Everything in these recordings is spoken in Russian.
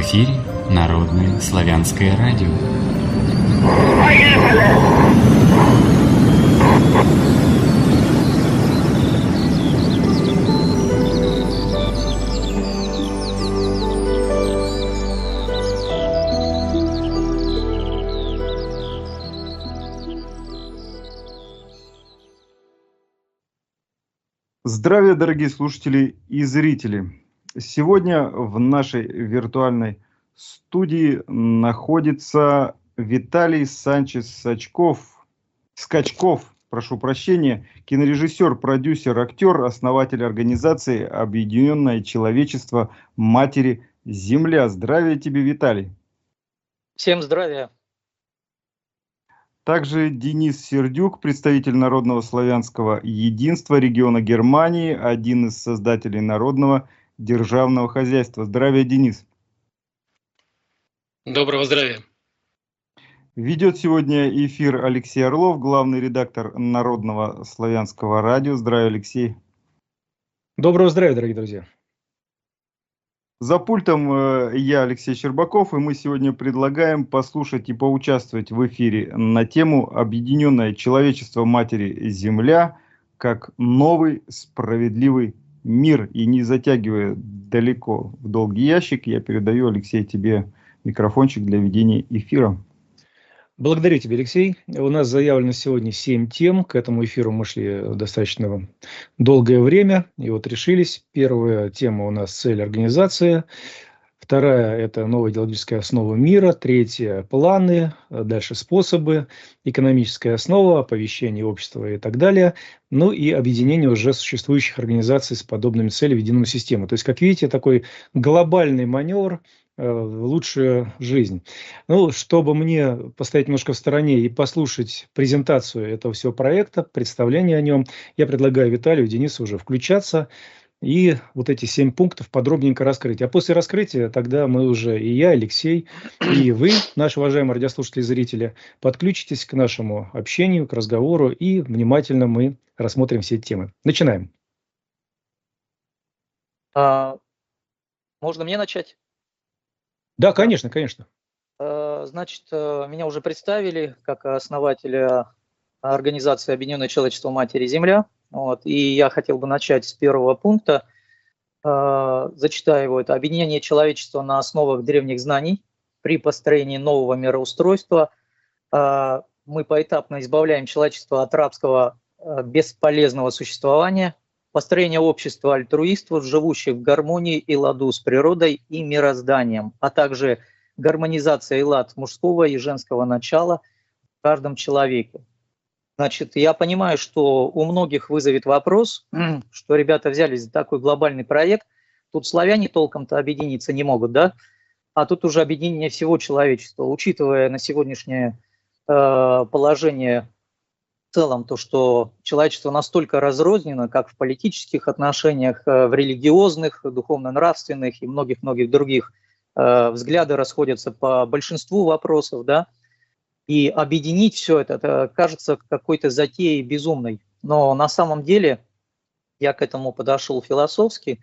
эфире Народное славянское радио. Здравия, дорогие слушатели и зрители! Сегодня в нашей виртуальной студии находится Виталий Санчес Скачков, прошу прощения, кинорежиссер, продюсер, актер, основатель организации «Объединенное человечество Матери Земля». Здравия тебе, Виталий! Всем здравия! Также Денис Сердюк, представитель Народного славянского единства региона Германии, один из создателей Народного державного хозяйства. Здравия, Денис! Доброго здравия! Ведет сегодня эфир Алексей Орлов, главный редактор Народного славянского радио. Здравия, Алексей! Доброго здравия, дорогие друзья! За пультом я, Алексей Щербаков, и мы сегодня предлагаем послушать и поучаствовать в эфире на тему «Объединенное человечество Матери Земля как новый справедливый мир». И не затягивая далеко в долгий ящик, я передаю, Алексей, тебе микрофончик для ведения эфира. Благодарю тебя, Алексей. У нас заявлено сегодня 7 тем. К этому эфиру мы шли достаточно долгое время. И вот решились. Первая тема у нас цель организации. Вторая – это новая идеологическая основа мира. Третья – планы. Дальше способы. Экономическая основа, оповещение общества и так далее. Ну и объединение уже существующих организаций с подобными целями в единую систему. То есть, как видите, такой глобальный маневр в лучшую жизнь. Ну, чтобы мне постоять немножко в стороне и послушать презентацию этого всего проекта, представление о нем, я предлагаю Виталию, Денису уже включаться и вот эти 7 пунктов подробненько раскрыть. А после раскрытия тогда мы уже, и я, Алексей, и вы, наши уважаемые радиослушатели и зрители, подключитесь к нашему общению, к разговору, и внимательно мы рассмотрим все эти темы. Начинаем. Можно мне начать? Да, конечно, конечно. Значит, меня уже представили как основателя организации «Объединенное человечество Матери Земля». Вот, и я хотел бы начать с первого пункта. Зачитаю его. Это «Объединение человечества на основах древних знаний при построении нового мироустройства». Мы поэтапно избавляем человечество от рабского бесполезного существования, построение общества альтруистов, живущих в гармонии и ладу с природой и мирозданием, а также гармонизация и лад мужского и женского начала в каждом человеке. Значит, я понимаю, что у многих вызовет вопрос, что ребята взялись за такой глобальный проект, тут славяне толком-то объединиться не могут, да? А тут уже объединение всего человечества, учитывая на сегодняшнее положение в целом, то, что человечество настолько разрознено, как в политических отношениях, в религиозных, духовно-нравственных и многих-многих других, взгляды расходятся по большинству вопросов, да, и объединить все это кажется какой-то затеей безумной. Но на самом деле я к этому подошел философски.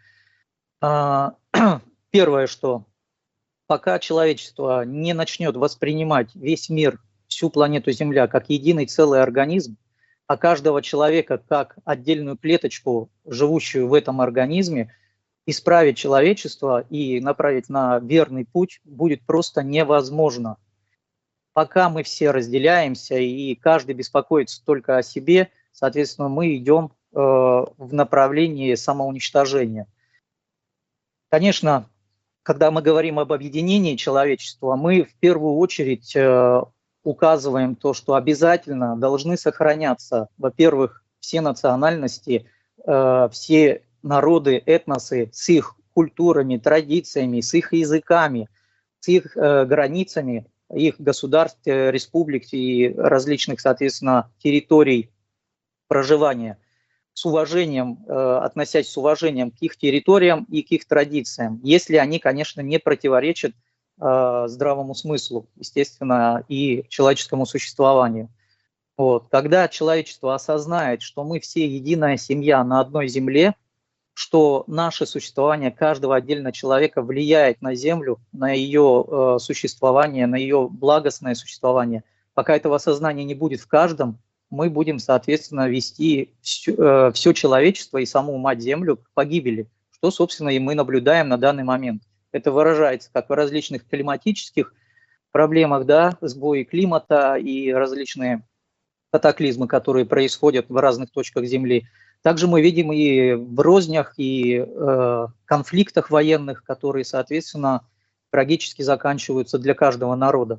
Первое, что пока человечество не начнет воспринимать весь мир, всю планету Земля как единый целый организм, а каждого человека как отдельную клеточку, живущую в этом организме, исправить человечество и направить на верный путь будет просто невозможно. Пока мы все разделяемся и каждый беспокоится только о себе, соответственно, мы идем в направлении самоуничтожения. Конечно, когда мы говорим об объединении человечества, мы в первую очередь указываем то, что обязательно должны сохраняться, во-первых, все национальности, все народы, этносы с их культурами, традициями, с их языками, с их границами, их государств, республик и различных, соответственно, территорий проживания, с уважением, относясь с уважением к их территориям и к их традициям, если они, конечно, не противоречат здравому смыслу, естественно, и человеческому существованию. Вот. Когда человечество осознает, что мы все единая семья на одной земле, что наше существование каждого отдельного человека влияет на Землю, на ее существование, на ее благостное существование. Пока этого осознания не будет в каждом, мы будем, соответственно, вести все человечество и саму Мать-Землю к погибели, что, собственно, и мы наблюдаем на данный момент. Это выражается как в различных климатических проблемах, да, сбои климата и различные катаклизмы, которые происходят в разных точках Земли. Также мы видим и в рознях, и конфликтах военных, которые, соответственно, трагически заканчиваются для каждого народа.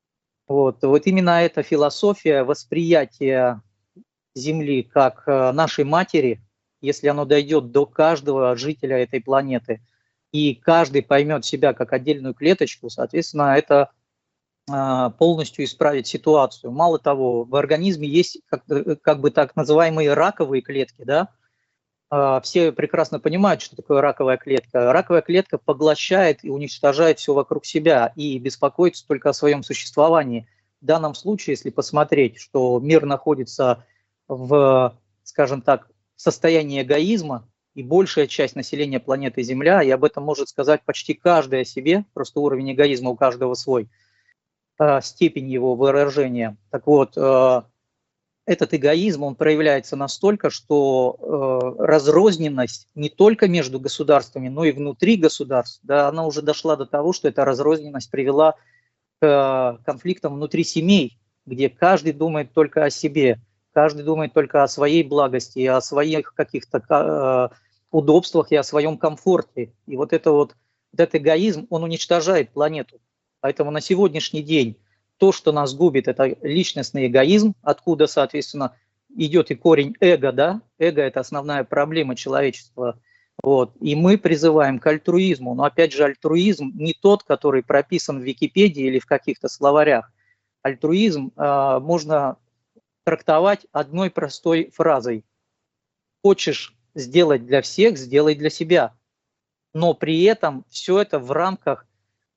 Вот именно эта философия восприятия Земли как нашей матери, если оно дойдет до каждого жителя этой планеты, и каждый поймет себя как отдельную клеточку, соответственно, это полностью исправить ситуацию. Мало того, в организме есть как бы так называемые раковые клетки, да? Все прекрасно понимают, что такое раковая клетка. Раковая клетка поглощает и уничтожает все вокруг себя и беспокоится только о своем существовании. В данном случае, если посмотреть, что мир находится в, скажем так, состоянии эгоизма, и большая часть населения планеты Земля, и об этом может сказать почти каждый о себе, просто уровень эгоизма у каждого свой, степень его выражения. Так вот, этот эгоизм, он проявляется настолько, что разрозненность не только между государствами, но и внутри государств, да, она уже дошла до того, что эта разрозненность привела к конфликтам внутри семей, где каждый думает только о себе, каждый думает только о своей благости, о своих каких-то удобствах и о своем комфорте. И вот этот эгоизм, он уничтожает планету. Поэтому на сегодняшний день то, что нас губит, это личностный эгоизм, откуда, соответственно, идет и корень эго, да? Эго – это основная проблема человечества. Вот. И мы призываем к альтруизму. Но, опять же, альтруизм не тот, который прописан в Википедии или в каких-то словарях. Альтруизм можно трактовать одной простой фразой. Хочешь сделать для всех, сделай для себя. Но при этом все это в рамках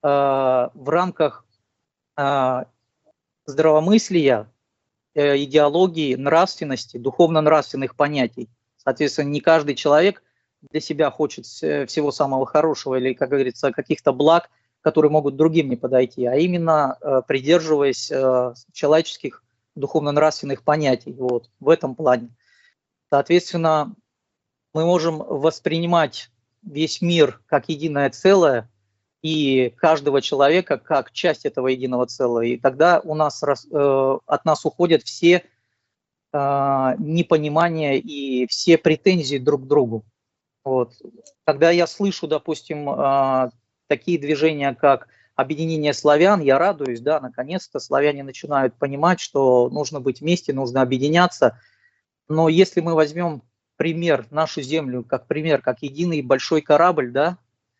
здравомыслия, идеологии, нравственности, духовно-нравственных понятий. Соответственно, не каждый человек для себя хочет всего самого хорошего или, как говорится, каких-то благ, которые могут другим не подойти, а именно придерживаясь человеческих духовно-нравственных понятий. Вот, в этом плане. Соответственно, мы можем воспринимать весь мир как единое целое, и каждого человека как часть этого единого целого. И тогда у нас, от нас уходят все непонимания и все претензии друг к другу. Вот. Когда я слышу, допустим, такие движения, как объединение славян, я радуюсь, да, наконец-то славяне начинают понимать, что нужно быть вместе, нужно объединяться. Но если мы возьмем пример, нашу Землю, как пример, как единый большой корабль, да,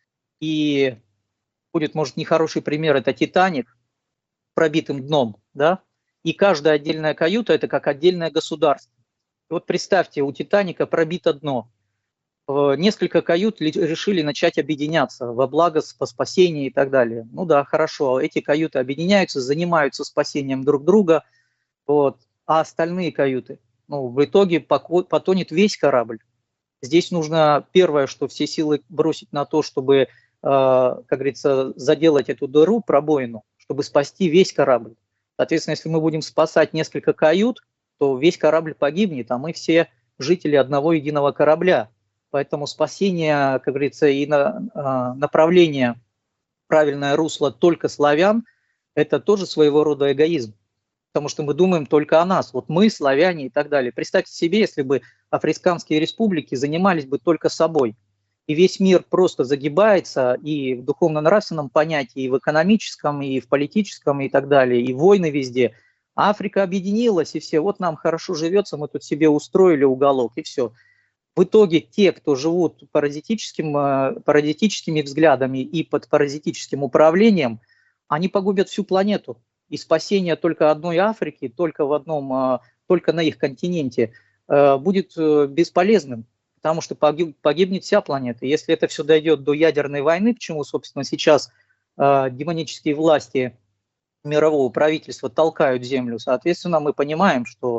и будет, может, нехороший пример, это «Титаник» пробитым дном, да, и каждая отдельная каюта – это как отдельное государство. И вот представьте, у «Титаника» пробито дно. Несколько кают решили начать объединяться во благо спасения и так далее. Ну да, хорошо, эти каюты объединяются, занимаются спасением друг друга, вот, а остальные каюты, ну, в итоге потонет весь корабль. Здесь нужно первое, что все силы бросить на то, чтобы, как говорится, заделать эту дыру, пробоину, чтобы спасти весь корабль. Соответственно, если мы будем спасать несколько кают, то весь корабль погибнет, а мы все жители одного единого корабля. Поэтому спасение, как говорится, и направление, правильное русло только славян, это тоже своего рода эгоизм. Потому что мы думаем только о нас. Вот мы, славяне и так далее. Представьте себе, если бы африканские республики занимались бы только собой. И весь мир просто загибается и в духовно-нравственном понятии, и в экономическом, и в политическом, и так далее, и войны везде. Африка объединилась, и все, вот нам хорошо живется, мы тут себе устроили уголок, и все. В итоге те, кто живут паразитическими взглядами и под паразитическим управлением, они погубят всю планету. И спасение только одной Африки, только на их континенте будет бесполезным, потому что погибнет вся планета. Если это все дойдет до ядерной войны, почему, собственно, сейчас демонические власти мирового правительства толкают Землю, соответственно, мы понимаем, что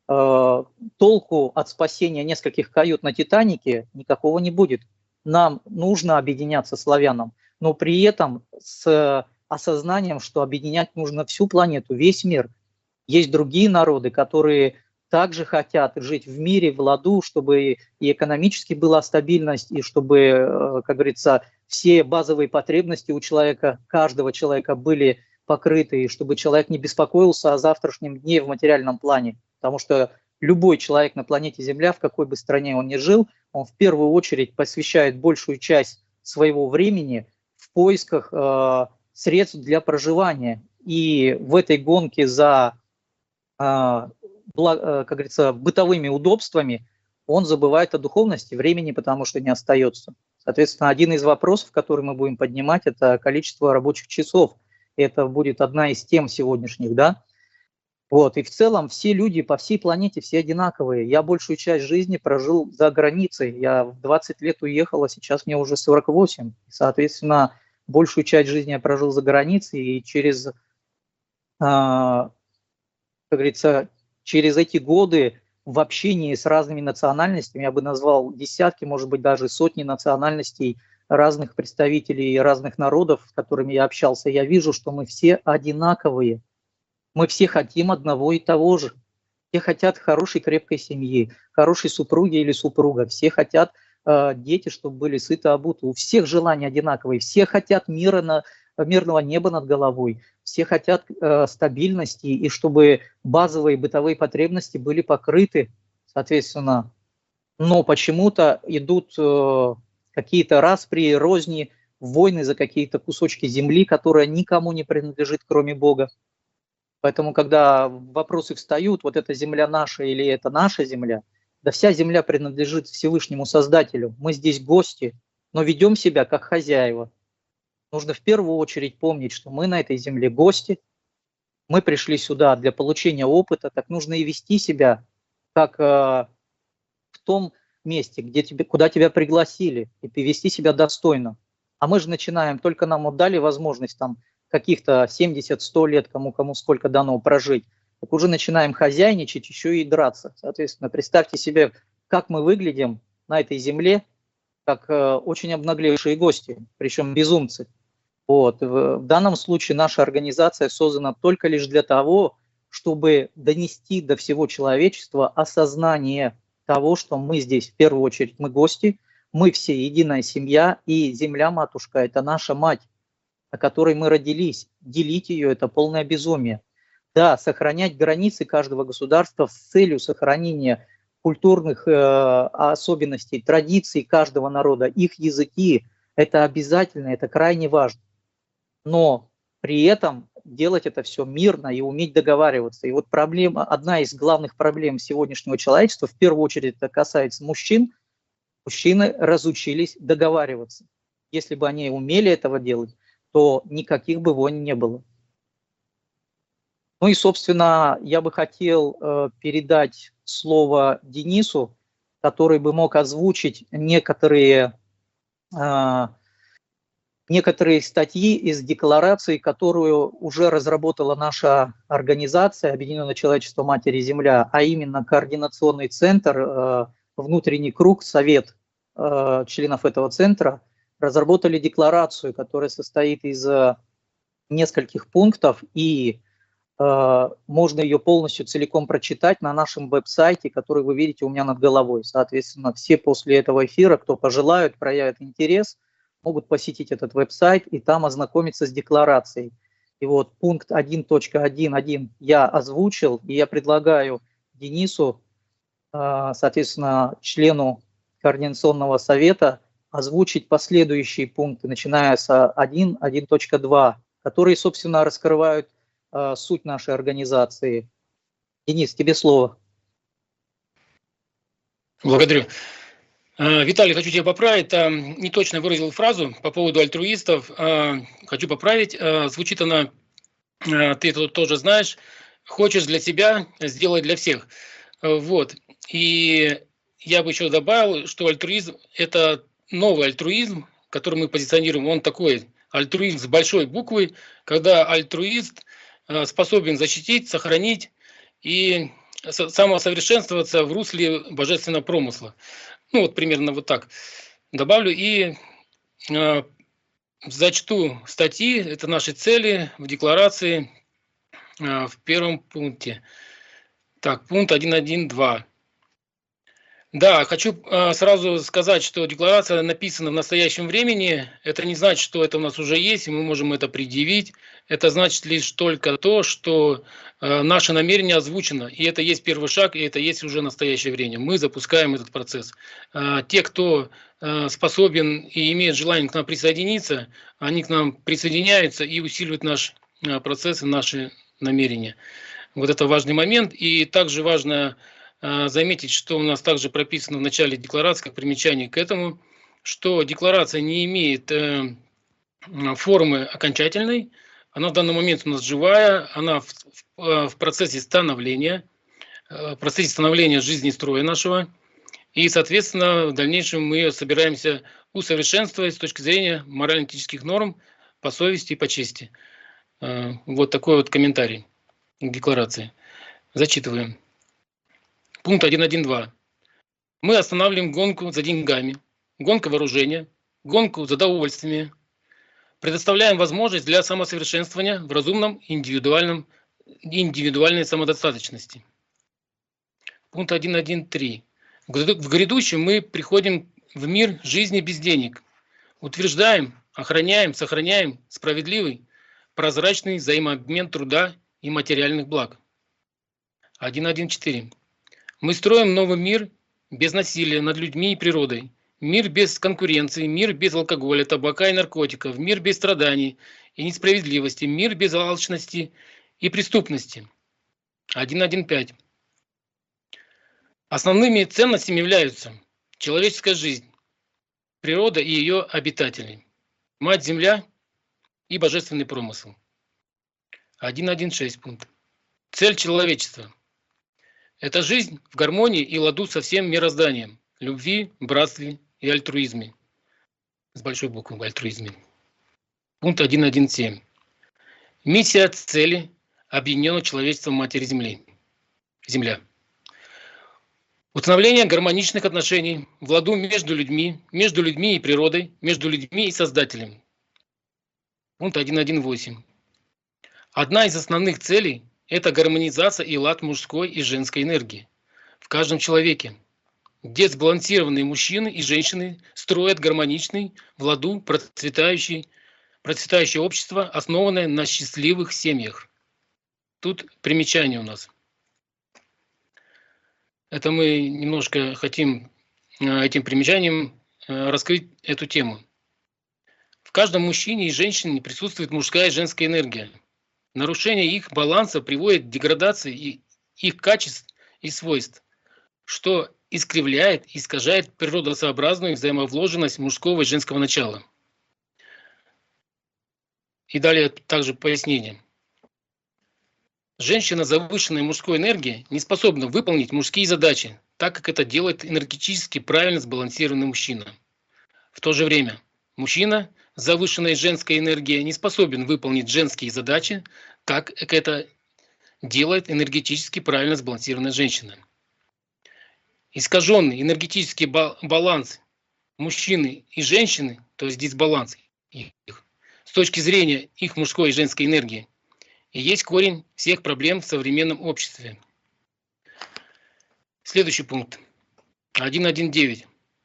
толку от спасения нескольких кают на Титанике никакого не будет. Нам нужно объединяться славянам, но при этом с осознанием, что объединять нужно всю планету, весь мир. Есть другие народы, которые также хотят жить в мире, в ладу, чтобы и экономически была стабильность, и чтобы, как говорится, все базовые потребности у человека, каждого человека были покрыты, и чтобы человек не беспокоился о завтрашнем дне в материальном плане. Потому что любой человек на планете Земля, в какой бы стране он ни жил, он в первую очередь посвящает большую часть своего времени в поисках средств для проживания. И в этой гонке за, как говорится, бытовыми удобствами он забывает о духовности, времени, потому что не остается. Соответственно, один из вопросов, который мы будем поднимать, это количество рабочих часов. Это будет одна из тем сегодняшних, да. Вот. И в целом все люди по всей планете, все одинаковые. Я большую часть жизни прожил за границей. Я в 20 лет уехал, а сейчас мне уже 48. Соответственно, большую часть жизни я прожил за границей, и через, как говорится, через эти годы в общении с разными национальностями, я бы назвал десятки, может быть, даже сотни национальностей, разных представителей разных народов, с которыми я общался, я вижу, что мы все одинаковые. Мы все хотим одного и того же. Все хотят хорошей крепкой семьи, хорошей супруги или супруга. Все хотят дети, чтобы были сыты, обуты. У всех желания одинаковые. Все хотят мирного неба над головой. Все хотят стабильности, и чтобы базовые бытовые потребности были покрыты, соответственно. Но почему-то идут какие-то распри, розни, войны за какие-то кусочки земли, которая никому не принадлежит, кроме Бога. Поэтому, когда вопросы встают, вот эта земля наша или это наша земля, да вся земля принадлежит Всевышнему Создателю. Мы здесь гости, но ведем себя как хозяева. Нужно в первую очередь помнить, что мы на этой земле гости, мы пришли сюда для получения опыта, так нужно и вести себя как в том месте, куда тебя пригласили, и вести себя достойно. А мы же начинаем, только нам отдали возможность там каких-то 70-100 лет, кому сколько дано прожить, так уже начинаем хозяйничать, еще и драться. Соответственно, представьте себе, как мы выглядим на этой земле, как очень обнаглевшие гости, причем безумцы. Вот. В данном случае наша организация создана только лишь для того, чтобы донести до всего человечества осознание того, что мы здесь, в первую очередь, мы гости, мы все единая семья, и земля-матушка – это наша мать, на которой мы родились. Делить ее – это полное безумие. Да, сохранять границы каждого государства с целью сохранения культурных особенностей, традиций каждого народа, их языки – это обязательно, это крайне важно. Но при этом делать это все мирно и уметь договариваться. И вот проблема, одна из главных проблем сегодняшнего человечества, в первую очередь это касается мужчин, мужчины разучились договариваться. Если бы они умели этого делать, то никаких бы войн не было. Ну и, собственно, я бы хотел передать слово Денису, который бы мог озвучить некоторые статьи из декларации, которую уже разработала наша организация Объединенное человечество Матери Земля, а именно координационный центр, внутренний круг, совет членов этого центра, разработали декларацию, которая состоит из нескольких пунктов, и можно ее полностью целиком прочитать на нашем веб-сайте, который вы видите у меня над головой. Соответственно, все после этого эфира, кто пожелают, проявят интерес, могут посетить этот веб-сайт и там ознакомиться с декларацией. И вот пункт 1.1.1 я озвучил, и я предлагаю Денису, соответственно, члену Координационного совета, озвучить последующие пункты, начиная с 1.2, которые, собственно, раскрывают суть нашей организации. Денис, тебе слово. Благодарю. Виталий, хочу тебя поправить. Не точно выразил фразу по поводу альтруистов. Хочу поправить. Звучит она, ты это тоже знаешь, хочешь для себя, сделай для всех. Вот. И я бы еще добавил, что альтруизм – это новый альтруизм, который мы позиционируем. Он такой альтруизм с большой буквы, когда альтруист способен защитить, сохранить и самосовершенствоваться в русле божественного промысла. Ну вот примерно вот так добавлю и зачту статьи, это наши цели в декларации в первом пункте. Так, пункт 1.1.2. Да, хочу сразу сказать, что декларация написана в настоящем времени. Это не значит, что это у нас уже есть, и мы можем это предъявить. Это значит лишь только то, что наше намерение озвучено, и это есть первый шаг, и это есть уже настоящее время. Мы запускаем этот процесс. Те, кто способен и имеет желание к нам присоединиться, они к нам присоединяются и усиливают наш процесс и наши намерения. Вот это важный момент. И также важно заметить, что у нас также прописано в начале декларации, как примечание к этому, что декларация не имеет формы окончательной, она в данный момент у нас живая, она в процессе становления жизни строя нашего, и, соответственно, в дальнейшем мы собираемся усовершенствовать с точки зрения морально-этических норм по совести и по чести. Вот такой вот комментарий к декларации. Зачитываем. Пункт 1.1.2. Мы останавливаем гонку за деньгами, гонку вооружения, гонку за довольствиями, предоставляем возможность для самосовершенствования в разумном индивидуальной самодостаточности. Пункт 1.1.3. В грядущем мы приходим в мир жизни без денег, утверждаем, охраняем, сохраняем справедливый, прозрачный взаимообмен труда и материальных благ. 1.1.4. Мы строим новый мир без насилия над людьми и природой, мир без конкуренции, мир без алкоголя, табака и наркотиков, мир без страданий и несправедливости, мир без алчности и преступности. 1.1.5. Основными ценностями являются человеческая жизнь, природа и ее обитатели, Мать-Земля и божественный промысел. 1.1.6 пункт. Цель человечества. Это жизнь в гармонии и ладу со всем мирозданием, любви, братстве и альтруизме. С большой буквы альтруизме. Пункт 1.1.7. Миссия цели объединенного человечества Матери Земли. Земля. Установление гармоничных отношений в ладу между людьми и природой, между людьми и Создателем. Пункт 1.1.8. Одна из основных целей – это гармонизация и лад мужской и женской энергии в каждом человеке, где сбалансированные мужчины и женщины строят гармоничный, в ладу процветающее общество, основанное на счастливых семьях. Тут примечание у нас. Это мы немножко хотим этим примечанием раскрыть эту тему. В каждом мужчине и женщине присутствует мужская и женская энергия. Нарушение их баланса приводит к деградации их качеств и свойств, что искривляет, искажает природосообразную взаимовложенность мужского и женского начала. И далее также пояснение. Женщина с завышенной мужской энергией не способна выполнить мужские задачи, так как это делает энергетически правильно сбалансированный мужчина. В то же время мужчина с завышенной женской энергией не способен выполнить женские задачи, так как это делает энергетически правильно сбалансированная женщина. Искаженный энергетический баланс мужчины и женщины, то есть дисбаланс их, с точки зрения их мужской и женской энергии, и есть корень всех проблем в современном обществе. Следующий пункт. 1.1.9.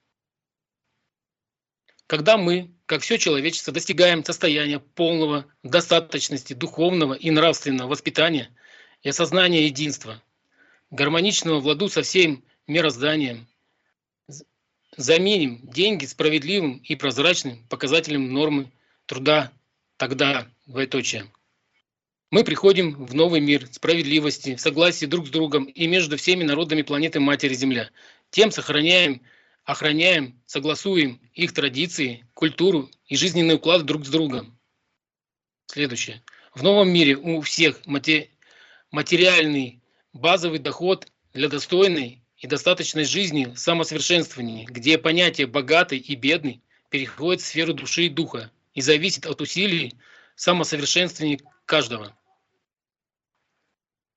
Когда мы, как все человечество, достигаем состояния полного достаточности духовного и нравственного воспитания и осознания единства, гармоничного в ладу со всем мирозданием, заменим деньги справедливым и прозрачным показателем нормы труда, тогда, двоеточие, мы приходим в новый мир справедливости, в согласии друг с другом и между всеми народами планеты Матери Земля. Тем сохраняем, охраняем, согласуем их традиции, культуру и жизненный уклад друг с другом. Следующее. В новом мире у всех материальный базовый доход для достойной и достаточной жизни самосовершенствования, где понятие «богатый» и «бедный» переходит в сферу души и духа и зависит от усилий самосовершенствования каждого.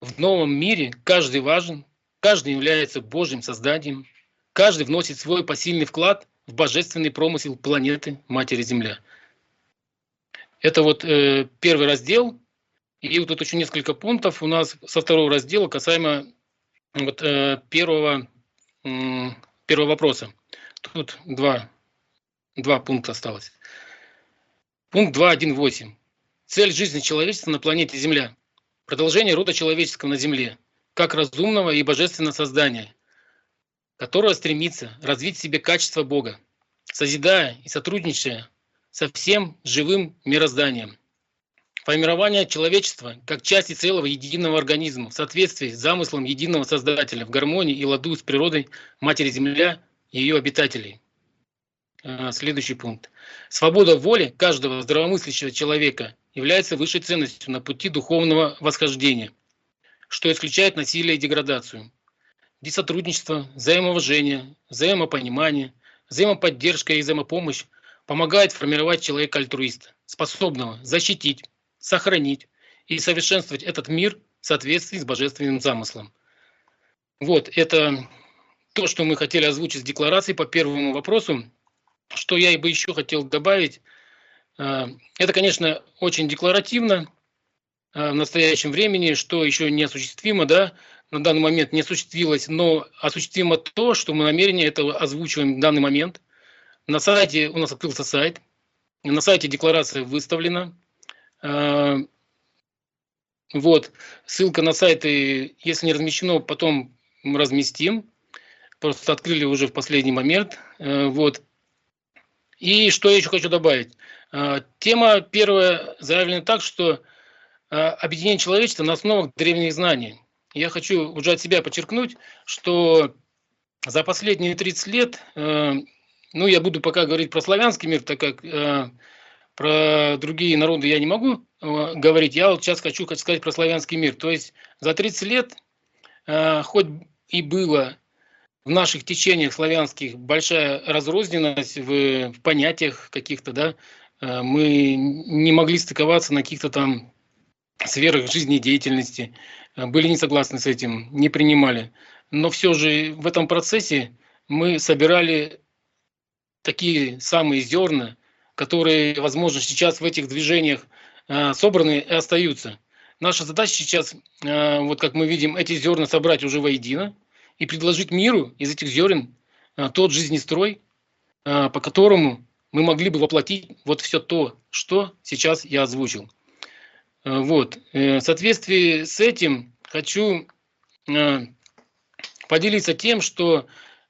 В новом мире каждый важен, каждый является Божьим созданием, каждый вносит свой посильный вклад в божественный промысел планеты Матери Земля. Это вот первый раздел. И вот тут еще несколько пунктов у нас со второго раздела касаемо вот, первого вопроса. Тут два пункта осталось. Пункт 2.1.8. Цель жизни человечества на планете Земля. Продолжение рода человеческого на Земле, как разумного и божественного создания, которое стремится развить в себе качество Бога, созидая и сотрудничая со всем живым мирозданием. Формирование человечества как части целого единого организма в соответствии с замыслом единого Создателя в гармонии и ладу с природой Матери Земля и ее обитателей. Следующий пункт. Свобода воли каждого здравомыслящего человека является высшей ценностью на пути духовного восхождения, что исключает насилие и деградацию. Где сотрудничество, взаимоуважение, взаимопонимание, взаимоподдержка и взаимопомощь помогает формировать человека-альтруиста, способного защитить, сохранить и совершенствовать этот мир в соответствии с божественным замыслом. Вот, это то, что мы хотели озвучить с декларацией по первому вопросу. Что я бы еще хотел добавить, это, конечно, очень декларативно в настоящем времени, что еще не осуществимо, да, на данный момент не осуществилось, но осуществимо то, что мы намерение это озвучиваем в данный момент. На сайте, у нас открылся сайт, на сайте декларация выставлена. Вот, ссылка на сайт, если не размещено, потом мы разместим. Просто открыли уже в последний момент. Вот. И что я еще хочу добавить. Тема первая заявлена так, что объединение человечества на основах древних знаний. Я хочу уже от себя подчеркнуть, что за последние 30 лет, ну, я буду пока говорить про славянский мир, так как про другие народы я не могу говорить, я вот сейчас хочу сказать про славянский мир. То есть за 30 лет, хоть и было в наших течениях славянских большая разрозненность в понятиях каких-то, да, мы не могли стыковаться на каких-то там сферах жизнедеятельности, были не согласны с этим, не принимали. Но все же в этом процессе мы собирали такие самые зерна, которые, возможно, сейчас в этих движениях собраны и остаются. Наша задача сейчас, вот как мы видим, эти зерна собрать уже воедино и предложить миру из этих зерен тот жизнестрой, по которому мы могли бы воплотить вот все то, что сейчас я озвучил. Вот. В соответствии с этим хочу поделиться тем, что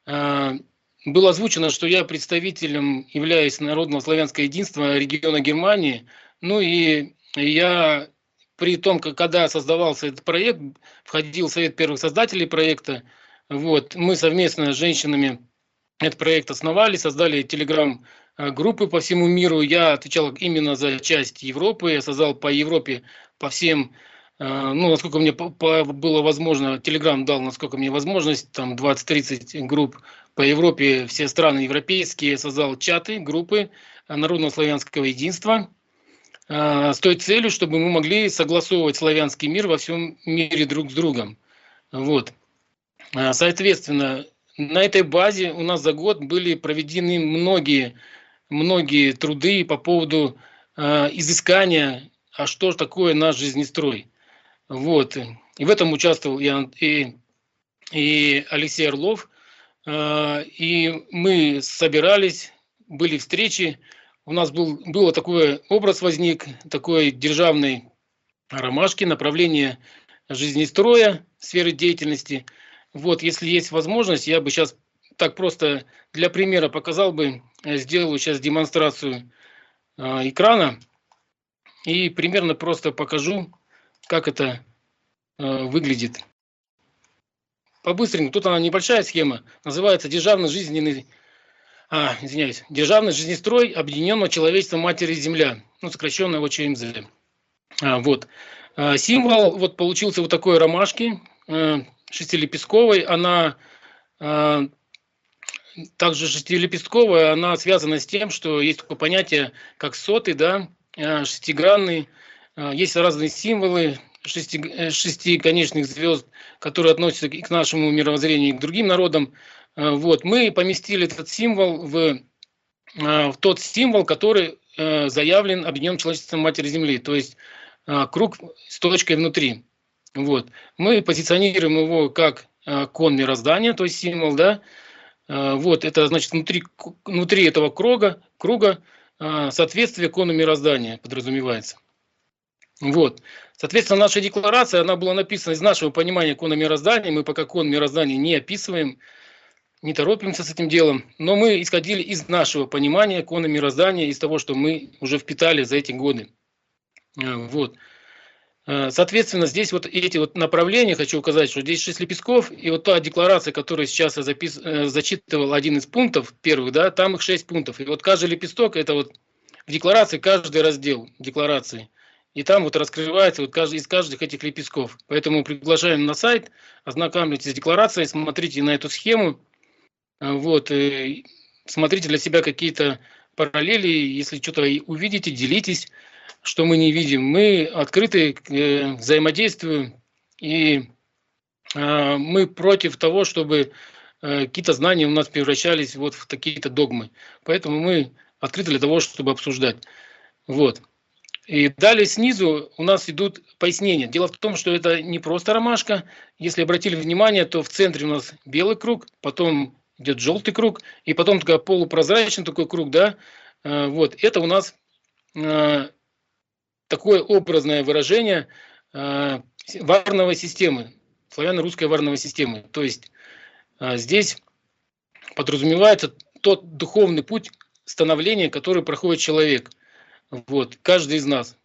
было озвучено, что я представителем являюсь Народного славянского единства региона Германии. Ну и я при том, когда создавался этот проект, входил в совет первых создателей проекта. Вот, мы совместно с женщинами этот проект основали, создали телеграм-группы по всему миру. Я отвечал именно за часть Европы, я создал по Европе, по всем, ну, насколько мне было возможно, телеграм дал, насколько мне возможность, там 20-30 групп по Европе, все страны европейские, я создал чаты, группы Народного славянского единства с той целью, чтобы мы могли согласовывать славянский мир во всем мире друг с другом. Вот. Соответственно, на этой базе у нас за год были проведены многие труды по поводу изыскания, а что же такое наш жизнестрой. Вот. И в этом участвовал и Алексей Орлов. И мы собирались, были встречи. У нас был такой образ возник, такой державной ромашки, направление жизнестроя, сферы деятельности. Вот, если есть возможность, я бы сейчас так просто для примера показал бы, сделаю сейчас демонстрацию экрана и примерно просто покажу, как это выглядит. По-быстренькому, тут она небольшая схема, называется державный жизнестрой Объединенного Человечества Матери Земля, ну, сокращенно ОЧМЗ. Вот. Символ вот получился вот такой ромашки, шестилепестковой, она также шестилепестковая, она связана с тем, что есть такое понятие, как соты, да, шестигранный, есть разные символы, шестиконечных звезд, которые относятся и к нашему мировоззрению, и к другим народам. Вот. Мы поместили этот символ в тот символ, который заявлен Объединенным человечеством Матери Земли, то есть круг с точкой внутри. Вот. Мы позиционируем его как кон мироздания, то есть символ, да. Вот, это значит внутри этого круга соответствие кону мироздания подразумевается. Вот. Соответственно, наша декларация, она была написана из нашего понимания кона мироздания. Мы пока кон мироздания не описываем, не торопимся с этим делом, но мы исходили из нашего понимания кона мироздания, из того, что мы уже впитали за эти годы. Вот. Соответственно, здесь вот эти вот направления, хочу указать, что здесь 6 лепестков, и вот та декларация, которую сейчас я зачитывал, один из пунктов первых, да, там их 6 пунктов. И вот каждый лепесток, это вот в декларации каждый раздел декларации. И там вот раскрывается вот из каждых этих лепестков. Поэтому приглашаем на сайт, ознакомьтесь с декларацией, смотрите на эту схему, вот, и смотрите для себя какие-то параллели, если что-то увидите, делитесь, что мы не видим. Мы открыты, взаимодействуем, и мы против того, чтобы какие-то знания у нас превращались вот в какие-то догмы. Поэтому мы открыты для того, чтобы обсуждать. Вот. И далее снизу у нас идут пояснения. Дело в том, что это не просто ромашка. Если обратили внимание, то в центре у нас белый круг, потом идет желтый круг, и потом такой полупрозрачный такой круг, да. Вот. Это у нас такое образное выражение варновой системы, славяно-русской варновой системы. То есть здесь подразумевается тот духовный путь становления, который проходит человек. Вот, каждый из нас.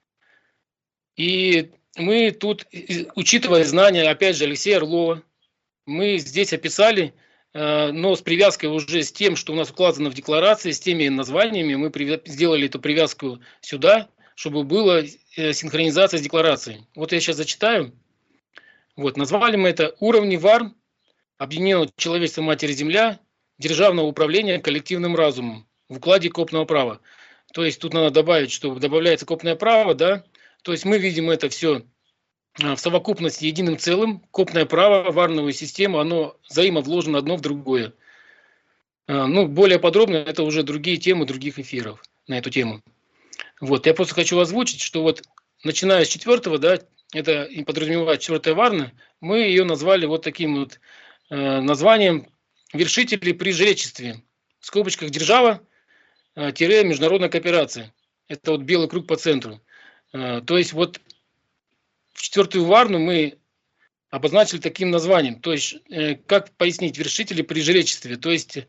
И мы тут, учитывая знания, опять же, Алексея Орлова, мы здесь описали, но с привязкой уже с тем, что у нас указано в декларации, с теми названиями, мы сделали эту привязку сюда, чтобы была синхронизация с декларацией. Вот я сейчас зачитаю. Вот, назвали мы это «Уровни ВАР, Объединенного человечества Матери Земля, Державного управления коллективным разумом в укладе копного права». То есть тут надо добавить, что добавляется копное право, да. То есть мы видим это все в совокупности единым целым. Копное право, варновую систему, оно взаимовложено одно в другое. Ну, более подробно это уже другие темы других эфиров на эту тему. Вот, я просто хочу озвучить, что вот начиная с 4-го, да, это и подразумевает 4-я варна, мы ее назвали вот таким вот названием «Вершители при жречестве». В скобочках «Держава», международная кооперация. Это вот белый круг по центру. То есть вот в 4-ю варну мы обозначили таким названием. То есть, как пояснить, вершители при жречестве. То есть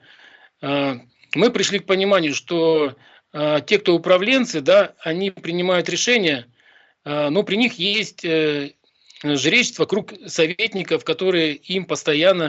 мы пришли к пониманию, что те, кто управленцы, да, они принимают решения, но при них есть жречество, круг советников, которые им постоянно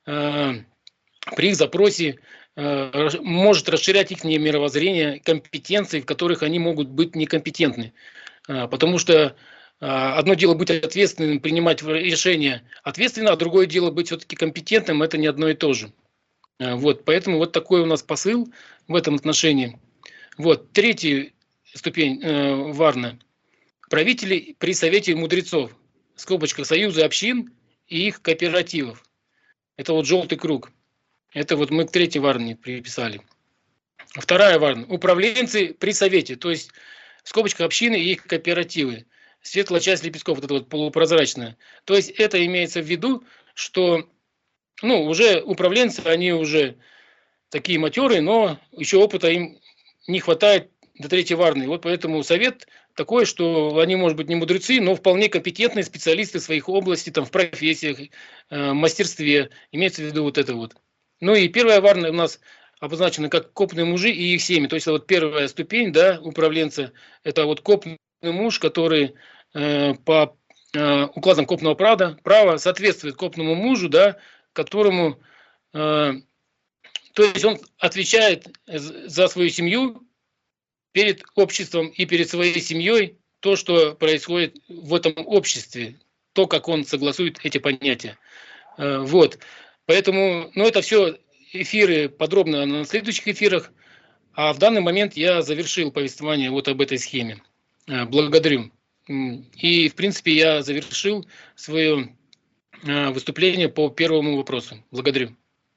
при их запросе может расширять их мировоззрение, компетенции, в которых они могут быть некомпетентны. Потому что одно дело быть ответственным, принимать решения ответственно, а другое дело быть все-таки компетентным, это не одно и то же. Вот, поэтому вот такой у нас посыл в этом отношении. Вот, 3-я ступень варна. Правители при Совете мудрецов, в скобочках союзы общин и их кооперативов. Это вот желтый круг. Это вот мы к 3-й варне приписали. 2-я варна. Управленцы при совете, то есть в скобочках общины и их кооперативы. Светлая часть лепестков, вот это вот полупрозрачная. То есть это имеется в виду, что ну, уже управленцы, они уже такие матерые, но еще опыта им не хватает до 3-й варны. Вот поэтому совет такой, что они, может быть, не мудрецы, но вполне компетентные специалисты в своих областях, там, в профессиях, мастерстве. Имеется в виду вот это вот. Ну и 1-я варна у нас обозначена как копные мужи и их семьи. То есть вот 1-я ступень, да, управленца, это вот копный муж, который по укладам копного права соответствует копному мужу, да, которому, то есть он отвечает за свою семью перед обществом и перед своей семьей, то, что происходит в этом обществе, то, как он согласует эти понятия. Вот. Поэтому, ну, это все эфиры подробно на следующих эфирах, а в данный момент я завершил повествование вот об этой схеме. Благодарю И, в принципе, я завершил свое выступление по первому вопросу. Благодарю.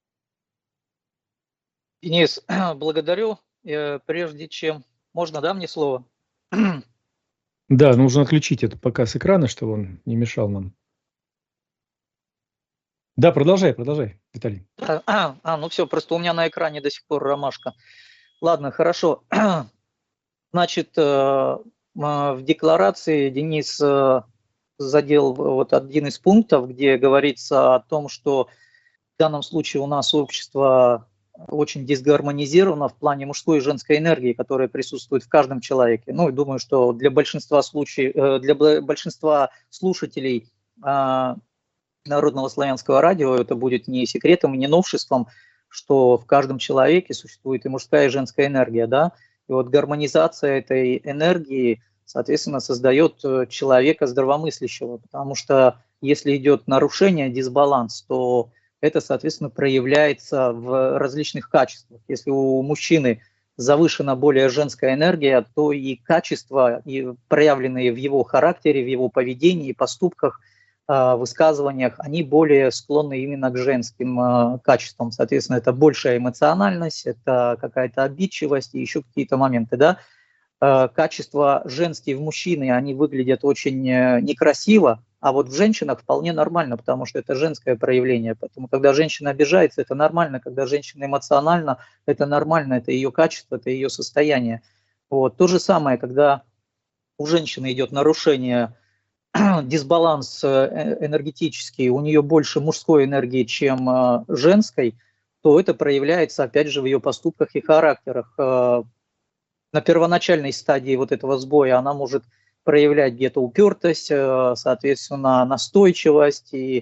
Денис, благодарю. Прежде чем... Можно, да, мне слово? Да, нужно отключить это показ экрана, чтобы он не мешал нам. Да, продолжай, Виталий. Ну все, просто у меня на экране до сих пор ромашка. Ладно, хорошо. Значит, в декларации Денис задел вот один из пунктов, где говорится о том, что в данном случае у нас общество очень дисгармонизировано в плане мужской и женской энергии, которая присутствует в каждом человеке. Ну, и думаю, что для большинства слушателей Народного славянского радио это будет не секретом и не новшеством, что в каждом человеке существует и мужская, и женская энергия, да. И вот гармонизация этой энергии, соответственно, создает человека здравомыслящего, потому что если идет нарушение, дисбаланс, то это, соответственно, проявляется в различных качествах. Если у мужчины завышена более женская энергия, то и качества, и проявленные в его характере, в его поведении, поступках, высказываниях, они более склонны именно к женским качествам. Соответственно, это большая эмоциональность, это какая-то обидчивость и еще какие-то моменты, да. Качества женские в мужчине, они выглядят очень некрасиво, а вот в женщинах вполне нормально, потому что это женское проявление. Поэтому, когда женщина обижается, это нормально, когда женщина эмоциональна, это нормально, это ее качество, это ее состояние. Вот. То же самое, когда у женщины идет нарушение, дисбаланс энергетический, у нее больше мужской энергии, чем женской, то это проявляется, опять же, в ее поступках и характерах. На первоначальной стадии вот этого сбоя она может проявлять где-то упертость, соответственно, настойчивость и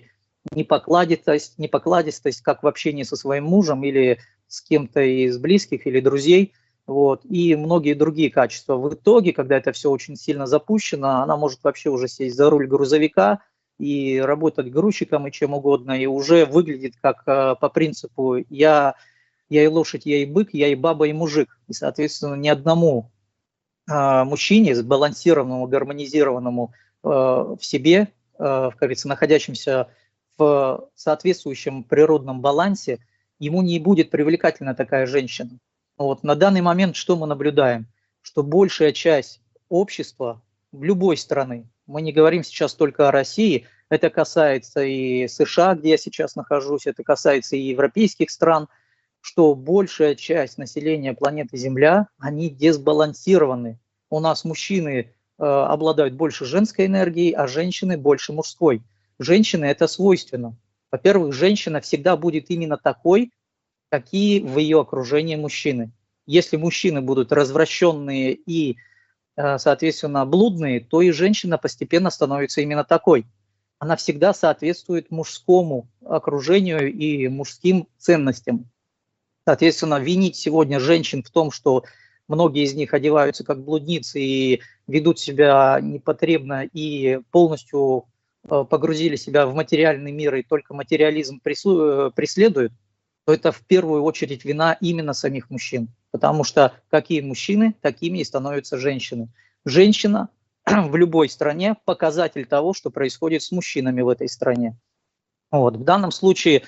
непокладистость как в общении со своим мужем или с кем-то из близких или друзей, вот, и многие другие качества. В итоге, когда это все очень сильно запущено, она может вообще уже сесть за руль грузовика и работать грузчиком и чем угодно, и уже выглядит как по принципу «я и лошадь, я и бык, я и баба, и мужик». И, соответственно, ни одному мужчине, сбалансированному, гармонизированному в себе, как говорится, находящемуся в соответствующем природном балансе, ему не будет привлекательна такая женщина. Вот. На данный момент что мы наблюдаем? Что большая часть общества в любой страны, мы не говорим сейчас только о России, это касается и США, где я сейчас нахожусь, это касается и европейских стран, что большая часть населения планеты Земля, они дисбалансированы. У нас мужчины обладают больше женской энергией, а женщины больше мужской. Женщины это свойственно. Во-первых, женщина всегда будет именно такой, какие в ее окружении мужчины. Если мужчины будут развращенные и, соответственно, блудные, то и женщина постепенно становится именно такой. Она всегда соответствует мужскому окружению и мужским ценностям. Соответственно, винить сегодня женщин в том, что многие из них одеваются как блудницы и ведут себя непотребно и полностью погрузили себя в материальный мир и только материализм преследуют, то это в первую очередь вина именно самих мужчин. Потому что какие мужчины, такими и становятся женщины. Женщина в любой стране показатель того, что происходит с мужчинами в этой стране. Вот. В данном случае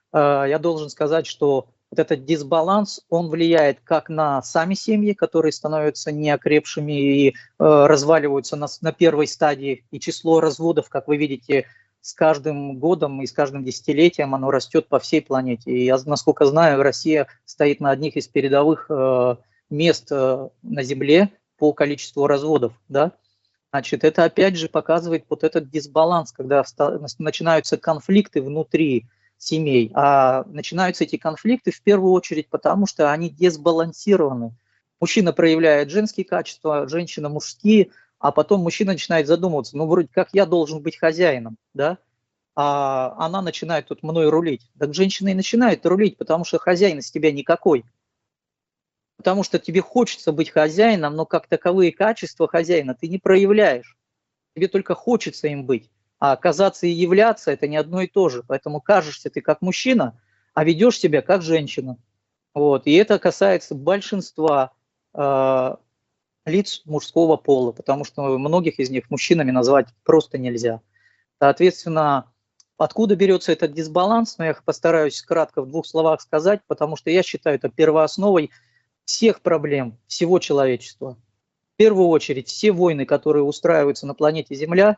я должен сказать, что вот этот дисбаланс, он влияет как на сами семьи, которые становятся неокрепшими и разваливаются на первой стадии. И число разводов, как вы видите, с каждым годом и с каждым десятилетием оно растет по всей планете. И я, насколько знаю, Россия стоит на одних из передовых мест на Земле по количеству разводов. Да? Значит, это опять же показывает вот этот дисбаланс, когда начинаются конфликты внутри семей. А начинаются эти конфликты в первую очередь потому, что они дисбалансированы. Мужчина проявляет женские качества, женщина мужские, а потом мужчина начинает задумываться, ну вроде как я должен быть хозяином, да? А она начинает тут мной рулить. Так женщина и начинает рулить, потому что хозяин из тебя никакой. Потому что тебе хочется быть хозяином, но как таковые качества хозяина ты не проявляешь. Тебе только хочется им быть. А оказаться и являться – это не одно и то же. Поэтому кажешься ты как мужчина, а ведешь себя как женщина. Вот. И это касается большинства лиц мужского пола, потому что многих из них мужчинами назвать просто нельзя. Соответственно, откуда берется этот дисбаланс, но я постараюсь кратко в 2 словах сказать, потому что я считаю это первоосновой всех проблем, всего человечества. В первую очередь, все войны, которые устраиваются на планете Земля,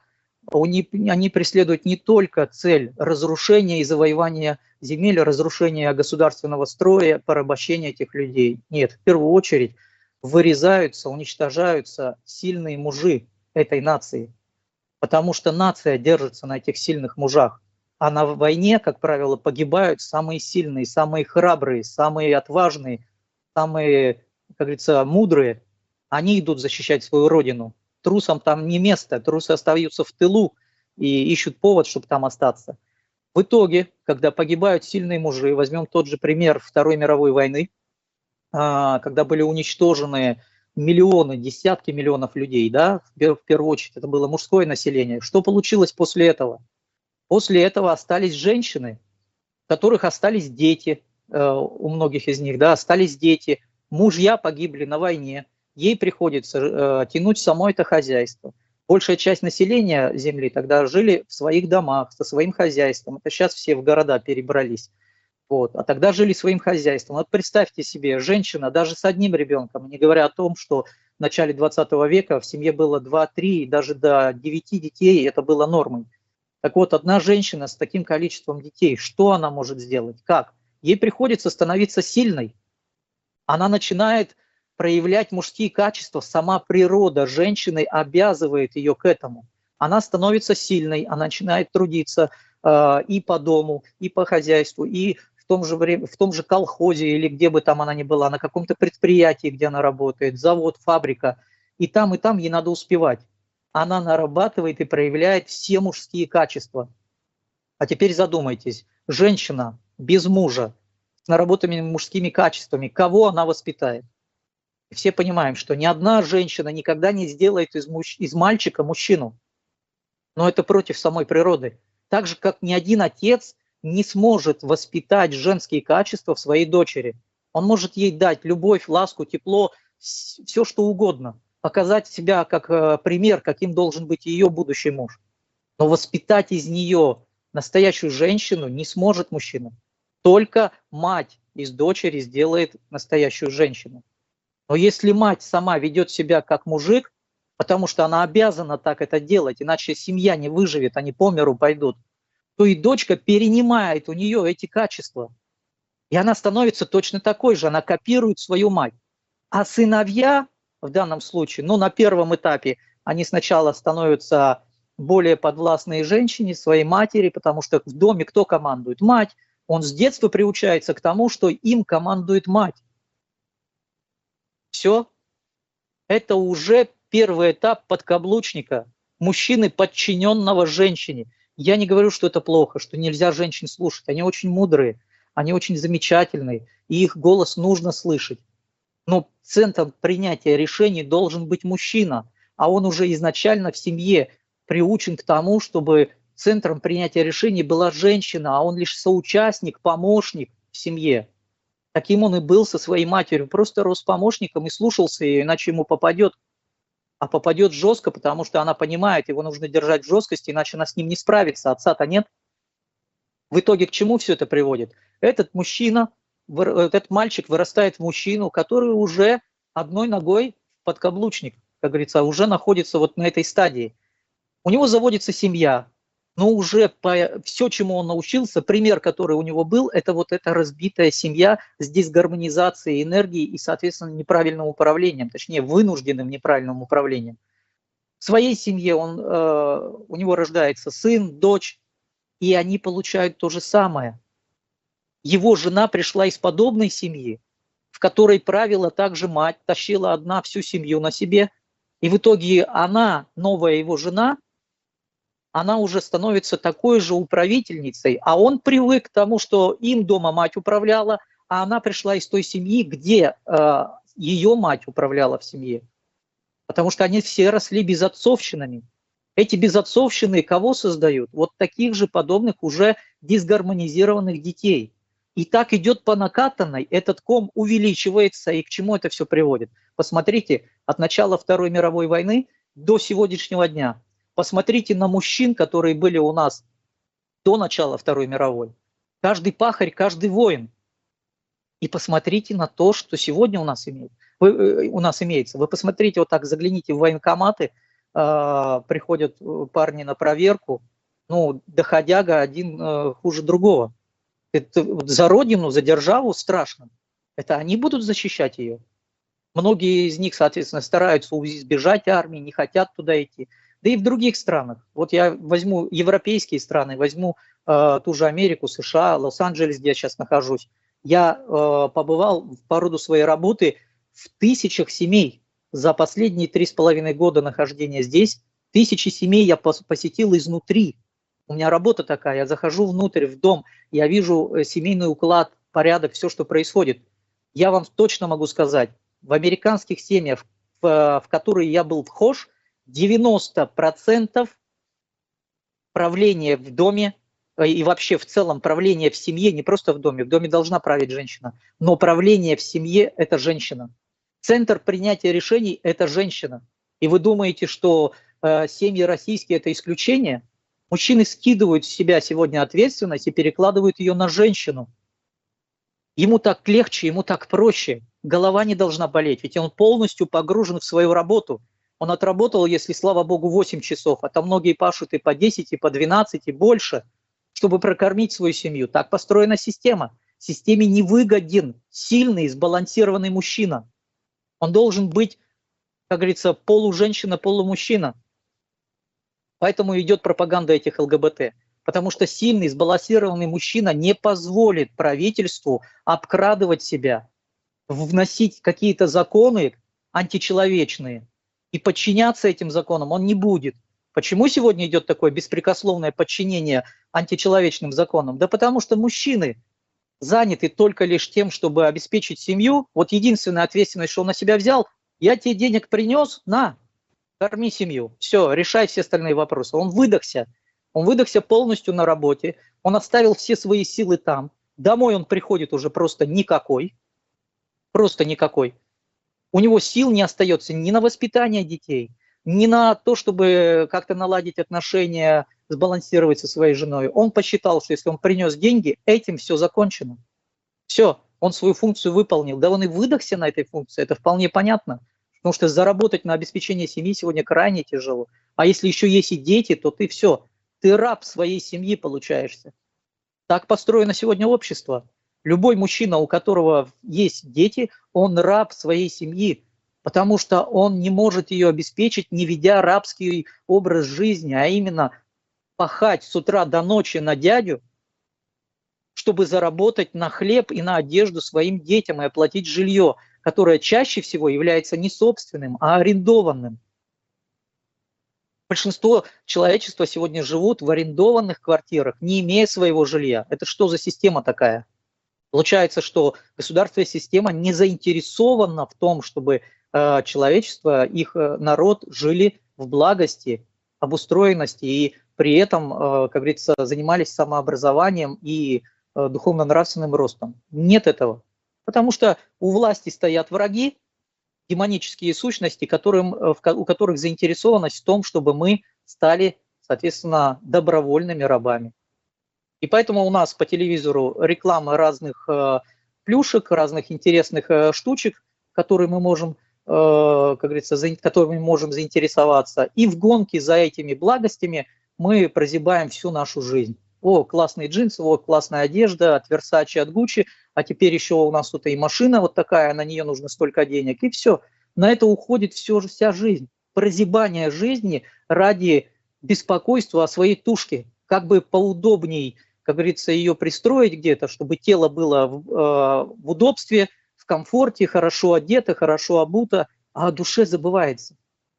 они преследуют не только цель разрушения и завоевания земель, разрушения государственного строя, порабощения этих людей. Нет, в первую очередь вырезаются, уничтожаются сильные мужи этой нации, потому что нация держится на этих сильных мужах. А на войне, как правило, погибают самые сильные, самые храбрые, самые отважные, самые, как говорится, мудрые. Они идут защищать свою родину. Трусам там не место, трусы остаются в тылу и ищут повод, чтобы там остаться. В итоге, когда погибают сильные мужи, возьмем тот же пример Второй мировой войны, когда были уничтожены миллионы, десятки миллионов людей, да, в первую очередь это было мужское население. Что получилось после этого? После этого остались женщины, у которых остались дети, у многих из них, да, остались дети, мужья погибли на войне, ей приходится тянуть само это хозяйство. Большая часть населения Земли тогда жили в своих домах, со своим хозяйством. Это сейчас все в города перебрались. Вот. А тогда жили своим хозяйством. Вот представьте себе, женщина даже с одним ребенком, не говоря о том, что в начале 20 века в семье было 2-3, даже до 9 детей, это было нормой. Так вот, одна женщина с таким количеством детей, что она может сделать? Как? Ей приходится становиться сильной. Она начинает проявлять мужские качества, сама природа женщины обязывает ее к этому. Она становится сильной, она начинает трудиться и по дому, и по хозяйству, и в том же колхозе, или где бы там она ни была, на каком-то предприятии, где она работает, завод, фабрика, и там ей надо успевать. Она нарабатывает и проявляет все мужские качества. А теперь задумайтесь, женщина без мужа, с наработанными мужскими качествами, кого она воспитает? Все понимаем, что ни одна женщина никогда не сделает из мальчика мужчину. Но это против самой природы. Так же, как ни один отец не сможет воспитать женские качества в своей дочери. Он может ей дать любовь, ласку, тепло, все что угодно. Показать себя как пример, каким должен быть ее будущий муж. Но воспитать из нее настоящую женщину не сможет мужчина. Только мать из дочери сделает настоящую женщину. Но если мать сама ведет себя как мужик, потому что она обязана так это делать, иначе семья не выживет, они по миру пойдут, то и дочка перенимает у нее эти качества. И она становится точно такой же, она копирует свою мать. А сыновья в данном случае, на первом этапе, они сначала становятся более подвластные женщине, своей матери, потому что в доме кто командует? Мать. Он с детства приучается к тому, что им командует мать. Все. Это уже первый этап подкаблучника, мужчины, подчиненного женщине. Я не говорю, что это плохо, что нельзя женщин слушать. Они очень мудрые, они очень замечательные, и их голос нужно слышать. Но центром принятия решений должен быть мужчина, а он уже изначально в семье приучен к тому, чтобы центром принятия решений была женщина, а он лишь соучастник, помощник в семье. Таким он и был со своей матерью, просто рос помощником и слушался ее, иначе ему попадет. А попадет жестко, потому что она понимает, его нужно держать в жесткости, иначе она с ним не справится, отца-то нет. В итоге к чему все это приводит? Этот мальчик вырастает в мужчину, который уже одной ногой в подкаблучник, как говорится, уже находится вот на этой стадии. У него заводится семья, но уже все, чему он научился, пример, который у него был, это вот эта разбитая семья с дисгармонизацией энергии и, соответственно, неправильным управлением, точнее, вынужденным неправильным управлением. В своей семье у него рождается сын, дочь, и они получают то же самое. Его жена пришла из подобной семьи, в которой правила также мать, тащила одна всю семью на себе, и в итоге она, новая его жена, она уже становится такой же управительницей, а он привык к тому, что им дома мать управляла, а она пришла из той семьи, где ее мать управляла в семье. Потому что они все росли безотцовщинами. Эти безотцовщины кого создают? Вот таких же подобных уже дисгармонизированных детей. И так идет по накатанной, этот ком увеличивается, и к чему это все приводит? Посмотрите, от начала Второй мировой войны до сегодняшнего дня. Посмотрите на мужчин, которые были у нас до начала Второй мировой. Каждый пахарь, каждый воин. И посмотрите на то, что сегодня у нас имеется. Вы посмотрите, вот так загляните в военкоматы, приходят парни на проверку, ну, доходяга один хуже другого. Это за родину, за державу страшно. Это они будут защищать ее. Многие из них, соответственно, стараются избежать армии, не хотят туда идти. Да и в других странах. Вот я возьму европейские страны, возьму ту же Америку, США, Лос-Анджелес, где я сейчас нахожусь. Я побывал по роду своей работы в тысячах семей. За последние 3,5 года нахождения здесь 1000 семей я посетил изнутри. У меня работа такая, я захожу внутрь, в дом, я вижу семейный уклад, порядок, все, что происходит. Я вам точно могу сказать, в американских семьях, в которые я был вхож, 90% правления в доме и вообще в целом правление в семье, не просто в доме должна править женщина, но правление в семье – это женщина. Центр принятия решений – это женщина. И вы думаете, что семьи российские – это исключение? Мужчины скидывают с себя сегодня ответственность и перекладывают ее на женщину. Ему так легче, ему так проще. Голова не должна болеть, ведь он полностью погружен в свою работу. Он отработал, если, слава богу, 8 часов, а там многие пашут и по 10, и по 12, и больше, чтобы прокормить свою семью. Так построена система. Системе невыгоден сильный, сбалансированный мужчина. Он должен быть, как говорится, полуженщина, полумужчина. Поэтому идет пропаганда этих ЛГБТ. Потому что сильный, сбалансированный мужчина не позволит правительству обкрадывать себя, вносить какие-то законы античеловечные. И подчиняться этим законам он не будет. Почему сегодня идет такое беспрекословное подчинение античеловечным законам? Да потому что мужчины заняты только лишь тем, чтобы обеспечить семью. Вот единственная ответственность, что он на себя взял, я тебе денег принес, на, корми семью. Все, решай все остальные вопросы. Он выдохся полностью на работе, он оставил все свои силы там. Домой он приходит уже просто никакой. У него сил не остается ни на воспитание детей, ни на то, чтобы как-то наладить отношения, сбалансировать со своей женой. Он посчитал, что если он принес деньги, этим все закончено. Все, он свою функцию выполнил. Да он и выдохся на этой функции, это вполне понятно. Потому что заработать на обеспечение семьи сегодня крайне тяжело. А если еще есть и дети, то ты все, ты раб своей семьи получаешься. Так построено сегодня общество. Любой мужчина, у которого есть дети, он раб своей семьи, потому что он не может ее обеспечить, не ведя рабский образ жизни, а именно пахать с утра до ночи на дядю, чтобы заработать на хлеб и на одежду своим детям и оплатить жилье, которое чаще всего является не собственным, а арендованным. Большинство человечества сегодня живут в арендованных квартирах, не имея своего жилья. Это что за система такая? Получается, что государственная система не заинтересована в том, чтобы человечество, их народ жили в благости, обустроенности и при этом, как говорится, занимались самообразованием и духовно-нравственным ростом. Нет этого. Потому что у власти стоят враги, демонические сущности, у которых заинтересованность в том, чтобы мы стали, соответственно, добровольными рабами. И поэтому у нас по телевизору реклама разных плюшек, разных интересных штучек, которые мы можем, как говорится, которыми мы можем заинтересоваться. И в гонке за этими благостями мы прозябаем всю нашу жизнь. О, классные джинсы, о, классная одежда от Versace, от Gucci, а теперь еще у нас тут и машина вот такая, на нее нужно столько денег. И все. На это уходит вся жизнь. Прозябание жизни ради беспокойства о своей тушке. Как бы поудобней, как говорится, ее пристроить где-то, чтобы тело было в удобстве, в комфорте, хорошо одето, хорошо обуто, а о душе забывается.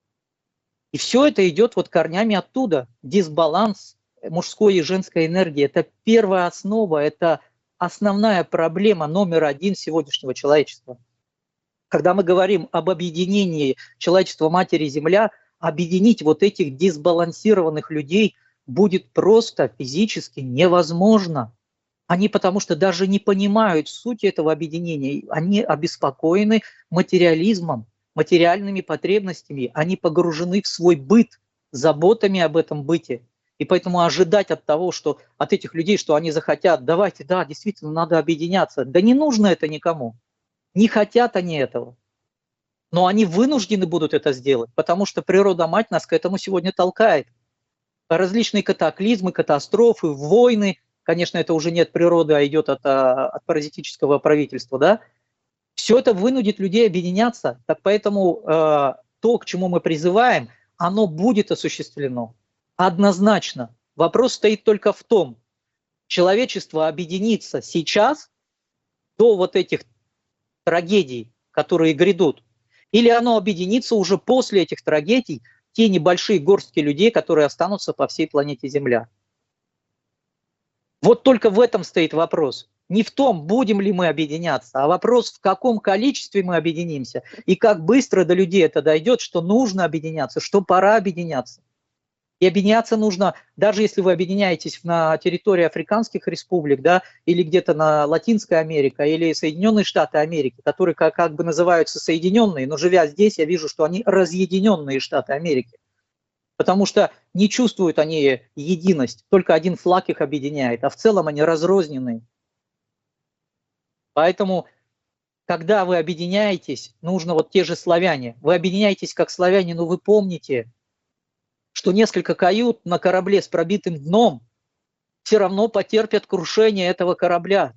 И все это идет вот корнями оттуда. Дисбаланс мужской и женской энергии – это первая основа, это основная проблема номер один сегодняшнего человечества. Когда мы говорим об объединении человечества Матери Земля, объединить вот этих дисбалансированных людей будет просто физически невозможно. Они потому что даже не понимают сути этого объединения. Они обеспокоены материализмом, материальными потребностями. Они погружены в свой быт, заботами об этом быте. И поэтому ожидать от того, что от этих людей, что они захотят, давайте, да, действительно, надо объединяться. Да не нужно это никому. Не хотят они этого. Но они вынуждены будут это сделать, потому что природа-мать нас к этому сегодня толкает. Различные катаклизмы, катастрофы, войны, конечно, это уже не от природы, а идет от паразитического правительства, да, все это вынудит людей объединяться. Так поэтому то, к чему мы призываем, оно будет осуществлено. Однозначно. Вопрос стоит только в том, человечество объединится сейчас до вот этих трагедий, которые грядут, или оно объединится уже после этих трагедий, те небольшие горстки людей, которые останутся по всей планете Земля. Вот только в этом стоит вопрос. Не в том, будем ли мы объединяться, а вопрос, в каком количестве мы объединимся и как быстро до людей это дойдет, что нужно объединяться, что пора объединяться. И объединяться нужно, даже если вы объединяетесь на территории африканских республик, да, или где-то на Латинской Америке, или Соединенные Штаты Америки, которые как бы называются соединенные, но живя здесь, я вижу, что они разъединенные Штаты Америки. Потому что не чувствуют они единость, только один флаг их объединяет, а в целом они разрозненные. Поэтому, когда вы объединяетесь, нужно вот те же славяне. Вы объединяетесь как славяне, но вы помните, что несколько кают на корабле с пробитым дном все равно потерпят крушение этого корабля.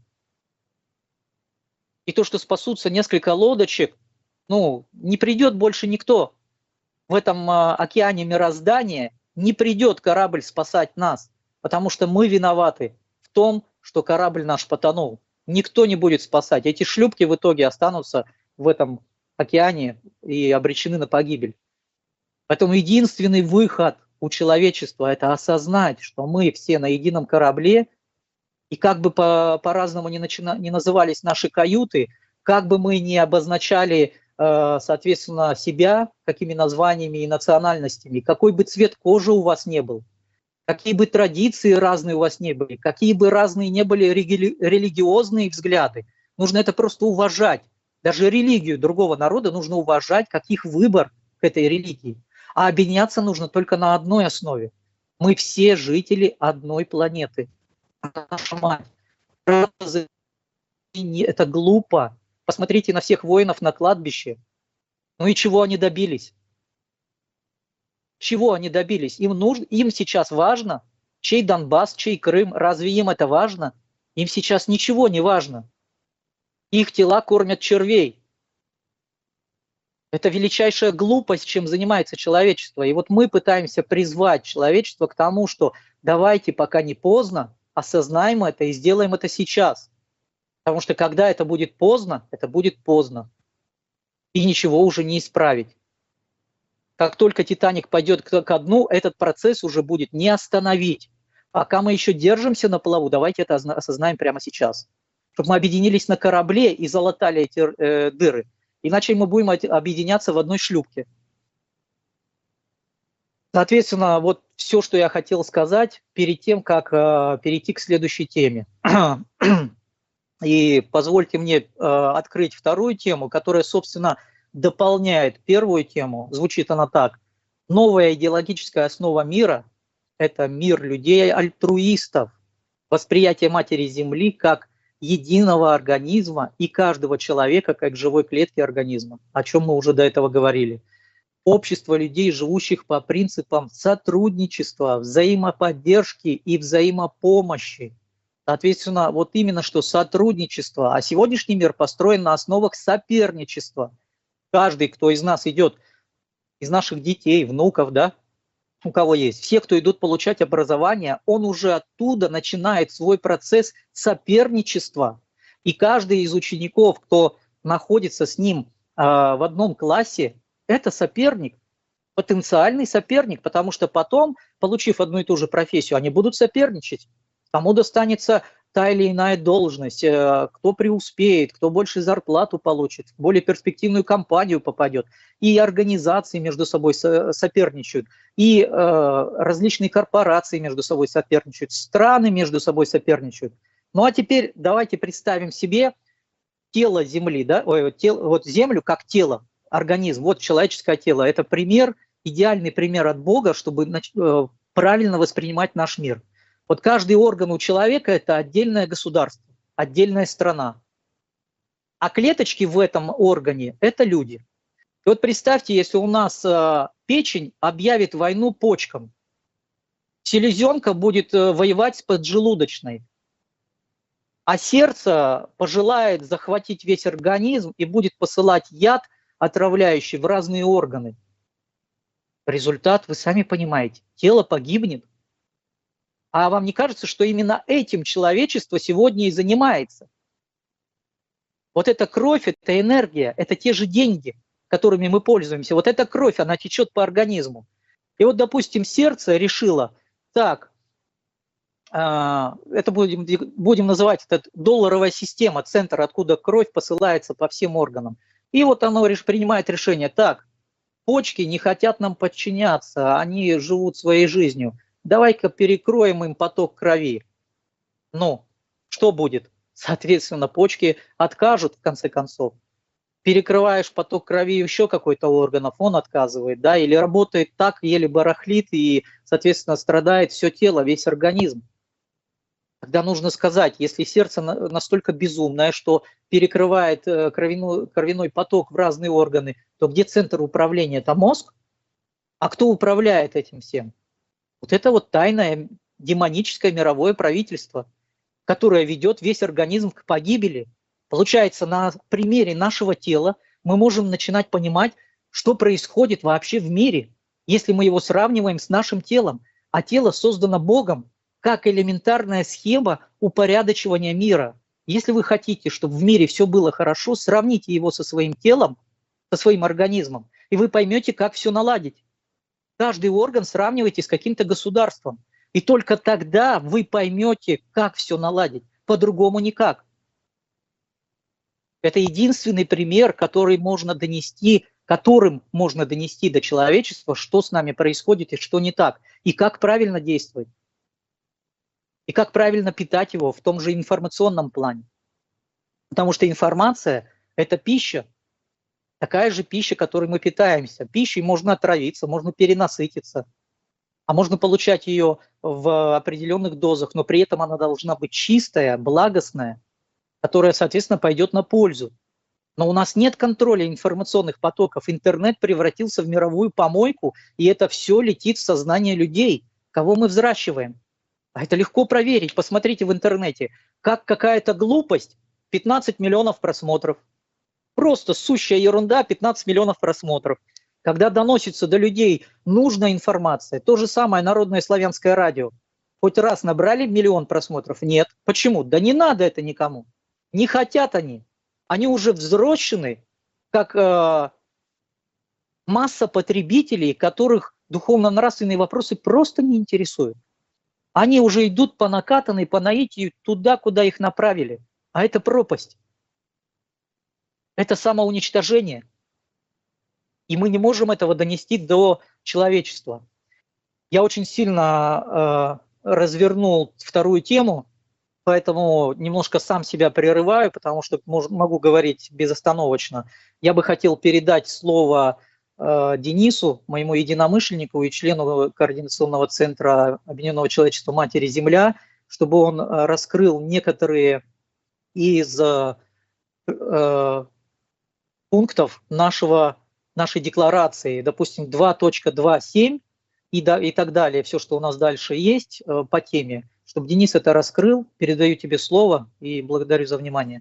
И то, что спасутся несколько лодочек, не придет больше никто. В этом океане мироздания не придет корабль спасать нас, потому что мы виноваты в том, что корабль наш потонул. Никто не будет спасать. Эти шлюпки в итоге останутся в этом океане и обречены на погибель. Поэтому единственный выход у человечества – это осознать, что мы все на едином корабле, и как бы по-разному ни назывались наши каюты, как бы мы ни обозначали, соответственно, себя, какими названиями и национальностями, какой бы цвет кожи у вас не был, какие бы традиции разные у вас не были, какие бы разные не были религиозные взгляды, нужно это просто уважать. Даже религию другого народа нужно уважать, как их выбор к этой религии. А объединяться нужно только на одной основе. Мы все жители одной планеты. Наша мать. Это глупо. Посмотрите на всех воинов на кладбище. Ну и чего они добились? Чего они добились? Им сейчас важно, чей Донбасс, чей Крым. Разве им это важно? Им сейчас ничего не важно. Их тела кормят червей. Это величайшая глупость, чем занимается человечество. И вот мы пытаемся призвать человечество к тому, что давайте, пока не поздно, осознаем это и сделаем это сейчас. Потому что когда это будет поздно, и ничего уже не исправить. Как только «Титаник» пойдет ко дну, этот процесс уже будет не остановить. Пока мы еще держимся на плаву, давайте это осознаем прямо сейчас. Чтобы мы объединились на корабле и залатали эти дыры. Иначе мы будем объединяться в одной шлюпке. Соответственно, вот все, что я хотел сказать перед тем, как перейти к следующей теме. И позвольте мне открыть вторую тему, которая, собственно, дополняет первую тему. Звучит она так. Новая идеологическая основа мира – это мир людей-альтруистов. Восприятие Матери Земли как единого организма и каждого человека как живой клетки организма, о чем мы уже до этого говорили. Общество людей, живущих по принципам сотрудничества, взаимоподдержки и взаимопомощи. Соответственно, вот именно что сотрудничество. А сегодняшний мир построен на основах соперничества. Каждый, кто из нас идет, из наших детей, внуков, да, у кого есть, все, кто идут получать образование, он уже оттуда начинает свой процесс соперничества. И каждый из учеников, кто находится с ним в одном классе, это соперник, потенциальный соперник, потому что потом, получив одну и ту же профессию, они будут соперничать. Кому достанется та или иная должность, кто преуспеет, кто больше зарплату получит, в более перспективную компанию попадет. И организации между собой соперничают, и различные корпорации между собой соперничают, страны между собой соперничают. Ну а теперь давайте представим себе тело Земли, да? Вот Землю как тело, организм, вот человеческое тело. Это пример, идеальный пример от Бога, чтобы правильно воспринимать наш мир. Вот каждый орган у человека – это отдельное государство, отдельная страна. А клеточки в этом органе – это люди. И вот представьте, если у нас печень объявит войну почкам, селезенка будет воевать с поджелудочной, а сердце пожелает захватить весь организм и будет посылать яд, отравляющий в разные органы. Результат, вы сами понимаете, тело погибнет. А вам не кажется, что именно этим человечество сегодня и занимается? Вот эта кровь, это энергия, это те же деньги, которыми мы пользуемся. Вот эта кровь, она течет по организму. И вот, допустим, сердце решило, так, это будем называть это долларовая система, центр, откуда кровь посылается по всем органам. И вот оно принимает решение, так, почки не хотят нам подчиняться, они живут своей жизнью. Давай-ка перекроем им поток крови. Ну, что будет? Соответственно, почки откажут в конце концов. Перекрываешь поток крови еще какой-то органов, он отказывает, да, или работает так, еле барахлит, и, соответственно, страдает все тело, весь организм. Тогда нужно сказать, если сердце настолько безумное, что перекрывает кровяной поток в разные органы, то где центр управления? Это мозг? А кто управляет этим всем? Вот это вот тайное демоническое мировое правительство, которое ведет весь организм к погибели. Получается, на примере нашего тела мы можем начинать понимать, что происходит вообще в мире, если мы его сравниваем с нашим телом. А тело создано Богом как элементарная схема упорядочивания мира. Если вы хотите, чтобы в мире все было хорошо, сравните его со своим телом, со своим организмом, и вы поймете, как все наладить. Каждый орган сравнивайте с каким-то государством. И только тогда вы поймете, как все наладить. По-другому никак. Это единственный пример, которым можно донести до человечества, что с нами происходит и что не так. И как правильно действовать. И как правильно питать его в том же информационном плане. Потому что информация – это пища. Такая же пища, которой мы питаемся. Пищей можно отравиться, можно перенасытиться. А можно получать ее в определенных дозах, но при этом она должна быть чистая, благостная, которая, соответственно, пойдет на пользу. Но у нас нет контроля информационных потоков. Интернет превратился в мировую помойку, и это все летит в сознание людей, кого мы взращиваем. А это легко проверить. Посмотрите в интернете, как какая-то глупость, 15 миллионов просмотров. Просто сущая ерунда, 15 миллионов просмотров. Когда доносится до людей нужная информация, то же самое Народное славянское радио. Хоть раз набрали 1 миллион просмотров? Нет. Почему? Да не надо это никому. Не хотят они. Они уже взрослены, как масса потребителей, которых духовно-нравственные вопросы просто не интересуют. Они уже идут по накатанной, по наитию туда, куда их направили. А это пропасть. Это самоуничтожение. И мы не можем этого донести до человечества. Я очень сильно развернул вторую тему, поэтому немножко сам себя прерываю, потому что могу говорить безостановочно. Я бы хотел передать слово Денису, моему единомышленнику и члену Координационного центра Объединенного человечества Матери Земля, чтобы он раскрыл некоторые из пунктов нашей декларации, допустим, 2.27 и так далее, все, что у нас дальше есть по теме, чтобы Денис это раскрыл. Передаю тебе слово и благодарю за внимание.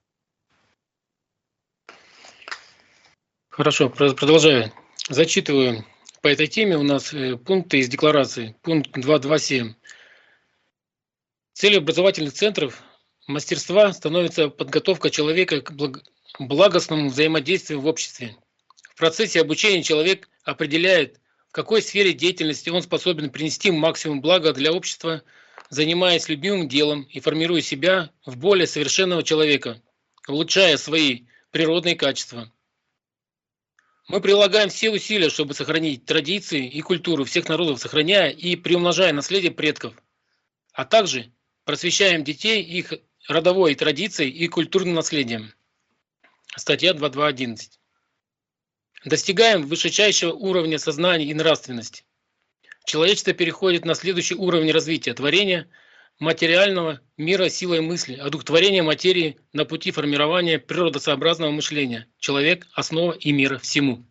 Хорошо, продолжаю. Зачитываю по этой теме у нас пункты из декларации. Пункт 2.27. Целью образовательных центров мастерства становится подготовка человека к благостному взаимодействию в обществе. В процессе обучения человек определяет, в какой сфере деятельности он способен принести максимум блага для общества, занимаясь любимым делом и формируя себя в более совершенного человека, улучшая свои природные качества. Мы прилагаем все усилия, чтобы сохранить традиции и культуру всех народов, сохраняя и приумножая наследие предков, а также Просвещаем детей их родовой традицией и культурным наследием. Статья 2.2.11. Достигаем высочайшего уровня сознания и нравственности. Человечество переходит на следующий уровень развития творения материального мира силой мысли, одухотворения материи на пути формирования природосообразного мышления. Человек – основа и мира всему.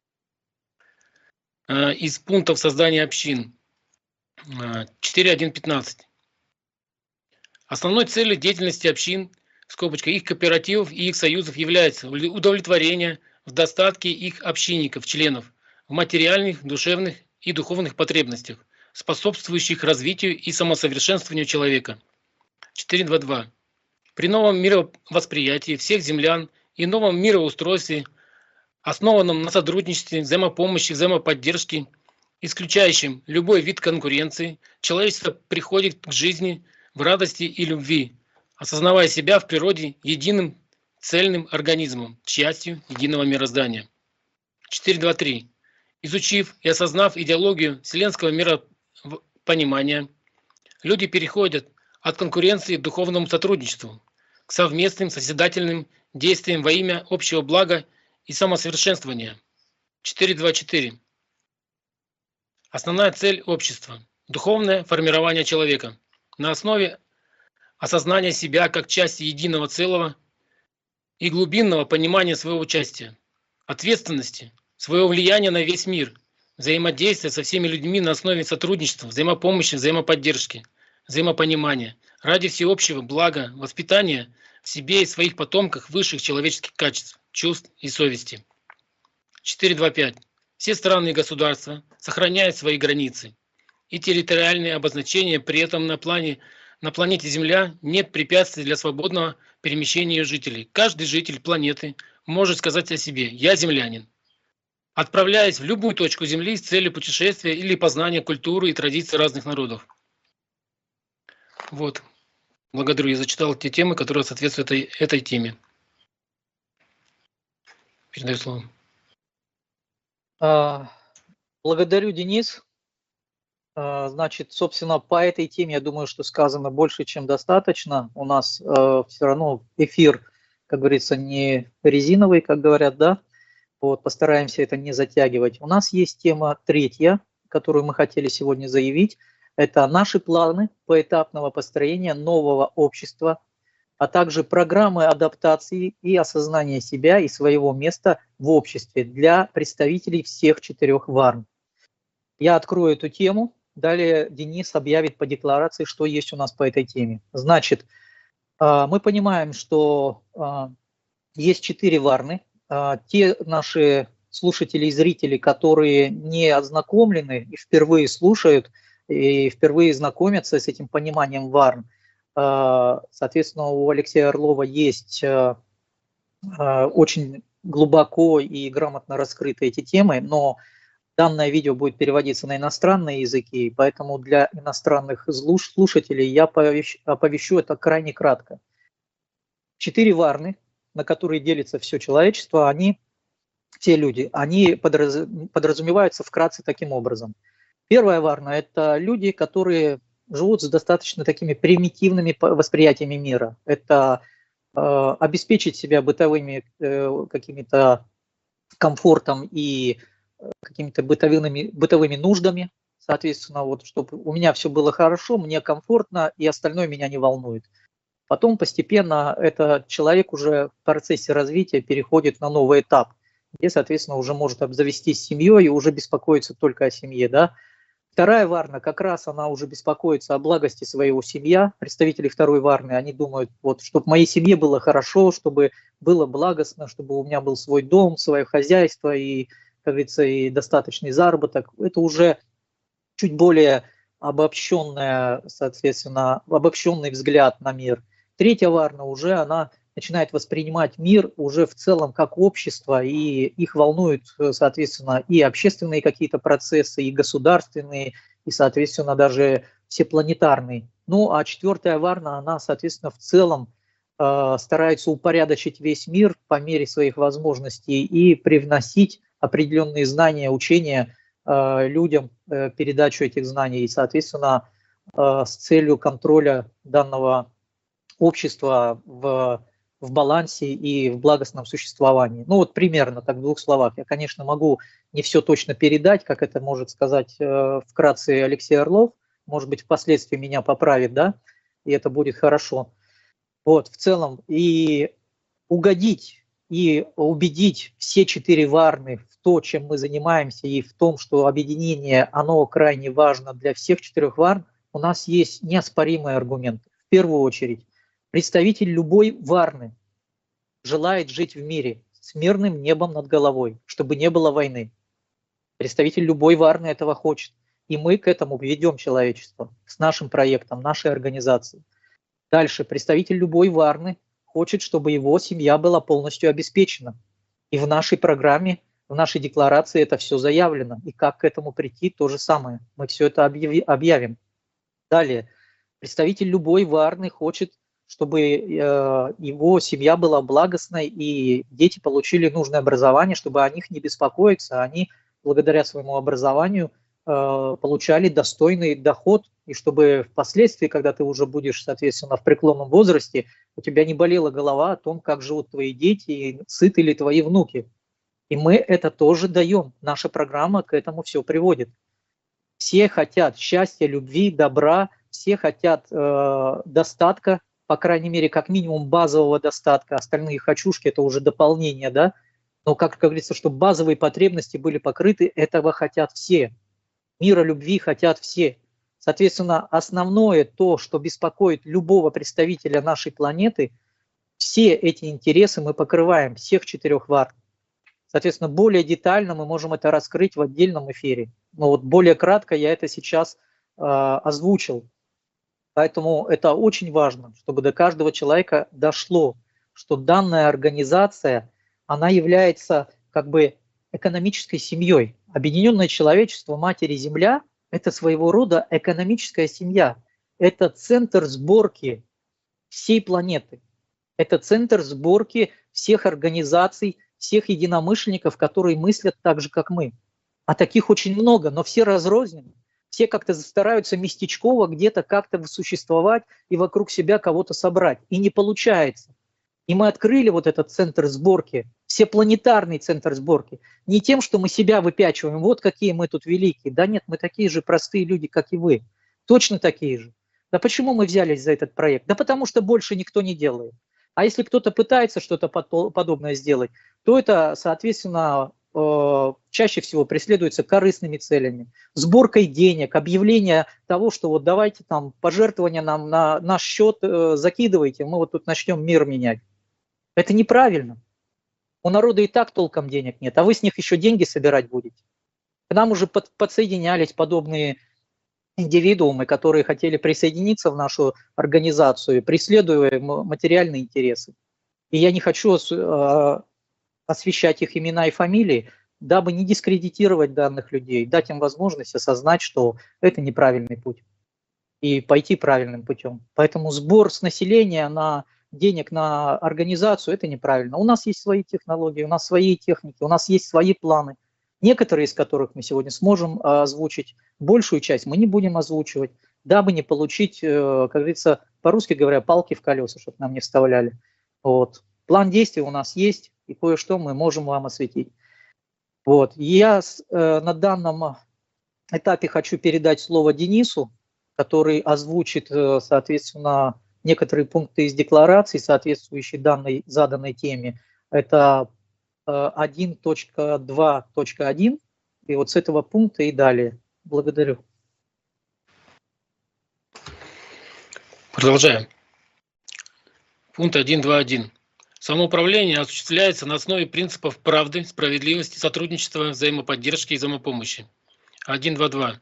Из пунктов создания общин. 4.1.15. Основной целью деятельности общин, в скобочках, их кооперативов и их союзов является удовлетворение в достатке их общинников, членов, в материальных, душевных и духовных потребностях, способствующих развитию и самосовершенствованию человека. 4.2.2. При новом мировосприятии всех землян и новом мироустройстве, основанном на сотрудничестве, взаимопомощи, взаимоподдержке, исключающем любой вид конкуренции, человечество приходит к жизни в радости и любви, осознавая себя в природе единым цельным организмом, частью единого мироздания. 4.2.3. Изучив и осознав идеологию вселенского миропонимания, люди переходят от конкуренции к духовному сотрудничеству, к совместным созидательным действиям во имя общего блага и самосовершенствования. 4.2.4. Основная цель общества – духовное формирование человека на основе осознания себя как части единого целого и глубинного понимания своего участия, ответственности, своего влияния на весь мир, взаимодействия со всеми людьми на основе сотрудничества, взаимопомощи, взаимоподдержки, взаимопонимания, ради всеобщего блага, воспитания в себе и своих потомках высших человеческих качеств, чувств и совести. 4.2.5. Все страны и государства сохраняют свои границы и территориальные обозначения, при этом на планете Земля нет препятствий для свободного перемещения ее жителей. Каждый житель планеты может сказать о себе «я землянин», отправляясь в любую точку Земли с целью путешествия или познания культуры и традиций разных народов. Вот. Благодарю. Я зачитал те темы, которые соответствуют этой теме. Передаю слово. Благодарю, Денис. Значит, собственно, по этой теме, я думаю, что сказано больше, чем достаточно. У нас все равно эфир, как говорится, не резиновый, как говорят, да? Вот, постараемся это не затягивать. У нас есть тема третья, которую мы хотели сегодня заявить. Это наши планы поэтапного построения нового общества, а также программы адаптации и осознания себя и своего места в обществе для представителей всех 4 варн. Я открою эту тему. Далее Денис объявит по декларации, что есть у нас по этой теме. Значит, мы понимаем, что есть 4 варны. Те наши слушатели и зрители, которые не ознакомлены и впервые слушают, и впервые знакомятся с этим пониманием варн, соответственно, у Алексея Орлова есть очень глубоко и грамотно раскрыты эти темы, но данное видео будет переводиться на иностранные языки, поэтому для иностранных слушателей я оповещу это крайне кратко. 4 варны, на которые делится все человечество, те люди, они подразумеваются вкратце таким образом. Первая варна – это люди, которые живут с достаточно такими примитивными восприятиями мира. Это обеспечить себя бытовыми какими-то комфортом и какими-то бытовыми нуждами, соответственно, вот, чтобы у меня все было хорошо, мне комфортно, и остальное меня не волнует. Потом постепенно этот человек уже в процессе развития переходит на новый этап, где, соответственно, уже может обзавестись семьей и уже беспокоиться только о семье, да. Вторая варна, как раз она уже беспокоится о благости своего семьи. Представители второй варны, они думают, вот, чтобы моей семье было хорошо, чтобы было благостно, чтобы у меня был свой дом, свое хозяйство и, как говорится, и достаточный заработок. Это уже чуть более обобщенный взгляд на мир. Третья варна уже она начинает воспринимать мир уже в целом как общество, и их волнуют, соответственно, и общественные какие-то процессы, и государственные, и, соответственно, даже всепланетарные. Ну, а четвертая варна, она, соответственно, в целом старается упорядочить весь мир по мере своих возможностей и привносить определенные знания, учения людям, передачу этих знаний. И, соответственно, с целью контроля данного общества в балансе и в благостном существовании. Ну вот примерно, так в 2 словах. Я, конечно, могу не все точно передать, как это может сказать вкратце Алексей Орлов. Может быть, впоследствии меня поправит, да, и это будет хорошо. Вот, в целом, и угодить, и убедить все 4 Варны в то, чем мы занимаемся, и в том, что объединение, оно крайне важно для всех 4 Варн, у нас есть неоспоримые аргументы. В первую очередь, представитель любой Варны желает жить в мире с мирным небом над головой, чтобы не было войны. Представитель любой Варны этого хочет. И мы к этому ведем человечество с нашим проектом, нашей организацией. Дальше. Представитель любой Варны хочет, чтобы его семья была полностью обеспечена. И в нашей программе, в нашей декларации это все заявлено. И как к этому прийти, то же самое. Мы все это объявим. Далее. Представитель любой Варны хочет, чтобы его семья была благостной и дети получили нужное образование, чтобы о них не беспокоиться. Они благодаря своему образованию получали достойный доход, и чтобы впоследствии, когда ты уже будешь, соответственно, в преклонном возрасте, у тебя не болела голова о том, как живут твои дети, и сыты ли твои внуки. И мы это тоже даем. Наша программа к этому все приводит. Все хотят счастья, любви, добра, все хотят достатка, по крайней мере, как минимум базового достатка. Остальные хочушки – это уже дополнение, да? Но, как говорится, чтобы базовые потребности были покрыты, этого хотят все. Мира, любви хотят все. Соответственно, основное то, что беспокоит любого представителя нашей планеты, все эти интересы мы покрываем, всех 4 Варн. Соответственно, более детально мы можем это раскрыть в отдельном эфире. Но вот более кратко я это сейчас озвучил. Поэтому это очень важно, чтобы до каждого человека дошло, что данная организация, она является как бы экономической семьей. Объединенное человечество Матери Земля – это своего рода экономическая семья. Это центр сборки всей планеты. Это центр сборки всех организаций, всех единомышленников, которые мыслят так же, как мы. А таких очень много, но все разрознены. Все как-то стараются местечково где-то как-то существовать и вокруг себя кого-то собрать. И не получается. И мы открыли вот этот центр сборки, всепланетарный центр сборки. Не тем, что мы себя выпячиваем, вот какие мы тут великие. Да нет, мы такие же простые люди, как и вы. Точно такие же. Да почему мы взялись за этот проект? Да потому что больше никто не делает. А если кто-то пытается что-то подобное сделать, то это, соответственно, чаще всего преследуется корыстными целями, сборкой денег, объявление того, что вот давайте там пожертвования нам на наш счет закидывайте, мы вот тут начнем мир менять. Это неправильно. У народа и так толком денег нет, а вы с них еще деньги собирать будете. К нам уже подсоединялись подобные индивидуумы, которые хотели присоединиться в нашу организацию, преследуя материальные интересы. И я не хочу освещать их имена и фамилии, дабы не дискредитировать данных людей, дать им возможность осознать, что это неправильный путь, и пойти правильным путем. Поэтому сбор с населения на денег на организацию – это неправильно. У нас есть свои технологии, у нас свои техники, у нас есть свои планы, некоторые из которых мы сегодня сможем озвучить, большую часть мы не будем озвучивать, дабы не получить, как говорится, по-русски говоря, палки в колеса, чтобы нам не вставляли. Вот. План действий у нас есть, и кое-что мы можем вам осветить. Вот. Я на данном этапе хочу передать слово Денису, который озвучит, соответственно, некоторые пункты из декларации, соответствующие данной заданной теме. Это 1.2.1, и вот с этого пункта и далее. Благодарю. Продолжаем. Пункт 1.2.1. Самоуправление осуществляется на основе принципов правды, справедливости, сотрудничества, взаимоподдержки и взаимопомощи. 1.2.2.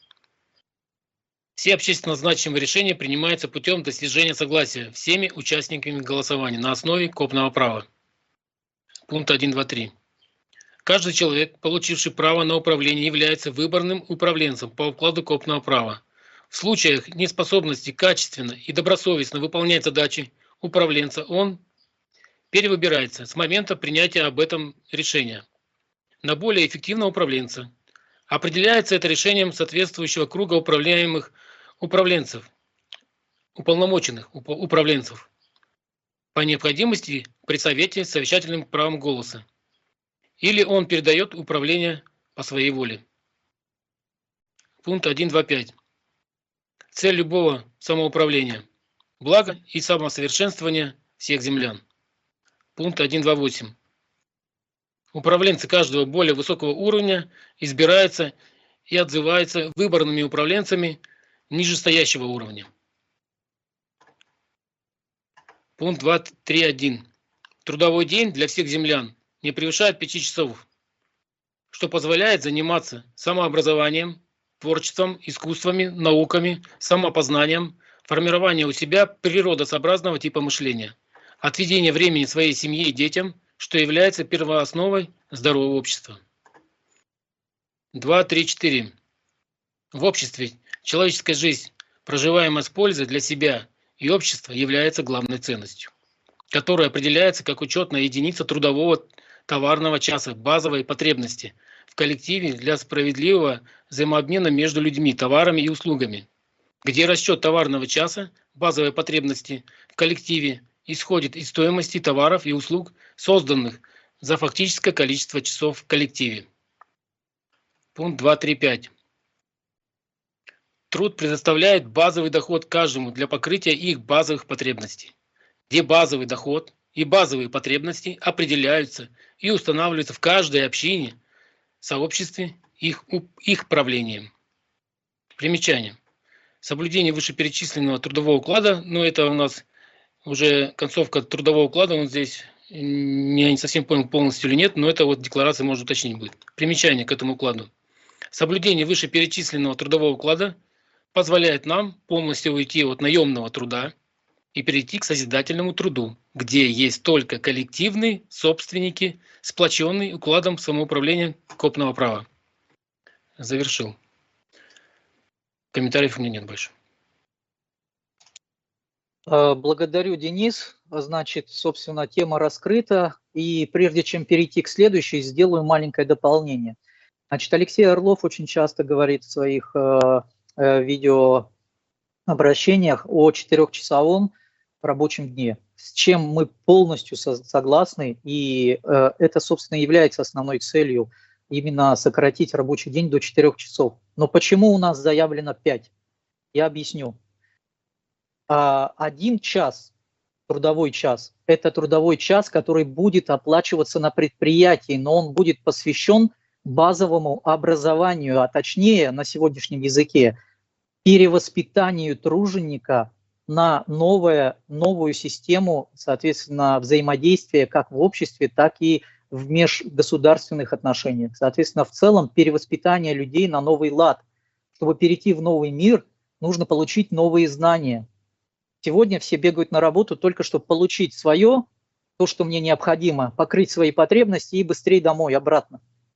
Все общественно значимые решения принимаются путем достижения согласия всеми участниками голосования на основе копного права. Пункт 1.2.3. Каждый человек, получивший право на управление, является выборным управленцем по укладу копного права. В случаях неспособности качественно и добросовестно выполнять задачи управленца, он перевыбирается с момента принятия об этом решения на более эффективного управленца. Определяется это решением соответствующего круга управляемых управленцев, уполномоченных управленцев, по необходимости при совете с совещательным правом голоса. Или он передает управление по своей воле. Пункт 1.2.5. Цель любого самоуправления – благо и самосовершенствование всех землян. Пункт 1.2.8. Управленцы каждого более высокого уровня избираются и отзываются выбранными управленцами нижестоящего уровня. Пункт 2.3.1. Трудовой день для всех землян не превышает 5 часов, что позволяет заниматься самообразованием, творчеством, искусствами, науками, самопознанием, формированием у себя природосообразного типа мышления, отведение времени своей семье и детям, что является первоосновой здорового общества. 2.3.4. В обществе человеческая жизнь, проживаемая с пользой для себя и общества, является главной ценностью, которая определяется как учетная единица трудового товарного часа базовой потребности в коллективе для справедливого взаимообмена между людьми, товарами и услугами, где расчет товарного часа базовой потребности в коллективе исходит из стоимости товаров и услуг, созданных за фактическое количество часов в коллективе. Пункт 2.3.5. Труд предоставляет базовый доход каждому для покрытия их базовых потребностей, где базовый доход и базовые потребности определяются и устанавливаются в каждой общине, сообществе, их правлением. Примечание. Соблюдение вышеперечисленного трудового уклада, но это у нас уже концовка трудового уклада, он здесь, я не совсем понял, полностью или нет, но это вот декларация может уточнить будет. Примечание к этому укладу. Соблюдение вышеперечисленного трудового уклада позволяет нам полностью уйти от наемного труда и перейти к созидательному труду, где есть только коллективные собственники, сплоченные укладом самоуправления копного права. Завершил. Комментариев у меня нет больше. Благодарю, Денис. Значит, собственно, тема раскрыта. И прежде чем перейти к следующей, сделаю маленькое дополнение. Значит, Алексей Орлов очень часто говорит в своих видеообращениях о 4-часовом рабочем дне, с чем мы полностью согласны, и это, собственно, является основной целью, именно сократить рабочий день до 4 часов. Но почему у нас заявлено 5? Я объясню. 1 час, трудовой час, это трудовой час, который будет оплачиваться на предприятии, но он будет посвящен базовому образованию, а точнее на сегодняшнем языке перевоспитанию труженика на новую систему, соответственно, взаимодействия как в обществе, так и в межгосударственных отношениях. Соответственно, в целом перевоспитание людей на новый лад. Чтобы перейти в новый мир, нужно получить новые знания. Сегодня все бегают на работу только чтобы получить свое, то, что мне необходимо, покрыть свои потребности и быстрее домой, обратно.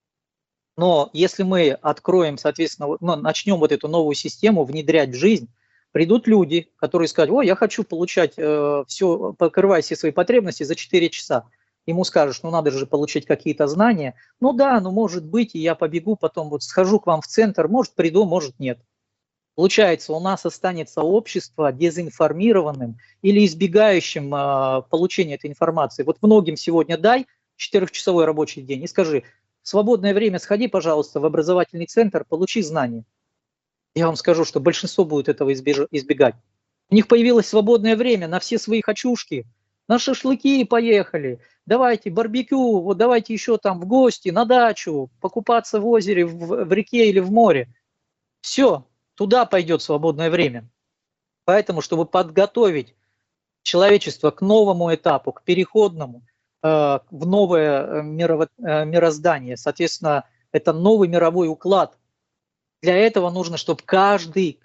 Но если мы откроем, соответственно, начнем вот эту новую систему внедрять в жизнь, придут люди, которые скажут: ой, я хочу получать все, покрывая все свои потребности за 4 часа. Ему скажешь: ну надо же получить какие-то знания. Ну да, ну может быть, и я побегу, потом вот схожу к вам в центр, может приду, может нет. Получается, у нас останется общество дезинформированным или избегающим получения этой информации. Вот многим сегодня дай 4-часовой рабочий день и скажи: в свободное время сходи, пожалуйста, в образовательный центр, получи знания. Я вам скажу, что большинство будет этого избегать. У них появилось свободное время на все свои хочушки, на шашлыки поехали, давайте барбекю, вот давайте еще там в гости, на дачу, покупаться в озере, в реке или в море. Все, туда пойдет свободное время. Поэтому, чтобы подготовить человечество к новому этапу, к переходному, в новое мироздание, соответственно, это новый мировой уклад. Для этого нужно, чтобы каждый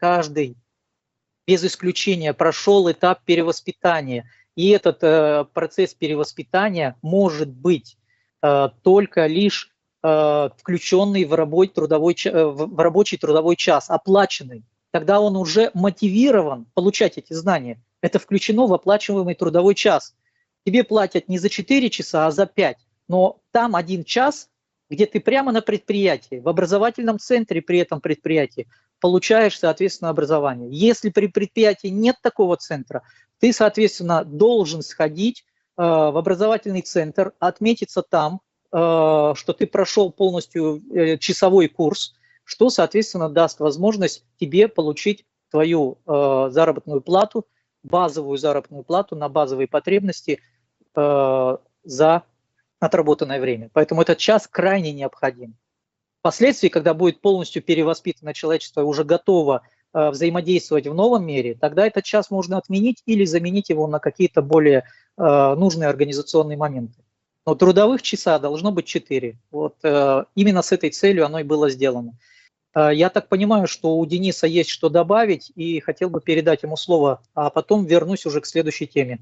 без исключения прошел этап перевоспитания. И этот процесс перевоспитания может быть только лишь включенный в рабочий трудовой час, оплаченный. Тогда он уже мотивирован получать эти знания. Это включено в оплачиваемый трудовой час. Тебе платят не за 4 часа, а за 5. Но там 1 час, где ты прямо на предприятии, в образовательном центре при этом предприятии, получаешь, соответственно, образование. Если при предприятии нет такого центра, ты, соответственно, должен сходить в образовательный центр, отметиться там, что ты прошел полностью часовой курс, что, соответственно, даст возможность тебе получить твою заработную плату, базовую заработную плату на базовые потребности за отработанное время. Поэтому этот час крайне необходим. Впоследствии, когда будет полностью перевоспитано человечество и уже готово взаимодействовать в новом мире, тогда этот час можно отменить или заменить его на какие-то более нужные организационные моменты. Но трудовых часа должно быть 4. Вот именно с этой целью оно и было сделано. Я так понимаю, что у Дениса есть что добавить, и хотел бы передать ему слово, а потом вернусь уже к следующей теме.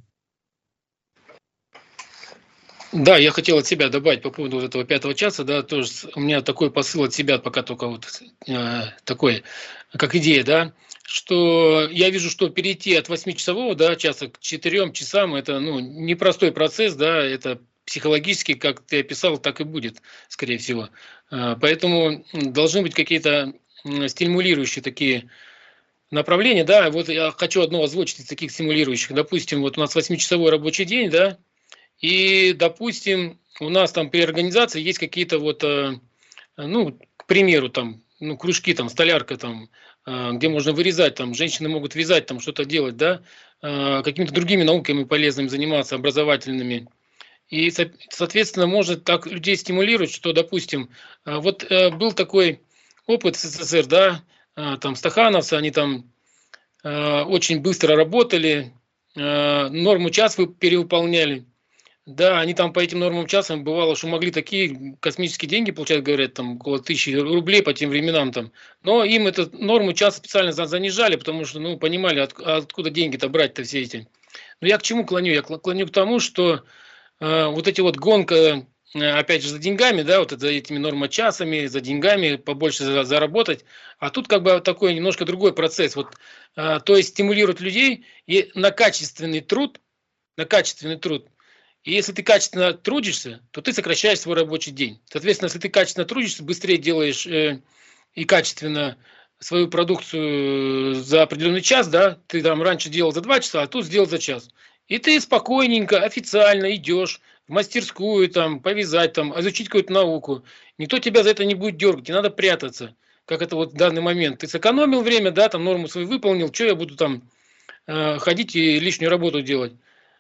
Да, я хотел от себя добавить по поводу вот этого 5 часа, да, тоже у меня такой посыл от себя, пока только вот такой, как идея, да, что я вижу, что перейти от 8-часового, да, часа к 4 часам, это, ну, непростой процесс, да, это психологически, как ты описал, так и будет, скорее всего. Поэтому должны быть какие-то стимулирующие такие направления, да, вот я хочу одно озвучить из таких стимулирующих. Допустим, вот у нас 8-часовой рабочий день, да, и, допустим, у нас там при организации есть какие-то вот, ну, к примеру, там, ну, кружки, там, столярка, там, где можно вырезать, там, женщины могут вязать, там, что-то делать, да, какими-то другими науками полезными заниматься, образовательными. И, соответственно, может так людей стимулировать, что, допустим, вот был такой опыт в СССР, да, там, стахановцы, они там очень быстро работали, норму час перевыполняли. Да, они там по этим нормам часам бывало, что могли такие космические деньги получать, говорят, там около 1000 рублей по тем временам там. Но им эту норму часа специально занижали, потому что, ну, понимали, откуда деньги-то брать-то все эти. Но я к чему клоню? Я клоню к тому, что вот эти вот гонка, опять же, за деньгами, да, вот за этими нормочасами, за деньгами, побольше заработать. А тут как бы такой немножко другой процесс. Вот, то есть стимулировать людей и на качественный труд, на качественный труд. И если ты качественно трудишься, то ты сокращаешь свой рабочий день. Соответственно, если ты качественно трудишься, быстрее делаешь и качественно свою продукцию за определенный час, да, ты там раньше делал за 2 часа, а тут сделал за час. И ты спокойненько, официально идешь в мастерскую, там, повязать, там, изучить какую-то науку. Никто тебя за это не будет дергать, не надо прятаться, как это вот в данный момент. Ты сэкономил время, да, там норму свою выполнил, что я буду там ходить и лишнюю работу делать.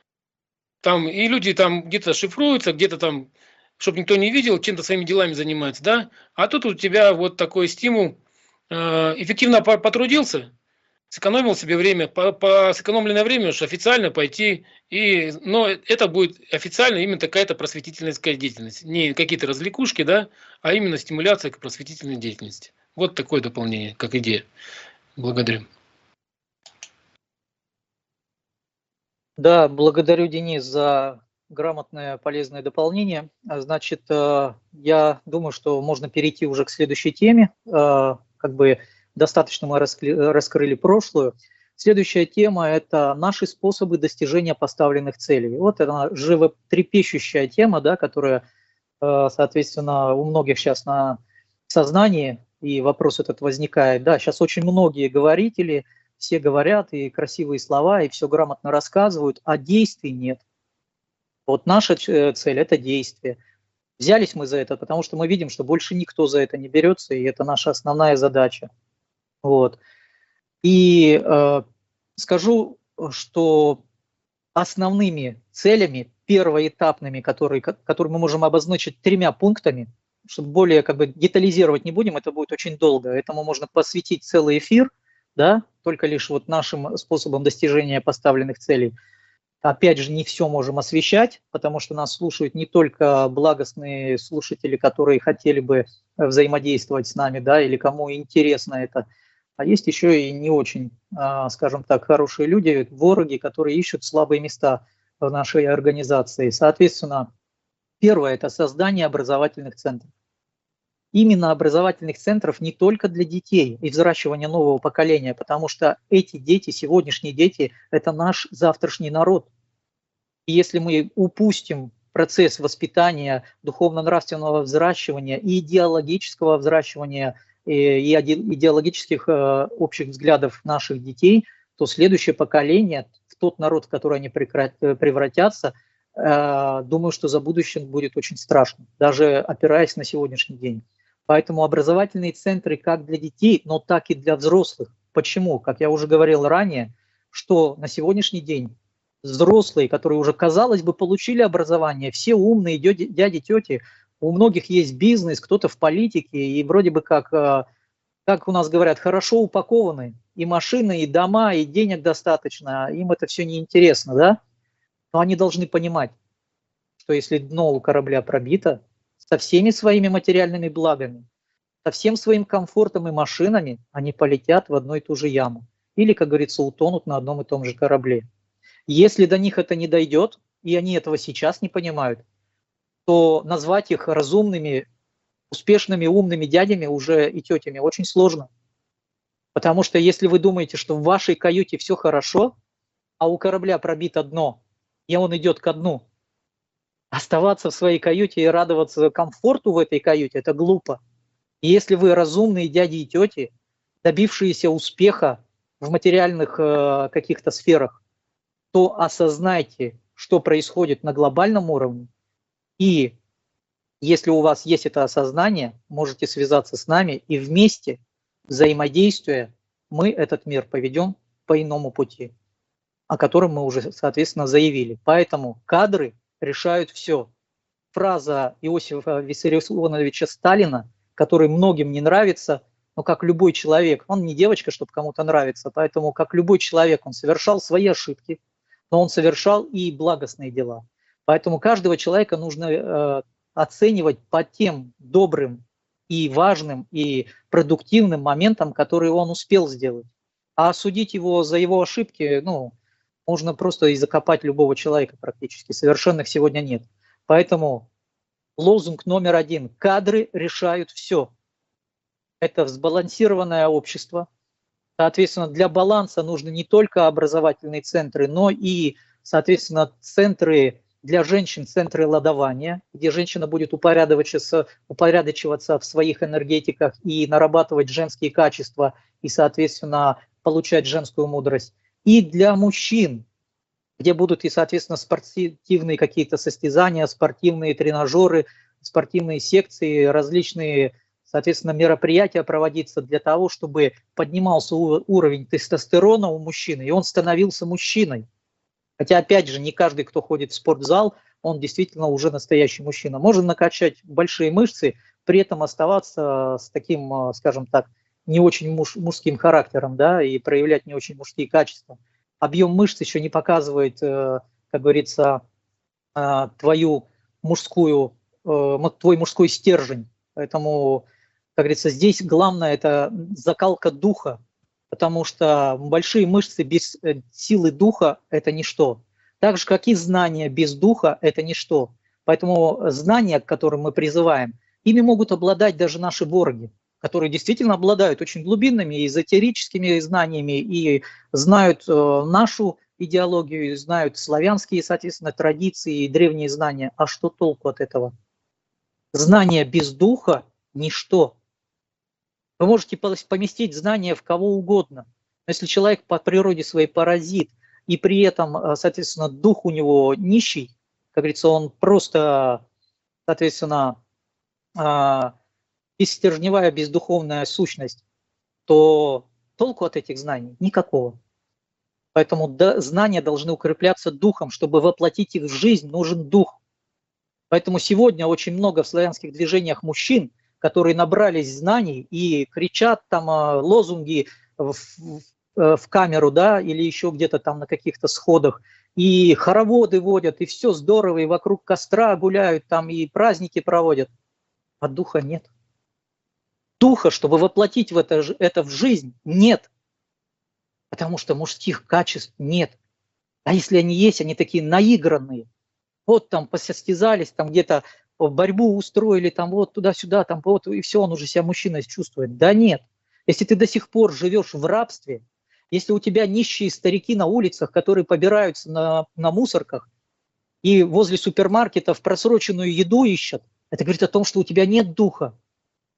Там и люди там где-то шифруются, где-то там, чтобы никто не видел, чем-то своими делами занимаются, да. А тут у тебя вот такой стимул, эффективно потрудился, сэкономил себе время, по сэкономленное время уж официально пойти, но это будет официально именно какая-то просветительская деятельность. Не какие-то развлекушки, да, а именно стимуляция к просветительной деятельности. Вот такое дополнение, как идея. Благодарю. Да, благодарю, Денис, за грамотное, полезное дополнение. Значит, я думаю, что можно перейти уже к следующей теме. Как бы достаточно мы раскрыли прошлую. Следующая тема – это наши способы достижения поставленных целей. Вот она животрепещущая тема, да, которая, соответственно, у многих сейчас на сознании, и вопрос этот возникает. Да, сейчас очень многие говорители, все говорят и красивые слова, и все грамотно рассказывают, а действий нет. Вот наша цель – это действие. Взялись мы за это, потому что мы видим, что больше никто за это не берется, и это наша основная задача. Вот. И скажу, что основными целями, первоэтапными, которые мы можем обозначить 3 пунктами, чтобы более как бы детализировать не будем, это будет очень долго, этому можно посвятить целый эфир, да, только лишь вот нашим способом достижения поставленных целей. Опять же, не все можем освещать, потому что нас слушают не только благостные слушатели, которые хотели бы взаимодействовать с нами, да, или кому интересно это, а есть еще и не очень, скажем так, хорошие люди, вороги, которые ищут слабые места в нашей организации. Соответственно, первое – это создание образовательных центров. Именно образовательных центров не только для детей и взращивания нового поколения, потому что эти дети, сегодняшние дети, это наш завтрашний народ. И если мы упустим процесс воспитания, духовно-нравственного взращивания и идеологического взращивания и идеологических общих взглядов наших детей, то следующее поколение, в тот народ, в который они превратятся, думаю, что за будущим будет очень страшно, даже опираясь на сегодняшний день. Поэтому образовательные центры как для детей, но так и для взрослых. Почему? Как я уже говорил ранее, что на сегодняшний день взрослые, которые уже, казалось бы, получили образование, все умные дяди, тети, у многих есть бизнес, кто-то в политике, и вроде бы как у нас говорят, хорошо упакованы, и машины, и дома, и денег достаточно, им это все неинтересно, да? Но они должны понимать, что если дно у корабля пробито, со всеми своими материальными благами, со всем своим комфортом и машинами, они полетят в одну и ту же яму. Или, как говорится, утонут на одном и том же корабле. Если до них это не дойдет, и они этого сейчас не понимают, то назвать их разумными, успешными, умными дядями уже и тетями очень сложно. Потому что если вы думаете, что в вашей каюте все хорошо, а у корабля пробито дно, и он идет ко дну, оставаться в своей каюте и радоваться комфорту в этой каюте – это глупо. И если вы разумные дяди и тети, добившиеся успеха в материальных каких-то сферах, то осознайте, что происходит на глобальном уровне. И если у вас есть это осознание, можете связаться с нами и вместе, взаимодействуя, мы этот мир поведем по иному пути, о котором мы уже, соответственно, заявили. Поэтому кадры решают все. Фраза Иосифа Виссарионовича Сталина, который многим не нравится, но как любой человек, он не девочка, чтобы кому-то нравиться, поэтому как любой человек, он совершал свои ошибки, но он совершал и благостные дела. Поэтому каждого человека нужно оценивать по тем добрым и важным и продуктивным моментам, которые он успел сделать. А осудить его за его ошибки, можно просто и закопать любого человека практически. Совершенных сегодня нет. Поэтому лозунг номер 1. Кадры решают все. Это сбалансированное общество. Соответственно, для баланса нужны не только образовательные центры, но и, соответственно, центры для женщин, центры ладования, где женщина будет упорядочиваться в своих энергетиках и нарабатывать женские качества и, соответственно, получать женскую мудрость. И для мужчин, где будут и, соответственно, спортивные какие-то состязания, спортивные тренажеры, спортивные секции, различные, соответственно, мероприятия проводиться для того, чтобы поднимался уровень тестостерона у мужчины, и он становился мужчиной. Хотя, опять же, не каждый, кто ходит в спортзал, он действительно уже настоящий мужчина. Можно накачать большие мышцы, при этом оставаться с таким, скажем так, не очень мужским характером, да, и проявлять не очень мужские качества. Объем мышц еще не показывает, как говорится, твой мужской стержень. Поэтому, как говорится, здесь главное – это закалка духа, потому что большие мышцы без силы духа – это ничто. Так же, как и знания без духа – это ничто. Поэтому знания, к которым мы призываем, ими могут обладать даже наши вороги, которые действительно обладают очень глубинными эзотерическими знаниями и знают нашу идеологию, знают славянские, соответственно, традиции и древние знания. А что толку от этого? Знания без духа – ничто. Вы можете поместить знания в кого угодно. Но если человек по природе своей паразит, и при этом, соответственно, дух у него нищий, как говорится, он просто, соответственно, бесстержневая, бездуховная сущность, то толку от этих знаний никакого. Поэтому знания должны укрепляться духом. Чтобы воплотить их в жизнь, нужен дух. Поэтому сегодня очень много в славянских движениях мужчин, которые набрались знаний и кричат там лозунги в камеру, да, или еще где-то там на каких-то сходах, и хороводы водят, и все здорово, и вокруг костра гуляют, там и праздники проводят. А духа нет. Духа, чтобы воплотить это в жизнь, нет. Потому что мужских качеств нет. А если они есть, они такие наигранные. Вот там посостязались, там где-то борьбу устроили, там вот туда-сюда, там вот, и все, он уже себя мужчиной чувствует. Да нет. Если ты до сих пор живешь в рабстве, если у тебя нищие старики на улицах, которые побираются на мусорках и возле супермаркетов просроченную еду ищут, это говорит о том, что у тебя нет духа.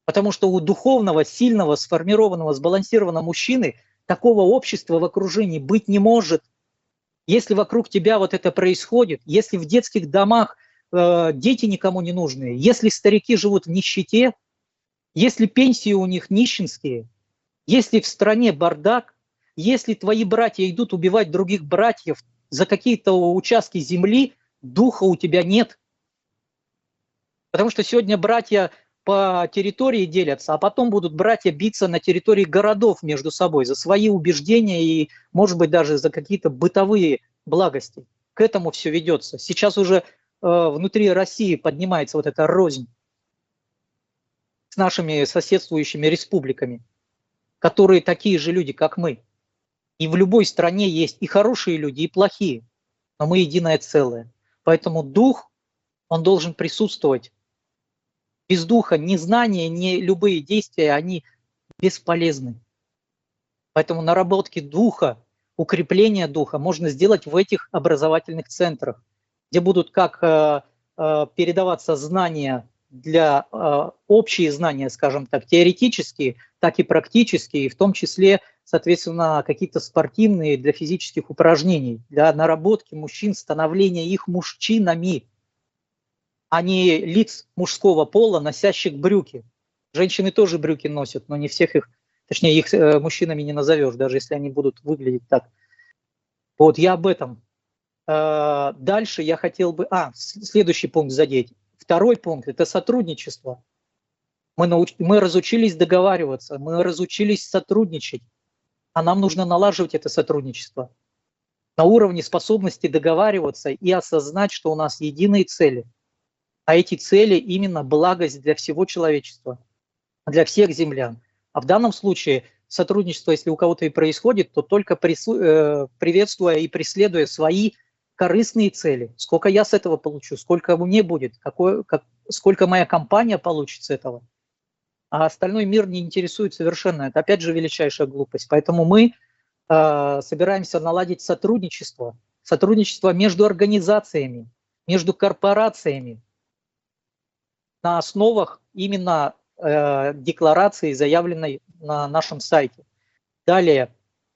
Потому что у духовного, сильного, сформированного, сбалансированного мужчины такого общества в окружении быть не может. Если вокруг тебя вот это происходит, если в детских домах дети никому не нужны, если старики живут в нищете, если пенсии у них нищенские, если в стране бардак, если твои братья идут убивать других братьев за какие-то участки земли, духа у тебя нет. Потому что сегодня братья по территории делятся, а потом будут братья биться на территории городов между собой за свои убеждения и, может быть, даже за какие-то бытовые благости. К этому все ведется. Сейчас уже внутри России поднимается вот эта рознь с нашими соседствующими республиками, которые такие же люди, как мы. И в любой стране есть и хорошие люди, и плохие, но мы единое целое. Поэтому дух, он должен присутствовать. Без духа ни знания, ни любые действия, они бесполезны. Поэтому наработки духа, укрепление духа можно сделать в этих образовательных центрах, где будут как передаваться знания для общие знания, скажем так, теоретические, так и практические, и в том числе, соответственно, какие-то спортивные для физических упражнений, для наработки мужчин, становления их мужчинами, а не лиц мужского пола, носящих брюки. Женщины тоже брюки носят, но не всех их, точнее, их мужчинами не назовешь, даже если они будут выглядеть так. Вот я об этом. Дальше я хотел бы... следующий пункт задеть. Второй пункт – это сотрудничество. Мы разучились договариваться, мы разучились сотрудничать, а нам нужно налаживать это сотрудничество на уровне способности договариваться и осознать, что у нас единые цели. А эти цели именно благость для всего человечества, для всех землян. А в данном случае сотрудничество, если у кого-то и происходит, то только приветствуя и преследуя свои корыстные цели. Сколько я с этого получу, сколько мне будет, сколько моя компания получит с этого. А остальной мир не интересует совершенно. Это опять же величайшая глупость. Поэтому мы собираемся наладить сотрудничество между организациями, между корпорациями на основах именно декларации, заявленной на нашем сайте. Далее,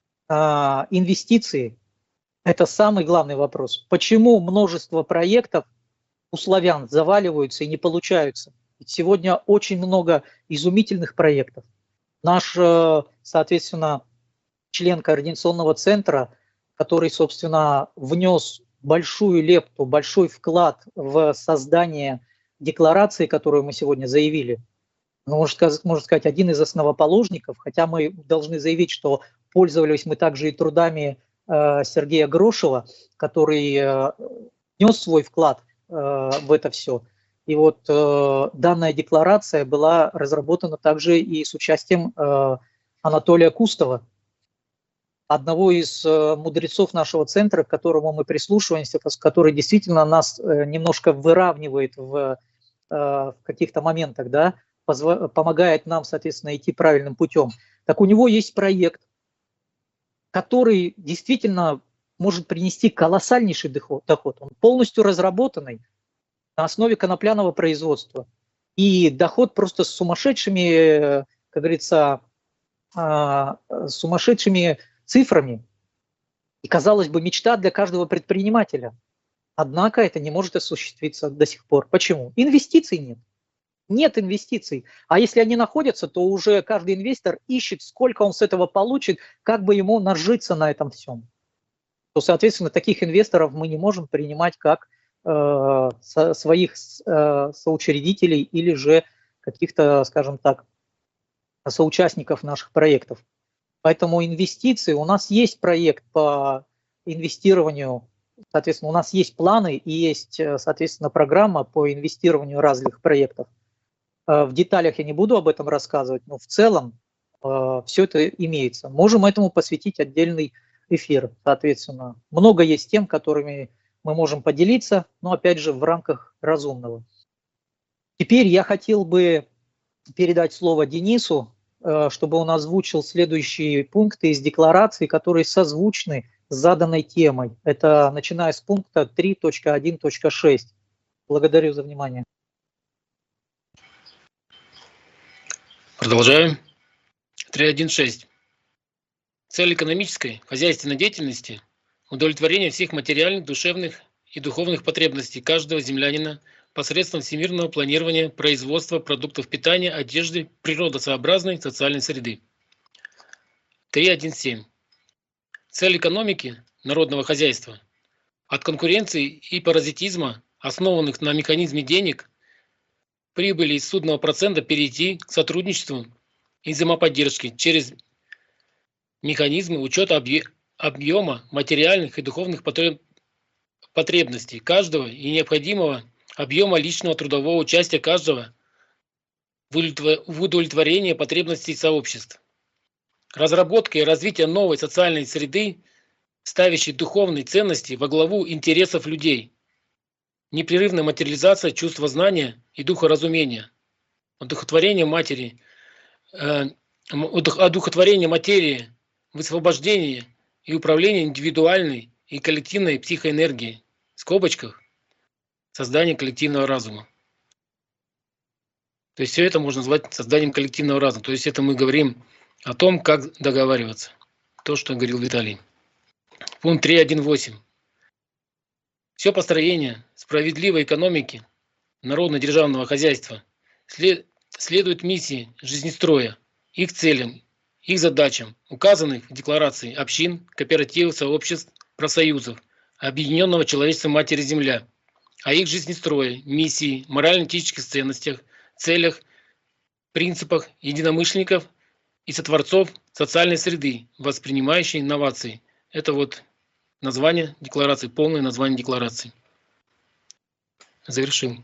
инвестиции. Это самый главный вопрос. Почему множество проектов у славян заваливаются и не получаются? Ведь сегодня очень много изумительных проектов. Наш, соответственно, член координационного центра, который, собственно, внес большую лепту, большой вклад в создание декларации, которую мы сегодня заявили, можно сказать, один из основоположников, хотя мы должны заявить, что пользовались мы также и трудами Сергея Грошева, который внес свой вклад в это все. И вот данная декларация была разработана также и с участием Анатолия Кустова, одного из мудрецов нашего центра, к которому мы прислушиваемся, который действительно нас немножко выравнивает в каких-то моментах, да, помогает нам, соответственно, идти правильным путем. Так у него есть проект, который действительно может принести колоссальнейший доход. Он полностью разработанный на основе конопляного производства. И доход просто с сумасшедшими, как говорится, сумасшедшими цифрами. И, казалось бы, мечта для каждого предпринимателя. Однако это не может осуществиться до сих пор. Почему? Инвестиций нет. Нет инвестиций. А если они находятся, то уже каждый инвестор ищет, сколько он с этого получит, как бы ему нажиться на этом всем. То, соответственно, таких инвесторов мы не можем принимать как своих соучредителей или же каких-то, скажем так, соучастников наших проектов. Поэтому инвестиции, у нас есть проект по инвестированию, соответственно, у нас есть планы и есть, соответственно, программа по инвестированию разных проектов. В деталях я не буду об этом рассказывать, но в целом все это имеется. Можем этому посвятить отдельный эфир, соответственно. Много есть тем, которыми мы можем поделиться, но опять же в рамках разумного. Теперь я хотел бы передать слово Денису, чтобы он озвучил следующие пункты из декларации, которые созвучны с заданной темой. Это начиная с пункта 3.1.6. Благодарю за внимание. Продолжаем. 3.1.6. Цель экономической, хозяйственной деятельности – удовлетворение всех материальных, душевных и духовных потребностей каждого землянина посредством всемирного планирования производства продуктов питания, одежды, природосообразной социальной среды. 3.1.7. Цель экономики народного хозяйства – от конкуренции и паразитизма, основанных на механизме денег, прибыли из судного процента перейти к сотрудничеству и взаимоподдержке через механизмы учета объема материальных и духовных потребностей каждого и необходимого объема личного трудового участия каждого в удовлетворении потребностей сообществ. Разработка и развитие новой социальной среды, ставящей духовные ценности во главу интересов людей. Непрерывная материализация чувства знания и духа разумения. Одухотворение материи высвобождение и управление индивидуальной и коллективной психоэнергией, в скобочках, создание коллективного разума. То есть все это можно назвать созданием коллективного разума. То есть это мы говорим о том, как договариваться. То, что говорил Виталий. Пункт 3.1.8. Все построение справедливой экономики, народно-державного хозяйства следует миссии жизнестроя, их целям, их задачам, указанных в декларации общин, кооперативов, сообществ, профсоюзов, Объединенного человечества Матери Земля, о их жизнестрое, миссии, морально-этических ценностях, целях, принципах единомышленников и сотворцов социальной среды, воспринимающей инновации. Это вот название декларации, полное название декларации. Завершил.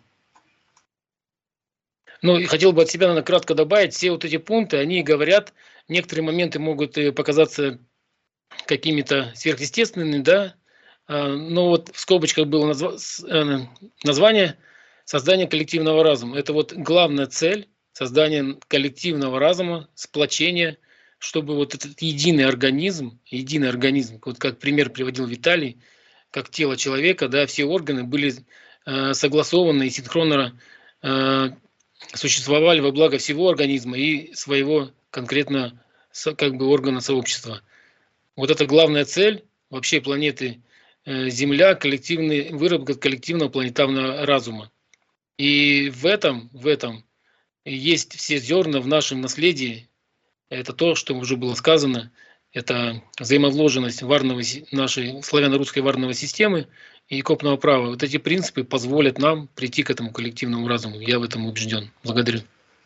Ну и хотел бы от себя, наверное, кратко добавить, все вот эти пункты, они говорят, некоторые моменты могут показаться какими-то сверхъестественными, да, но вот в скобочках было название создания коллективного разума. Это вот главная цель создания коллективного разума, сплочения, чтобы вот этот единый организм, вот как пример приводил Виталий, как тело человека, да, все органы были согласованы и синхронно существовали во благо всего организма и своего конкретно как бы органа сообщества. Вот это главная цель вообще планеты Земля, выработка коллективного планетарного разума. И в этом есть все зерна в нашем наследии. Это то, что уже было сказано. Это взаимовложенность нашей славяно-русской варновой системы и копного права. Вот эти принципы позволят нам прийти к этому коллективному разуму. Я в этом убежден. Благодарю.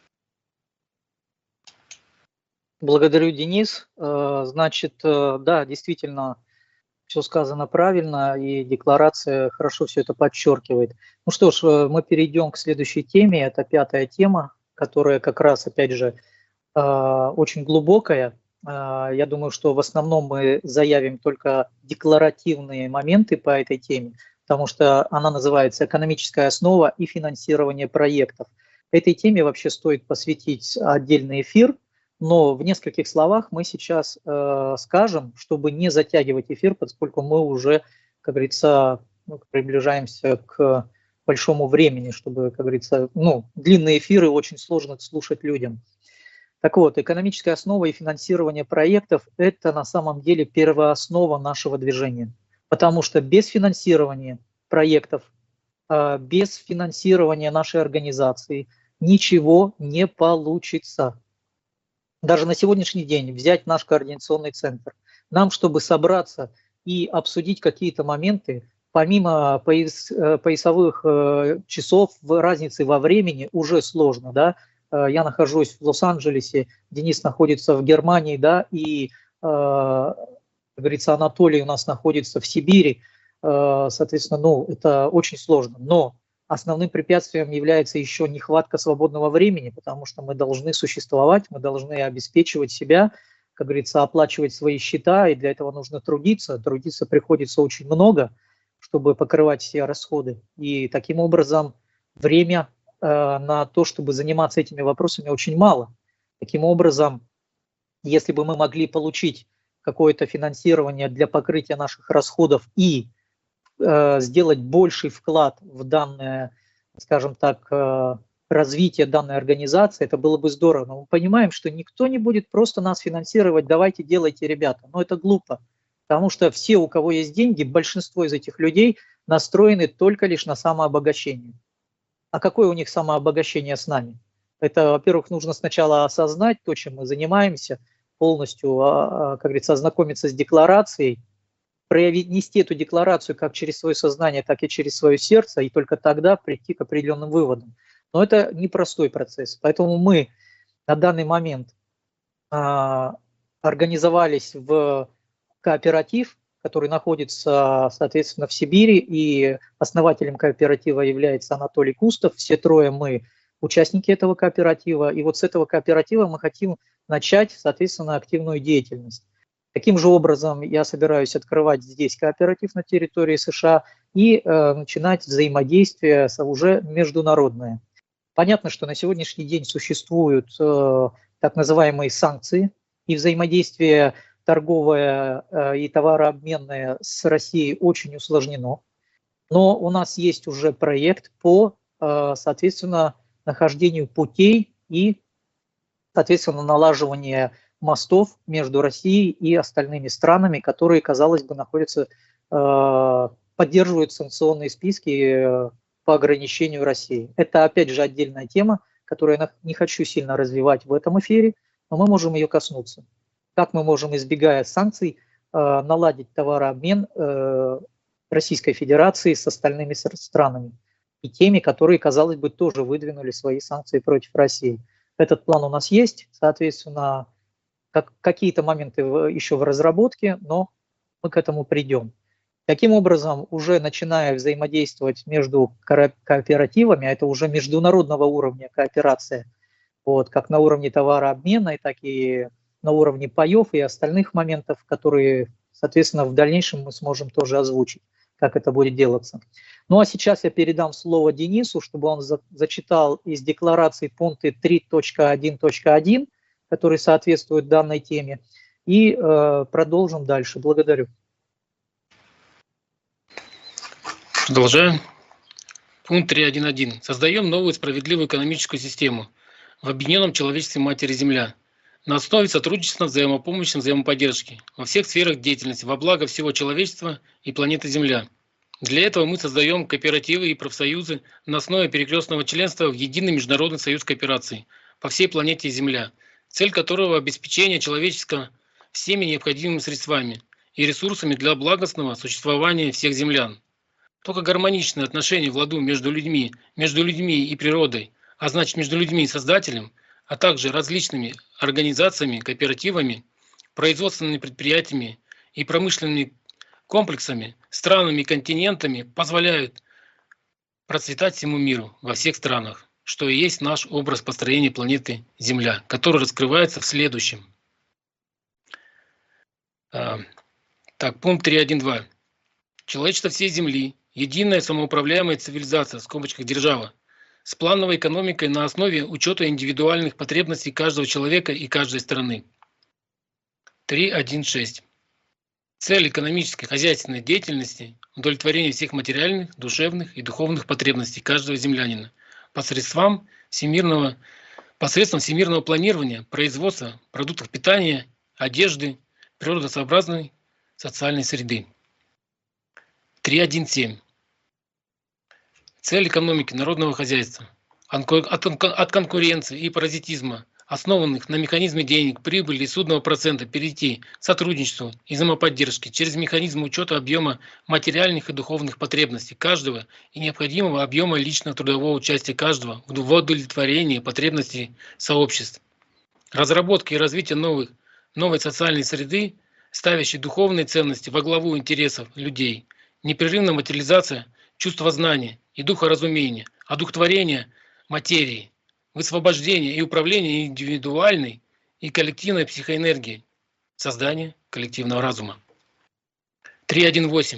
Благодарю, Денис. Значит, да, действительно, все сказано правильно, и декларация хорошо все это подчеркивает. Ну что ж, мы перейдем к следующей теме. Это 5-я тема, которая как раз, опять же, очень глубокая. Я думаю, что в основном мы заявим только декларативные моменты по этой теме, потому что она называется «Экономическая основа и финансирование проектов». Этой теме вообще стоит посвятить отдельный эфир, но в нескольких словах мы сейчас скажем, чтобы не затягивать эфир, поскольку мы уже, как говорится, приближаемся к большому времени, чтобы, как говорится, длинные эфиры очень сложно слушать людям. Так вот, экономическая основа и финансирование проектов – это на самом деле первооснова нашего движения, потому что без финансирования проектов, без финансирования нашей организации ничего не получится. Даже на сегодняшний день взять наш координационный центр. Нам, чтобы собраться и обсудить какие-то моменты, помимо поясовых часов, разницы во времени, уже сложно, да. Я нахожусь в Лос-Анджелесе, Денис находится в Германии, да, и, как говорится, Анатолий у нас находится в Сибири. Соответственно, это очень сложно. Но основным препятствием является еще нехватка свободного времени, потому что мы должны существовать, мы должны обеспечивать себя, как говорится, оплачивать свои счета, и для этого нужно трудиться. Трудиться приходится очень много, чтобы покрывать все расходы. И таким образом время на то, чтобы заниматься этими вопросами, очень мало. Таким образом, если бы мы могли получить какое-то финансирование для покрытия наших расходов и сделать больший вклад в данное, скажем так, развития данной организации, это было бы здорово. Но мы понимаем, что никто не будет просто нас финансировать, давайте делайте, ребята. Но это глупо, потому что все, у кого есть деньги, большинство из этих людей настроены только лишь на самообогащение. А какое у них самообогащение с нами? Это, во-первых, нужно сначала осознать то, чем мы занимаемся, полностью, как говорится, ознакомиться с декларацией, нести эту декларацию как через свое сознание, так и через свое сердце, и только тогда прийти к определенным выводам. Но это непростой процесс. Поэтому мы на данный момент организовались в кооператив, который находится, соответственно, в Сибири, и основателем кооператива является Анатолий Кустов. Все трое мы участники этого кооператива, и вот с этого кооператива мы хотим начать, соответственно, активную деятельность. Таким же образом я собираюсь открывать здесь кооператив на территории США и начинать взаимодействие уже международное. Понятно, что на сегодняшний день существуют так называемые санкции, и взаимодействие торговое и товарообменное с Россией очень усложнено. Но у нас есть уже проект по, соответственно, нахождению путей и, соответственно, налаживанию мостов между Россией и остальными странами, которые, казалось бы, находятся, поддерживают санкционные списки по ограничению России. Это, опять же, отдельная тема, которую я не хочу сильно развивать в этом эфире, но мы можем ее коснуться. Как мы можем, избегая санкций, наладить товарообмен Российской Федерации с остальными странами и теми, которые, казалось бы, тоже выдвинули свои санкции против России. Этот план у нас есть, соответственно, какие-то моменты еще в разработке, но мы к этому придем. Таким образом, уже начиная взаимодействовать между кооперативами, а это уже международного уровня кооперация, вот, как на уровне товарообмена, так и на уровне паев и остальных моментов, которые, соответственно, в дальнейшем мы сможем тоже озвучить, как это будет делаться. Ну а сейчас я передам слово Денису, чтобы он зачитал из декларации пункты 3.1.1, которые соответствуют данной теме, и продолжим дальше. Благодарю. Продолжаем. Пункт 3.1.1. Создаем новую справедливую экономическую систему в объединенном человечестве Матери Земля на основе сотрудничества, взаимопомощи, взаимоподдержки во всех сферах деятельности во благо всего человечества и планеты Земля. Для этого мы создаем кооперативы и профсоюзы на основе перекрестного членства в Единый международный союз коопераций по всей планете Земля, цель которого обеспечение человеческого всеми необходимыми средствами и ресурсами для благостного существования всех землян. Только гармоничные отношения в ладу между людьми и природой, а значит между людьми и Создателем, а также различными организациями, кооперативами, производственными предприятиями и промышленными комплексами, странами и континентами позволяют процветать всему миру во всех странах, что и есть наш образ построения планеты Земля, который раскрывается в следующем. Так, пункт 3.1.2. Человечество всей Земли – единая самоуправляемая цивилизация, в скобочках держава, с плановой экономикой на основе учета индивидуальных потребностей каждого человека и каждой страны. 3.1.6. Цель экономической хозяйственной деятельности – удовлетворение всех материальных, душевных и духовных потребностей каждого землянина посредством всемирного планирования, производства продуктов питания, одежды, природосообразной социальной среды. 3.1.7. Цель экономики народного хозяйства от конкуренции и паразитизма, основанных на механизме денег, прибыли и судного процента, перейти к сотрудничеству и взаимоподдержке через механизм учета объема материальных и духовных потребностей каждого и необходимого объема личного трудового участия каждого в удовлетворении потребностей сообществ. Разработка и развитие новой социальной среды, ставящей духовные ценности во главу интересов людей, непрерывная материализация чувства знания и духа разумения, одухотворение материи, высвобождение и управление индивидуальной и коллективной психоэнергией, создание коллективного разума. 3.1.8.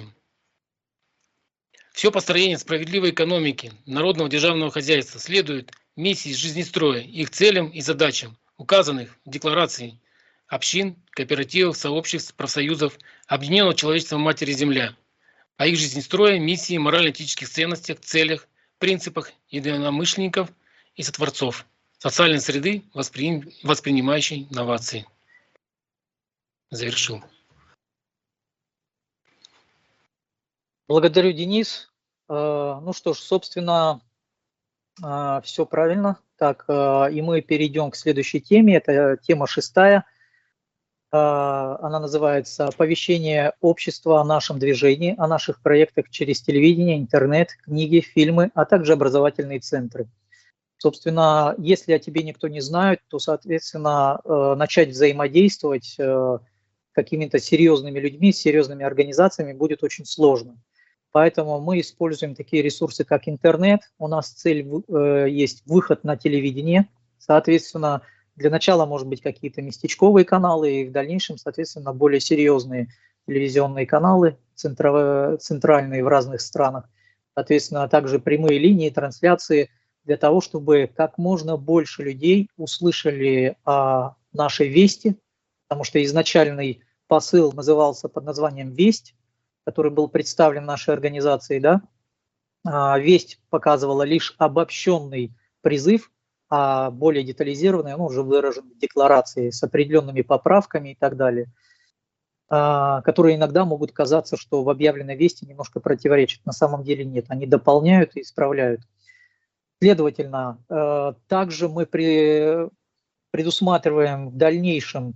Все построение справедливой экономики, народного державного хозяйства следует миссии жизнестроя, их целям и задачам, указанных в декларации общин, кооперативов, сообществ, профсоюзов, объединенного человечества Матери Земля, о их жизнестроя, миссии, морально-этических ценностях, целях, принципах единомышленников и сотворцов социальной среды, воспринимающей новации. Завершил. Благодарю, Денис. Ну что ж, собственно, все правильно. Так, и мы перейдем к следующей теме. Это тема 6. Она называется «Оповещение общества о нашем движении, о наших проектах через телевидение, интернет, книги, фильмы, а также образовательные центры». Собственно, если о тебе никто не знает, то, соответственно, начать взаимодействовать с какими-то серьезными людьми, с серьезными организациями будет очень сложно. Поэтому мы используем такие ресурсы, как интернет. У нас цель есть выход на телевидение. Соответственно, для начала, может быть, какие-то местечковые каналы, и в дальнейшем, соответственно, более серьезные телевизионные каналы, центральные в разных странах. Соответственно, также прямые линии, трансляции, для того, чтобы как можно больше людей услышали о нашей вести, потому что изначальный посыл назывался под названием «Весть», который был представлен нашей организацией, да. Весть показывала лишь обобщенный призыв, а более детализированный, он уже выражен в декларации с определенными поправками и так далее, которые иногда могут казаться, что в объявленной вести немножко противоречат. На самом деле нет, они дополняют и исправляют. Следовательно, также мы предусматриваем в дальнейшем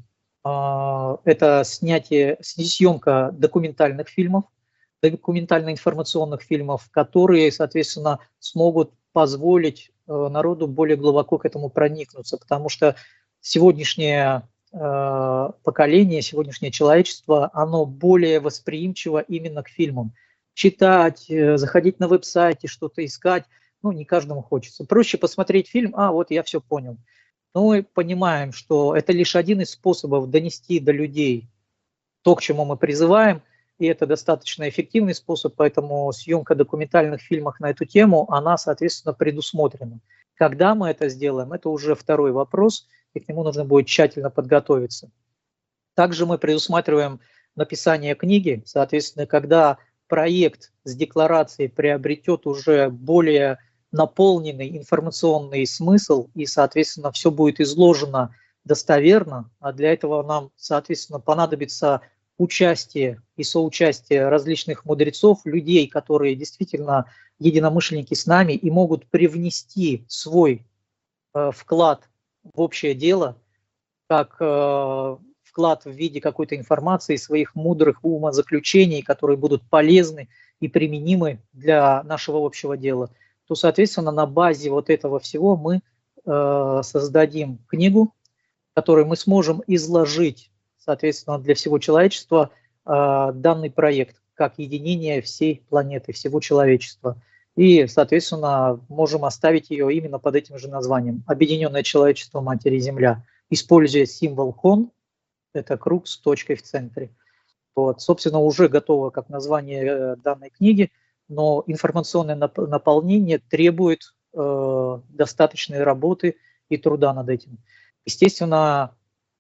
это съемка документальных фильмов, документально-информационных фильмов, которые, соответственно, смогут позволить народу более глубоко к этому проникнуться, потому что сегодняшнее поколение, сегодняшнее человечество, оно более восприимчиво именно к фильмам. Читать, заходить на веб-сайты, что-то искать, ну, не каждому хочется. Проще посмотреть фильм, вот я все понял. Но мы понимаем, что это лишь один из способов донести до людей то, к чему мы призываем, и это достаточно эффективный способ, поэтому съемка документальных фильмов на эту тему, она, соответственно, предусмотрена. Когда мы это сделаем, это уже второй вопрос, и к нему нужно будет тщательно подготовиться. Также мы предусматриваем написание книги, соответственно, когда проект с декларацией приобретет уже более наполненный информационный смысл, и, соответственно, все будет изложено достоверно, а для этого нам, соответственно, понадобится участие и соучастие различных мудрецов, людей, которые действительно единомышленники с нами и могут привнести свой вклад в общее дело, как вклад в виде какой-то информации, своих мудрых умозаключений, которые будут полезны и применимы для нашего общего дела, то, соответственно, на базе вот этого всего мы создадим книгу, в которой мы сможем изложить, соответственно, для всего человечества данный проект, как единение всей планеты, всего человечества. И, соответственно, можем оставить ее именно под этим же названием «Объединенное человечество Матери Земля», используя символ КОН, это круг с точкой в центре. Вот, собственно, уже готово как название данной книги, но информационное наполнение требует достаточной работы и труда над этим. Естественно,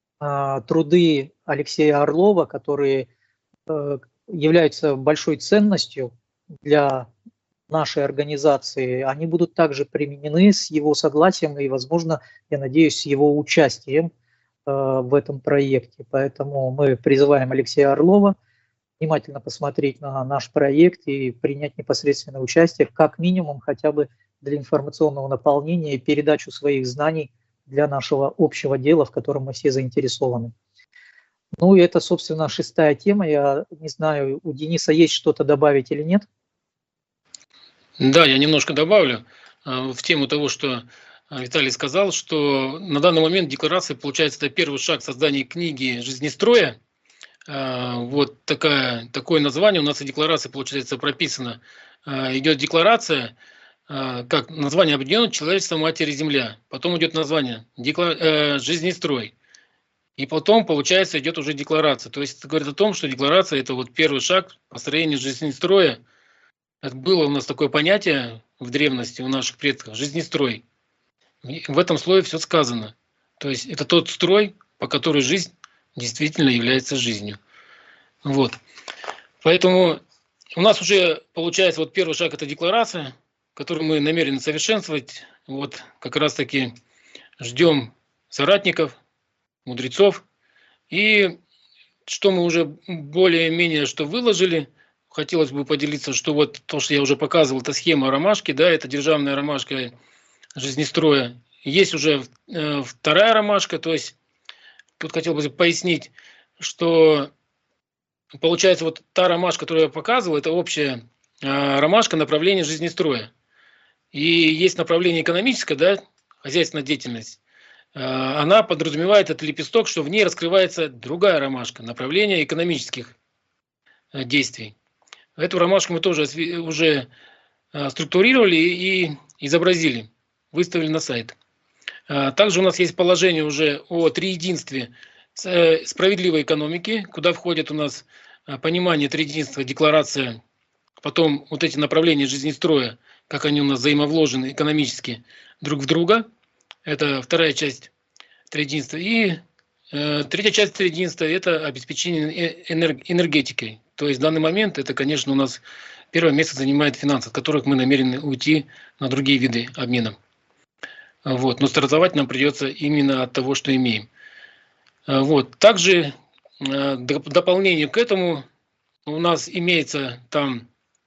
труды Алексея Орлова, которые являются большой ценностью для нашей организации, они будут также применены с его согласием и, возможно, я надеюсь, с его участием в этом проекте. Поэтому мы призываем Алексея Орлова внимательно посмотреть на наш проект и принять непосредственное участие, как минимум хотя бы для информационного наполнения и передачу своих знаний для нашего общего дела, в котором мы все заинтересованы. Ну и это, собственно, 6-я тема. Я не знаю, у Дениса есть что-то добавить или нет? Да, я немножко добавлю в тему того, что Виталий сказал, что на данный момент декларация, получается, это первый шаг в создании книги «Жизнестроя». Вот такое название у нас и декларация, получается, прописано. Идет декларация, как название «Объединенное человечество Матери Земля». Потом идет название «Жизнестрой». И потом, получается, идет уже декларация. То есть это говорит о том, что декларация – это вот первый шаг в построении жизнестроя. Это было у нас такое понятие в древности у наших предков – жизнестрой. В этом слое все сказано. То есть это тот строй, по которому жизнь действительно является жизнью. Вот. Поэтому у нас уже получается вот первый шаг – это декларация, которую мы намерены совершенствовать Вот как раз-таки ждем соратников, мудрецов. И что мы уже более-менее что выложили, хотелось бы поделиться, что вот то, что я уже показывал, это схема ромашки, да, это державная ромашка жизнестроя. Есть уже вторая ромашка, то есть тут хотел бы пояснить, что получается вот та ромашка, которую я показывал, это общая ромашка направления жизнестроя. И есть направление экономическое, да, хозяйственная деятельность. Она подразумевает этот лепесток, что в ней раскрывается другая ромашка, направление экономических действий. Эту ромашку мы тоже уже структурировали и изобразили, выставили на сайт. Также у нас есть положение уже о триединстве справедливой экономики, куда входит у нас понимание триединства, декларация, потом вот эти направления жизнестроя, как они у нас взаимовложены экономически друг в друга. Это вторая часть триединства. И третья часть триединства – это обеспечение энергетикой. То есть в данный момент это, конечно, у нас первое место занимает финансы, от которых мы намерены уйти на другие виды обмена. Вот. Но стартовать нам придется именно от того, что имеем. Вот. Также дополнение к этому у нас имеется там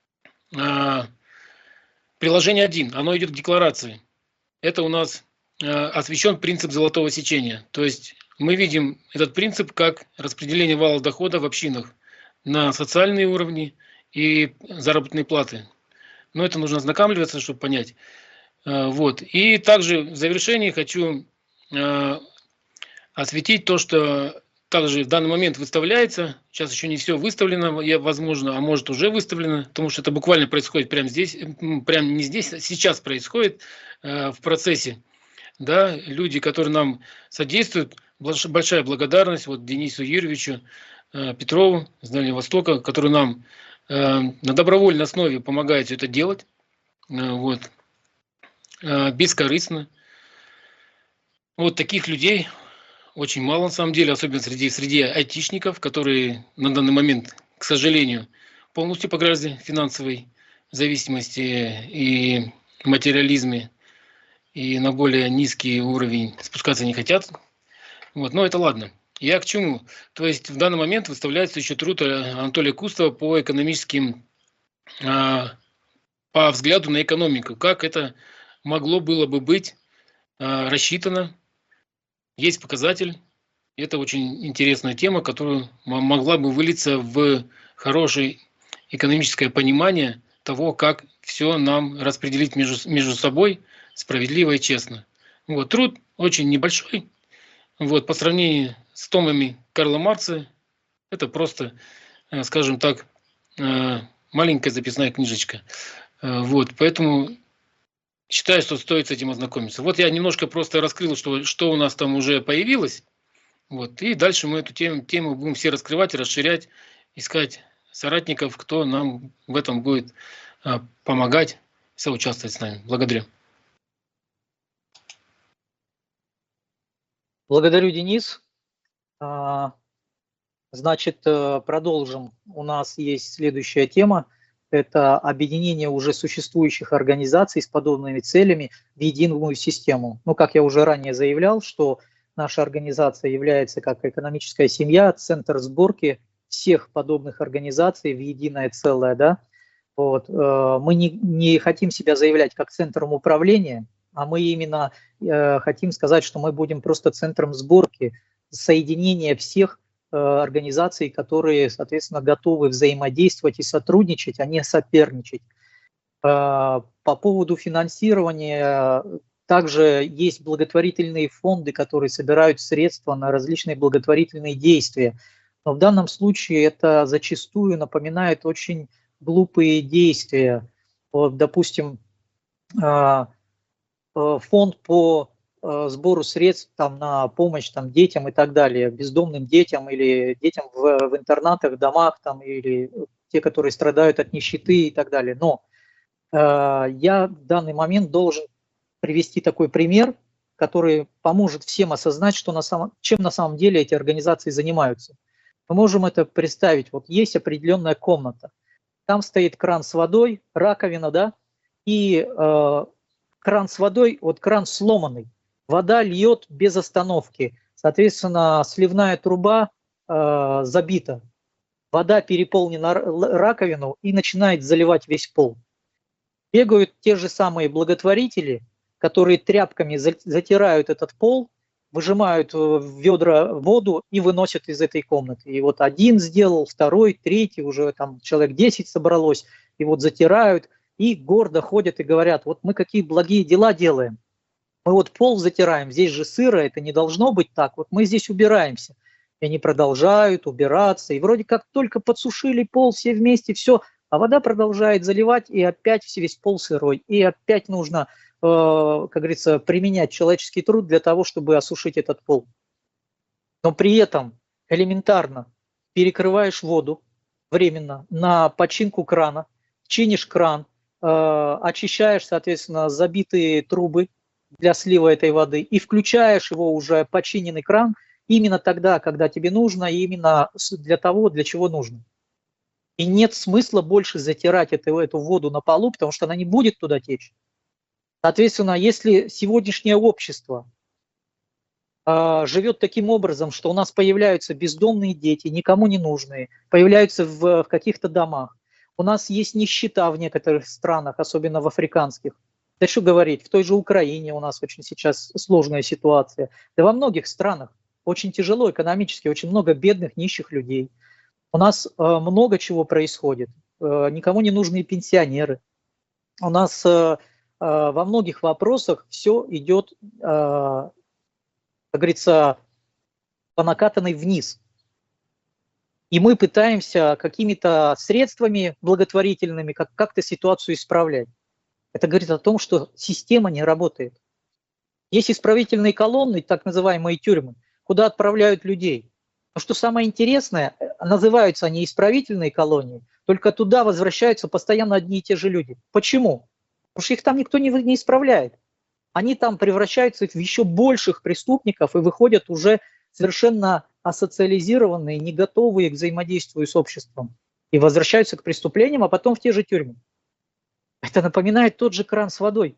приложение 1, оно идет к декларации. Это у нас освещен принцип золотого сечения. То есть мы видим этот принцип как распределение вала дохода в общинах на социальные уровни и заработные платы. Но это нужно ознакомливаться, чтобы понять. Вот. И также в завершении хочу осветить то, что также в данный момент выставляется. Сейчас еще не все выставлено, возможно, а может уже выставлено, потому что это буквально происходит прямо здесь, прямо не здесь, а сейчас происходит в процессе. Да, люди, которые нам содействуют, большая благодарность вот Денису Юрьевичу Петрову с Дальнего Востока, который нам на добровольной основе помогает это делать, вот, бескорыстно. Вот таких людей очень мало на самом деле, особенно среди айтишников, которые на данный момент, к сожалению, полностью погрязли в финансовой зависимости и материализме, и на более низкий уровень спускаться не хотят. Вот, но это ладно. Я к чему? То есть в данный момент выставляется еще труд Анатолия Кустова по экономическим, по взгляду на экономику, как это могло было бы быть рассчитано. Есть показатель. Это очень интересная тема, которая могла бы вылиться в хорошее экономическое понимание того, как все нам распределить между собой справедливо и честно. Вот, труд очень небольшой. Вот, по сравнению с томами Карла Маркса, это просто, скажем так, маленькая записная книжечка. Вот, поэтому считаю, что стоит с этим ознакомиться. Вот я немножко просто раскрыл, что у нас там уже появилось. Вот, и дальше мы эту тему будем все раскрывать, расширять, искать соратников, кто нам в этом будет помогать, соучаствовать с нами. Благодарю. Благодарю, Денис. Значит, продолжим. У нас есть следующая тема. Это объединение уже существующих организаций с подобными целями в единую систему. Ну, как я уже ранее заявлял, что наша организация является как экономическая семья, центр сборки всех подобных организаций в единое целое. Да? Вот. Мы не хотим себя заявлять как центром управления, а мы именно хотим сказать, что мы будем просто центром сборки, соединения всех организаций, которые, соответственно, готовы взаимодействовать и сотрудничать, а не соперничать. По поводу финансирования, также есть благотворительные фонды, которые собирают средства на различные благотворительные действия. Но в данном случае это зачастую напоминает очень глупые действия. Вот, допустим, фонд по сбору средств там, на помощь там, детям и так далее, бездомным детям или детям в интернатах, домах там, или те, которые страдают от нищеты и так далее. Но я в данный момент должен привести такой пример, который поможет всем осознать, чем на самом деле эти организации занимаются. Мы можем это представить. Вот есть определенная комната. Там стоит кран с водой, раковина, да, и кран с водой, вот кран сломанный, вода льет без остановки, соответственно, сливная труба забита, вода переполнена раковину и начинает заливать весь пол. Бегают те же самые благотворители, которые тряпками затирают этот пол, выжимают в ведра воду и выносят из этой комнаты. И вот один сделал, второй, третий, уже там человек 10 собралось, и вот затирают, и гордо ходят и говорят, вот мы какие благие дела делаем. Мы вот пол затираем, здесь же сыро, это не должно быть так, вот мы здесь убираемся. И они продолжают убираться, и вроде как только подсушили пол все вместе, все, а вода продолжает заливать, и опять весь пол сырой, и опять нужно, как говорится, применять человеческий труд для того, чтобы осушить этот пол. Но при этом элементарно перекрываешь воду временно на починку крана, чинишь кран, очищаешь, соответственно, забитые трубы для слива этой воды и включаешь его уже починенный кран именно тогда, когда тебе нужно, и именно для того, для чего нужно. И нет смысла больше затирать эту воду на полу, потому что она не будет туда течь. Соответственно, если сегодняшнее общество живет таким образом, что у нас появляются бездомные дети, никому не нужные, появляются в каких-то домах, у нас есть нищета в некоторых странах, особенно в африканских. Да что говорить, в той же Украине у нас очень сейчас сложная ситуация. Да во многих странах очень тяжело экономически, очень много бедных, нищих людей. У нас много чего происходит. Никому не нужны пенсионеры. У нас во многих вопросах все идет, как говорится, по накатанной вниз. И мы пытаемся какими-то средствами благотворительными как-то ситуацию исправлять. Это говорит о том, что система не работает. Есть исправительные колонны, так называемые тюрьмы, куда отправляют людей. Но что самое интересное, называются они исправительные колонии, только туда возвращаются постоянно одни и те же люди. Почему? Потому что их там никто не исправляет. Они там превращаются в еще больших преступников и выходят уже совершенно асоциализированные, не готовые к взаимодействию с обществом. И возвращаются к преступлениям, а потом в те же тюрьмы. Это напоминает тот же кран с водой.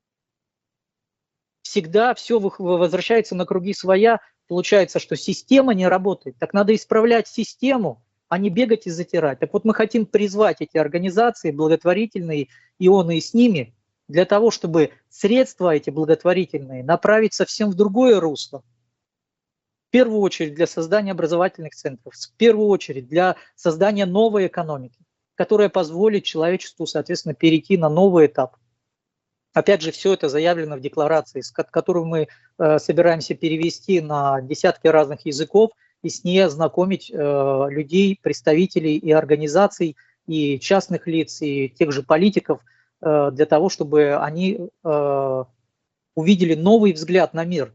Всегда все возвращается на круги своя. Получается, что система не работает. Так надо исправлять систему, а не бегать и затирать. Так вот мы хотим призвать эти организации благотворительные, ионы и с ними, для того, чтобы средства эти благотворительные направить совсем в другое русло. В первую очередь для создания образовательных центров, в первую очередь для создания новой экономики, которая позволит человечеству, соответственно, перейти на новый этап. Опять же, все это заявлено в декларации, которую мы собираемся перевести на десятки разных языков и с ней ознакомить людей, представителей и организаций, и частных лиц, и тех же политиков, для того, чтобы они увидели новый взгляд на мир.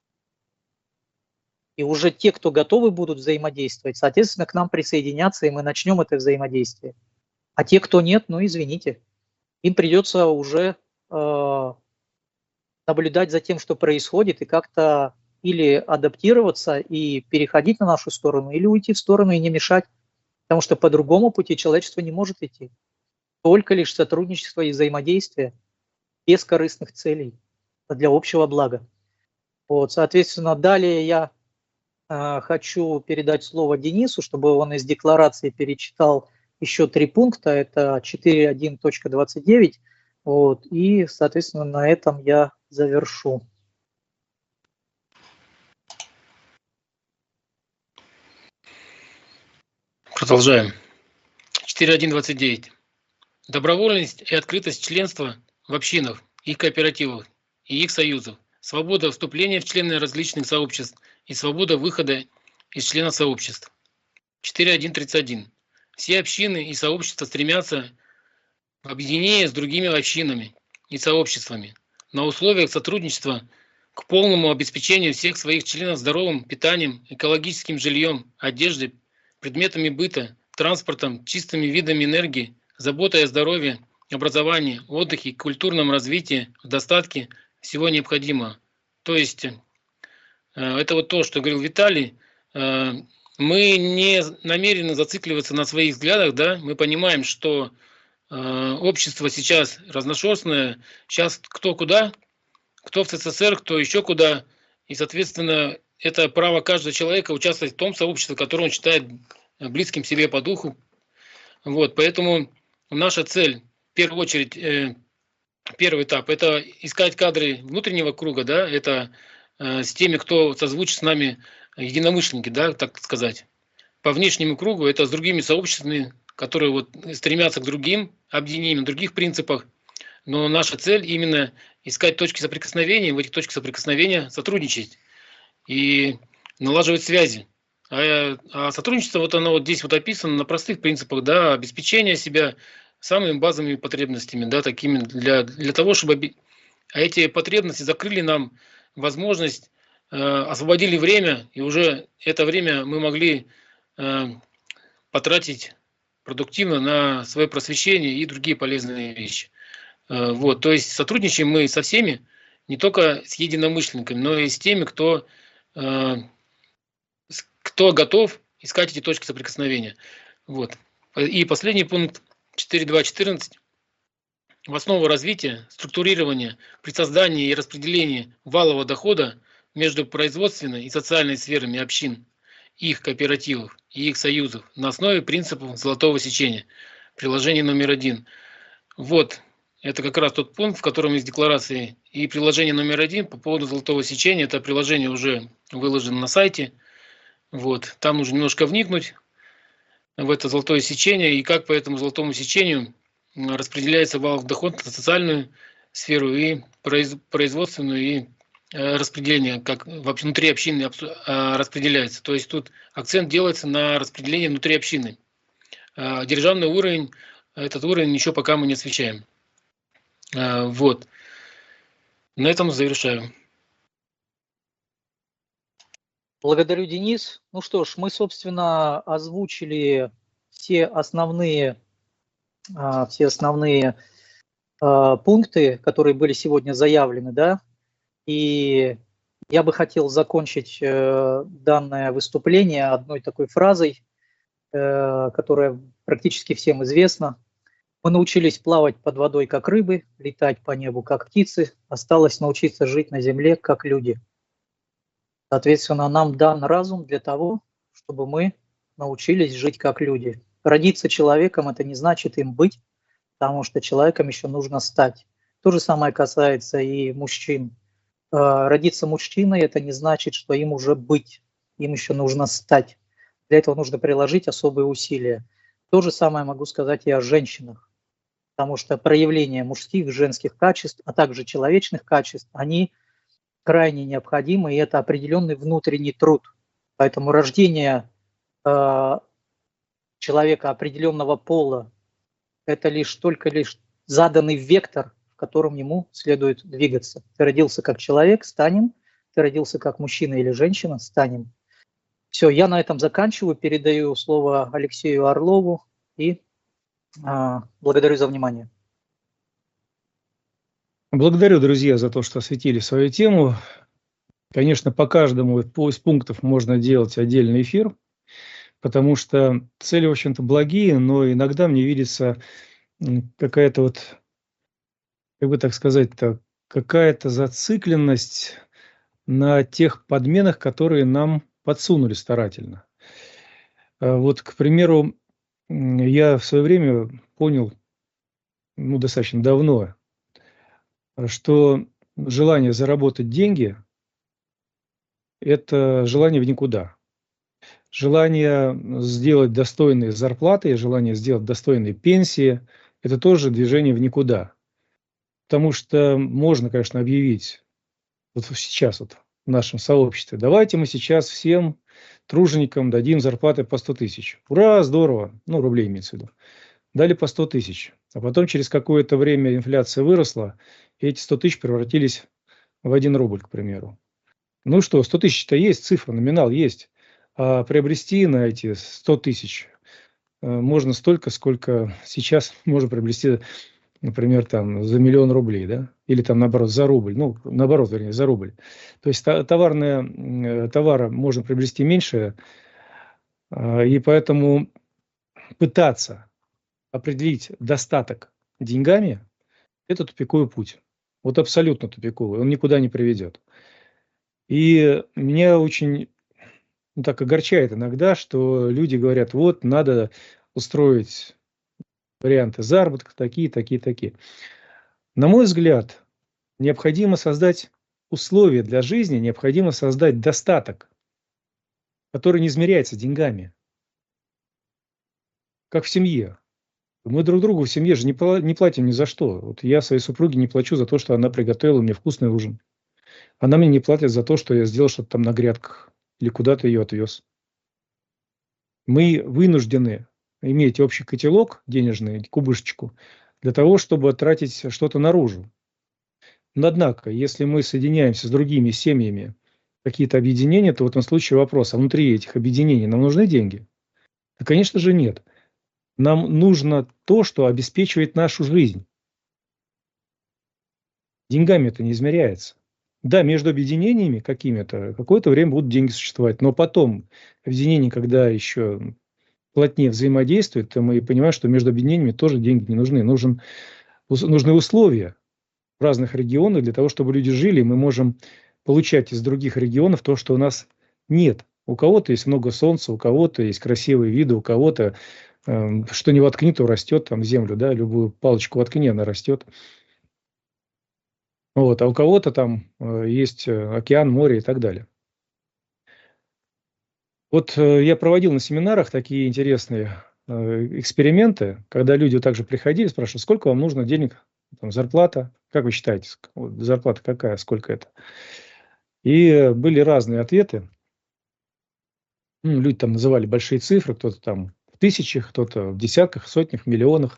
И уже те, кто готовы будут взаимодействовать, соответственно, к нам присоединятся, и мы начнем это взаимодействие. А те, кто нет, ну извините, им придется уже наблюдать за тем, что происходит, и как-то или адаптироваться и переходить на нашу сторону, или уйти в сторону и не мешать, потому что по другому пути человечество не может идти. Только лишь сотрудничество и взаимодействие без корыстных целей для общего блага. Вот, соответственно, далее я хочу передать слово Денису, чтобы он из декларации перечитал еще 3 пункта, это 4.1.29, вот, и, соответственно, на этом я завершу. Продолжаем. 4.1.29. Добровольность и открытость членства в общинах, их кооперативах и их союзов, свобода вступления в члены различных сообществ и свобода выхода из члена сообществ. 4.1.31. Все общины и сообщества стремятся в объединении с другими общинами и сообществами на условиях сотрудничества к полному обеспечению всех своих членов здоровым питанием, экологическим жильем, одеждой, предметами быта, транспортом, чистыми видами энергии, заботой о здоровье, образовании, отдыхе, культурном развитии, в достатке всего необходимого. То есть это вот то, что говорил Виталий. Мы не намерены зацикливаться на своих взглядах, да, мы понимаем, что общество сейчас разношерстное. Сейчас кто куда, кто в СССР, кто еще куда. И, соответственно, это право каждого человека участвовать в том сообществе, которое он считает близким себе по духу. Вот, поэтому наша цель, в первую очередь, первый этап – это искать кадры внутреннего круга, да, это с теми, кто созвучит с нами, единомышленники, да, так сказать. По внешнему кругу это с другими сообществами, которые вот стремятся к другим объединениям, других принципах. Но наша цель именно искать точки соприкосновения, в этих точках соприкосновения сотрудничать и налаживать связи. А сотрудничество, вот оно вот здесь вот описано на простых принципах, да, обеспечения себя самыми базовыми потребностями, да, такими для того, чтобы эти потребности закрыли нам возможность, освободили время, и уже это время мы могли потратить продуктивно на свое просвещение и другие полезные вещи. Вот, то есть сотрудничаем мы со всеми, не только с единомышленниками, но и с теми, кто готов искать эти точки соприкосновения. Вот. И последний пункт 4.2.14. В основу развития, структурирования, при создании и распределении валового дохода между производственной и социальной сферами общин, их кооперативов и их союзов на основе принципов золотого сечения. Приложение номер 1. Вот, это как раз тот пункт, в котором есть декларации. И приложение номер 1 по поводу золотого сечения. Это приложение уже выложено на сайте. Вот, там нужно немножко вникнуть в это золотое сечение и как по этому золотому сечению распределяется валовый доход на социальную сферу и производственную, и распределение, как внутри общины распределяется. То есть тут акцент делается на распределение внутри общины. Державный уровень, этот уровень еще пока мы не освещаем. Вот. На этом завершаю. Благодарю, Денис. Ну что ж, мы, собственно, озвучили все основные пункты, которые были сегодня заявлены, да, и я бы хотел закончить данное выступление одной такой фразой, которая практически всем известна. Мы научились плавать под водой, как рыбы, летать по небу, как птицы, осталось научиться жить на земле, как люди. Соответственно, нам дан разум для того, чтобы мы научились жить как люди. Родиться человеком – это не значит им быть, потому что человеком еще нужно стать. То же самое касается и мужчин. Родиться мужчиной – это не значит, что им уже быть, им еще нужно стать. Для этого нужно приложить особые усилия. То же самое могу сказать и о женщинах, потому что проявление мужских, женских качеств, а также человечных качеств, они крайне необходимы, и это определенный внутренний труд. Поэтому рождение человека определенного пола – это только лишь заданный вектор, в котором ему следует двигаться. Ты родился как человек – станем. Ты родился как мужчина или женщина – станем. Все, я на этом заканчиваю, передаю слово Алексею Орлову и благодарю за внимание. Благодарю, друзья, за то, что осветили свою тему. Конечно, по каждому из пунктов можно делать отдельный эфир, потому что цели, в общем-то, благие, но иногда мне видится какая-то вот, как бы так сказать-то, какая-то зацикленность на тех подменах, которые нам подсунули старательно. Вот, к примеру, я в свое время понял, достаточно давно, что желание заработать деньги – это желание в никуда. Желание сделать достойные зарплаты, желание сделать достойные пенсии – это тоже движение в никуда. Потому что можно, конечно, объявить вот сейчас вот в нашем сообществе: давайте мы сейчас всем труженикам дадим зарплаты по 100 тысяч. Ура, здорово, рублей имеется в виду. Дали по 100 тысяч. А потом через какое-то время инфляция выросла, и эти 100 тысяч превратились в 1 рубль, к примеру. Ну что, 100 тысяч-то есть, цифра, номинал есть. А приобрести на эти 100 тысяч можно столько, сколько сейчас можно приобрести, например, там, за 1 000 000 рублей, да? Или там, наоборот, за рубль. Наоборот, вернее, за рубль. То есть товара можно приобрести меньше, и поэтому пытаться определить достаток деньгами, это тупиковый путь. Вот абсолютно тупиковый, он никуда не приведет. И меня очень так огорчает иногда, что люди говорят, вот надо устроить варианты заработка, такие, такие, такие. На мой взгляд, необходимо создать условия для жизни, необходимо создать достаток, который не измеряется деньгами, как в семье. Мы друг другу в семье же не платим ни за что. Вот я своей супруге не плачу за то, что она приготовила мне вкусный ужин. Она мне не платит за то, что я сделал что-то там на грядках или куда-то ее отвез. Мы вынуждены иметь общий котелок денежный, кубышечку, для того, чтобы тратить что-то наружу. Но однако, если мы соединяемся с другими семьями, какие-то объединения, то в этом случае вопрос, а внутри этих объединений нам нужны деньги? Да, конечно же, нет. Нам нужно то, что обеспечивает нашу жизнь. Деньгами это не измеряется. Да, между объединениями какими-то какое-то время будут деньги существовать, но потом объединения, когда еще плотнее взаимодействуют, то мы понимаем, что между объединениями тоже деньги не нужны. Нужны условия в разных регионах для того, чтобы люди жили, мы можем получать из других регионов то, что у нас нет. У кого-то есть много солнца, у кого-то есть красивые виды, у кого-то что не воткни, то растет там землю, да, любую палочку воткни, она растет. Вот, а у кого-то там есть океан, море и так далее. Вот я проводил на семинарах такие интересные эксперименты, когда люди также приходили, спрашивали, сколько вам нужно денег, там, зарплата, как вы считаете, вот, зарплата какая, сколько это? И были разные ответы. Ну, люди там называли большие цифры, кто-то там в тысячах, кто-то в десятках, сотнях, миллионах.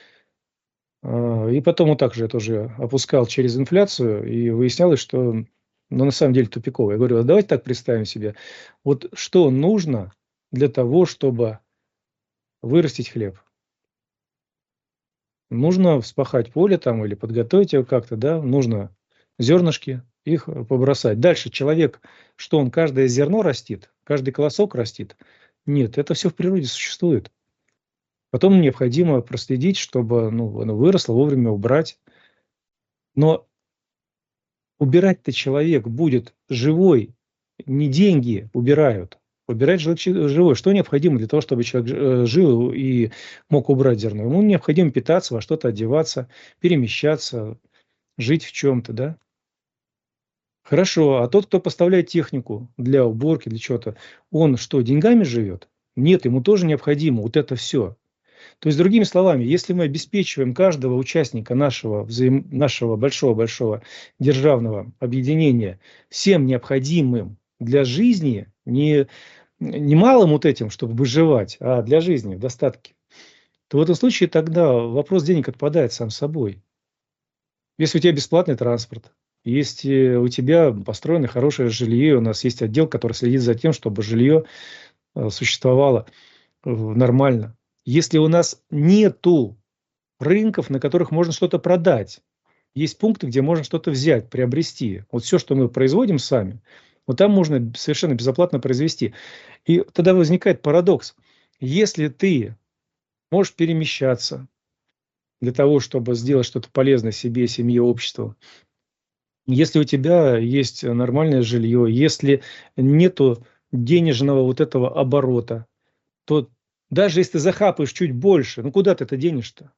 И потом вот так же я тоже опускал через инфляцию, и выяснялось, что на самом деле тупиково. Я говорю, а давайте так представим себе, вот что нужно для того, чтобы вырастить хлеб? Нужно вспахать поле там или подготовить его как-то, да, нужно зернышки, их побросать. Дальше человек, что он каждое зерно растит, каждый колосок растит? Нет, это все в природе существует. Потом необходимо проследить, чтобы оно выросло, вовремя убрать. Но убирать-то человек будет живой, не деньги убирают. Убирать живой. Что необходимо для того, чтобы человек жил и мог убрать зерно? Ему необходимо питаться, во что-то одеваться, перемещаться, жить в чем-то, да? Хорошо, а тот, кто поставляет технику для уборки, для чего-то, он что, деньгами живет? Нет, ему тоже необходимо вот это все. То есть, другими словами, если мы обеспечиваем каждого участника нашего большого-большого державного объединения всем необходимым для жизни, не малым вот этим, чтобы выживать, а для жизни в достатке, то в этом случае тогда вопрос денег отпадает сам собой. Если у тебя бесплатный транспорт, если у тебя построено хорошее жилье, у нас есть отдел, который следит за тем, чтобы жилье существовало нормально. Если у нас нету рынков, на которых можно что-то продать, есть пункты, где можно что-то взять, приобрести. Вот все, что мы производим сами, вот там можно совершенно безоплатно произвести. И тогда возникает парадокс. Если ты можешь перемещаться для того, чтобы сделать что-то полезное себе, семье, обществу, если у тебя есть нормальное жилье, если нету денежного вот этого оборота, то даже если ты захапаешь чуть больше, ну куда ты это денешь-то?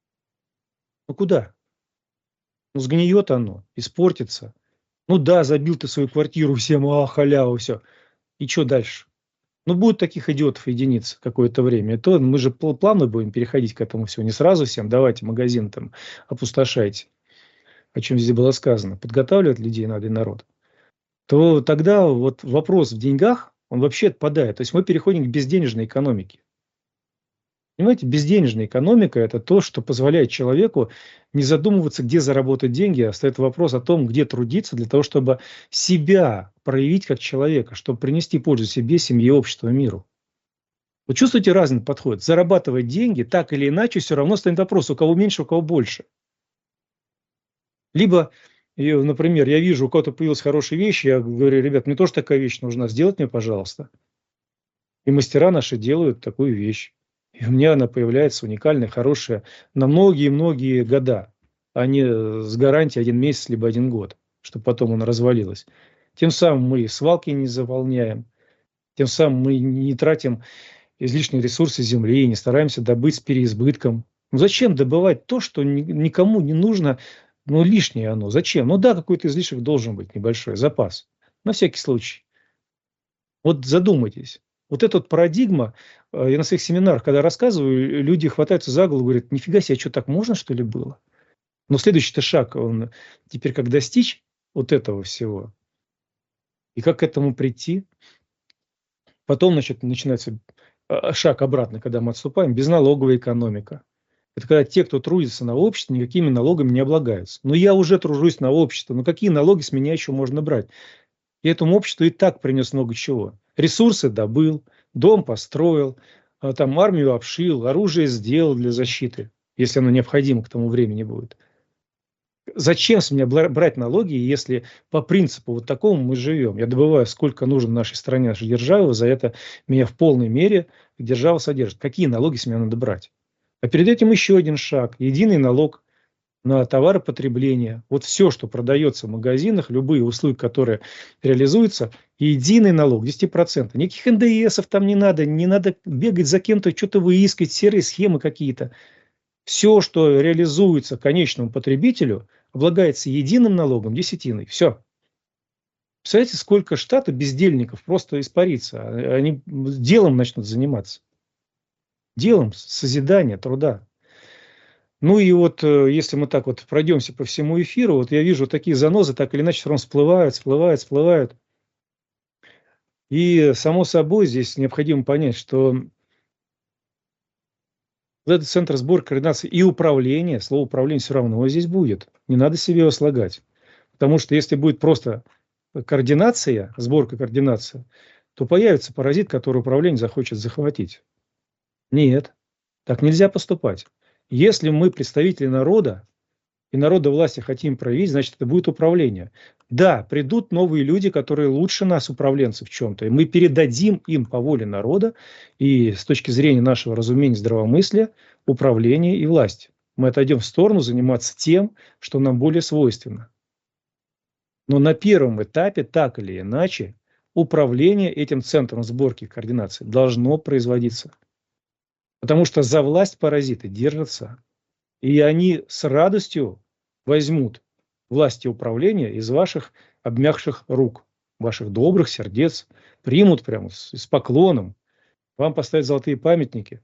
Ну куда? Ну сгниет оно, испортится. Ну да, забил ты свою квартиру всем, халява, все. И что дальше? Ну будет таких идиотов единиц какое-то время. То мы же плавно будем переходить к этому всему. Не сразу всем давайте магазин там опустошайте. О чем здесь было сказано. Подготавливать людей надо и народ. То тогда вот вопрос в деньгах, он вообще отпадает. То есть мы переходим к безденежной экономике. Понимаете, безденежная экономика – это то, что позволяет человеку не задумываться, где заработать деньги, а стоит вопрос о том, где трудиться для того, чтобы себя проявить как человека, чтобы принести пользу себе, семье, обществу, миру. Вы чувствуете разный подход? Зарабатывать деньги так или иначе все равно станет вопрос, у кого меньше, у кого больше. Либо, например, я вижу, у кого-то появилась хорошая вещь, я говорю, ребят, мне тоже такая вещь нужна, сделать мне, пожалуйста. И мастера наши делают такую вещь. И у меня она появляется уникальная, хорошая, на многие-многие года, а не с гарантией 1 месяц либо 1 год, чтобы потом она развалилась. Тем самым мы свалки не заполняем, тем самым мы не тратим излишние ресурсы земли, не стараемся добыть с переизбытком. Ну зачем добывать то, что никому не нужно, ну лишнее оно? Зачем? Ну да, какой-то излишек должен быть небольшой, запас, на всякий случай. Вот задумайтесь. Вот эта вот парадигма, я на своих семинарах, когда рассказываю, люди хватаются за голову, говорят, нифига себе, что так можно, что ли, было? Но следующий-то шаг, он теперь как достичь вот этого всего, и как к этому прийти. Потом, значит, начинается шаг обратно, когда мы отступаем, безналоговая экономика. Это когда те, кто трудится на обществе, никакими налогами не облагаются. Но я уже тружусь на общество, но какие налоги с меня еще можно брать? Я этому обществу и так принес много чего. Ресурсы добыл, дом построил, там армию обшил, оружие сделал для защиты, если оно необходимо к тому времени будет. Зачем с меня брать налоги, если по принципу вот такому мы живем? Я добываю, сколько нужно нашей стране, нашей державе, за это меня в полной мере держава содержит. Какие налоги с меня надо брать? А перед этим еще один шаг. Единый налог на товары потребления. Вот все, что продается в магазинах, любые услуги, которые реализуются, единый налог 10%. Никаких НДСов там не надо бегать за кем-то, что-то выискивать, серые схемы какие-то. Все, что реализуется конечному потребителю, облагается единым налогом, десятиной. Все. Представляете, сколько штата бездельников просто испарится. Они делом начнут заниматься. Делом созидания, труда. Ну и вот, если мы так вот пройдемся по всему эфиру, вот я вижу такие занозы, так или иначе, все равно всплывают. И, само собой, здесь необходимо понять, что вот этот центр сбора, координации и управления, слово управление все равно здесь будет. Не надо себе его слагать. Потому что если будет просто координация, сборка координация, то появится паразит, который управление захочет захватить. Нет, так нельзя поступать. Если мы представители народа и народовластия хотим проявить, значит, это будет управление. Да, придут новые люди, которые лучше нас, управленцы, в чем-то, и мы передадим им по воле народа и с точки зрения нашего разумения, здравомыслия, управление и власть. Мы отойдем в сторону заниматься тем, что нам более свойственно. Но на первом этапе, так или иначе, управление этим центром сборки и координации должно производиться. Потому что за власть паразиты держатся, и они с радостью возьмут власть и управление из ваших обмякших рук, ваших добрых сердец, примут прямо с поклоном, вам поставят золотые памятники.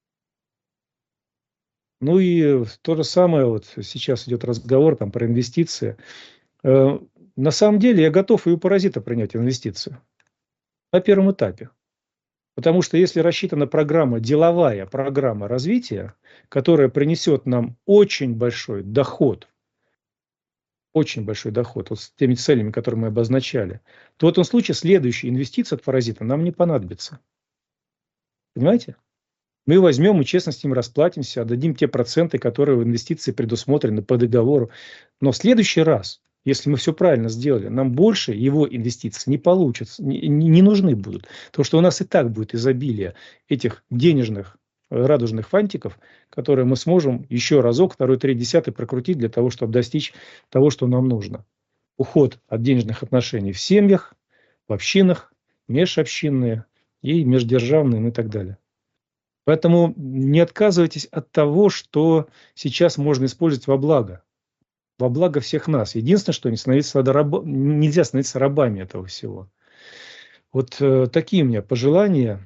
Ну и то же самое, вот сейчас идет разговор там про инвестиции. На самом деле я готов и у паразита принять инвестицию на первом этапе. Потому что если рассчитана программа, деловая программа развития, которая принесет нам очень большой доход вот с теми целями, которые мы обозначали, то в этом случае следующая инвестиция от паразита нам не понадобится. Понимаете? Мы возьмем и честно с ним расплатимся, отдадим те проценты, которые в инвестиции предусмотрены по договору. Но в следующий раз, если мы все правильно сделали, нам больше его инвестиций не получится, не нужны будут. Потому что у нас и так будет изобилие этих денежных радужных фантиков, которые мы сможем еще разок, второй, третий, десятый прокрутить для того, чтобы достичь того, что нам нужно. Уход от денежных отношений в семьях, в общинах, межобщинные и междержавные и так далее. Поэтому не отказывайтесь от того, что сейчас можно использовать во благо всех нас. Единственное, что нельзя становиться рабами этого всего. Вот такие у меня пожелания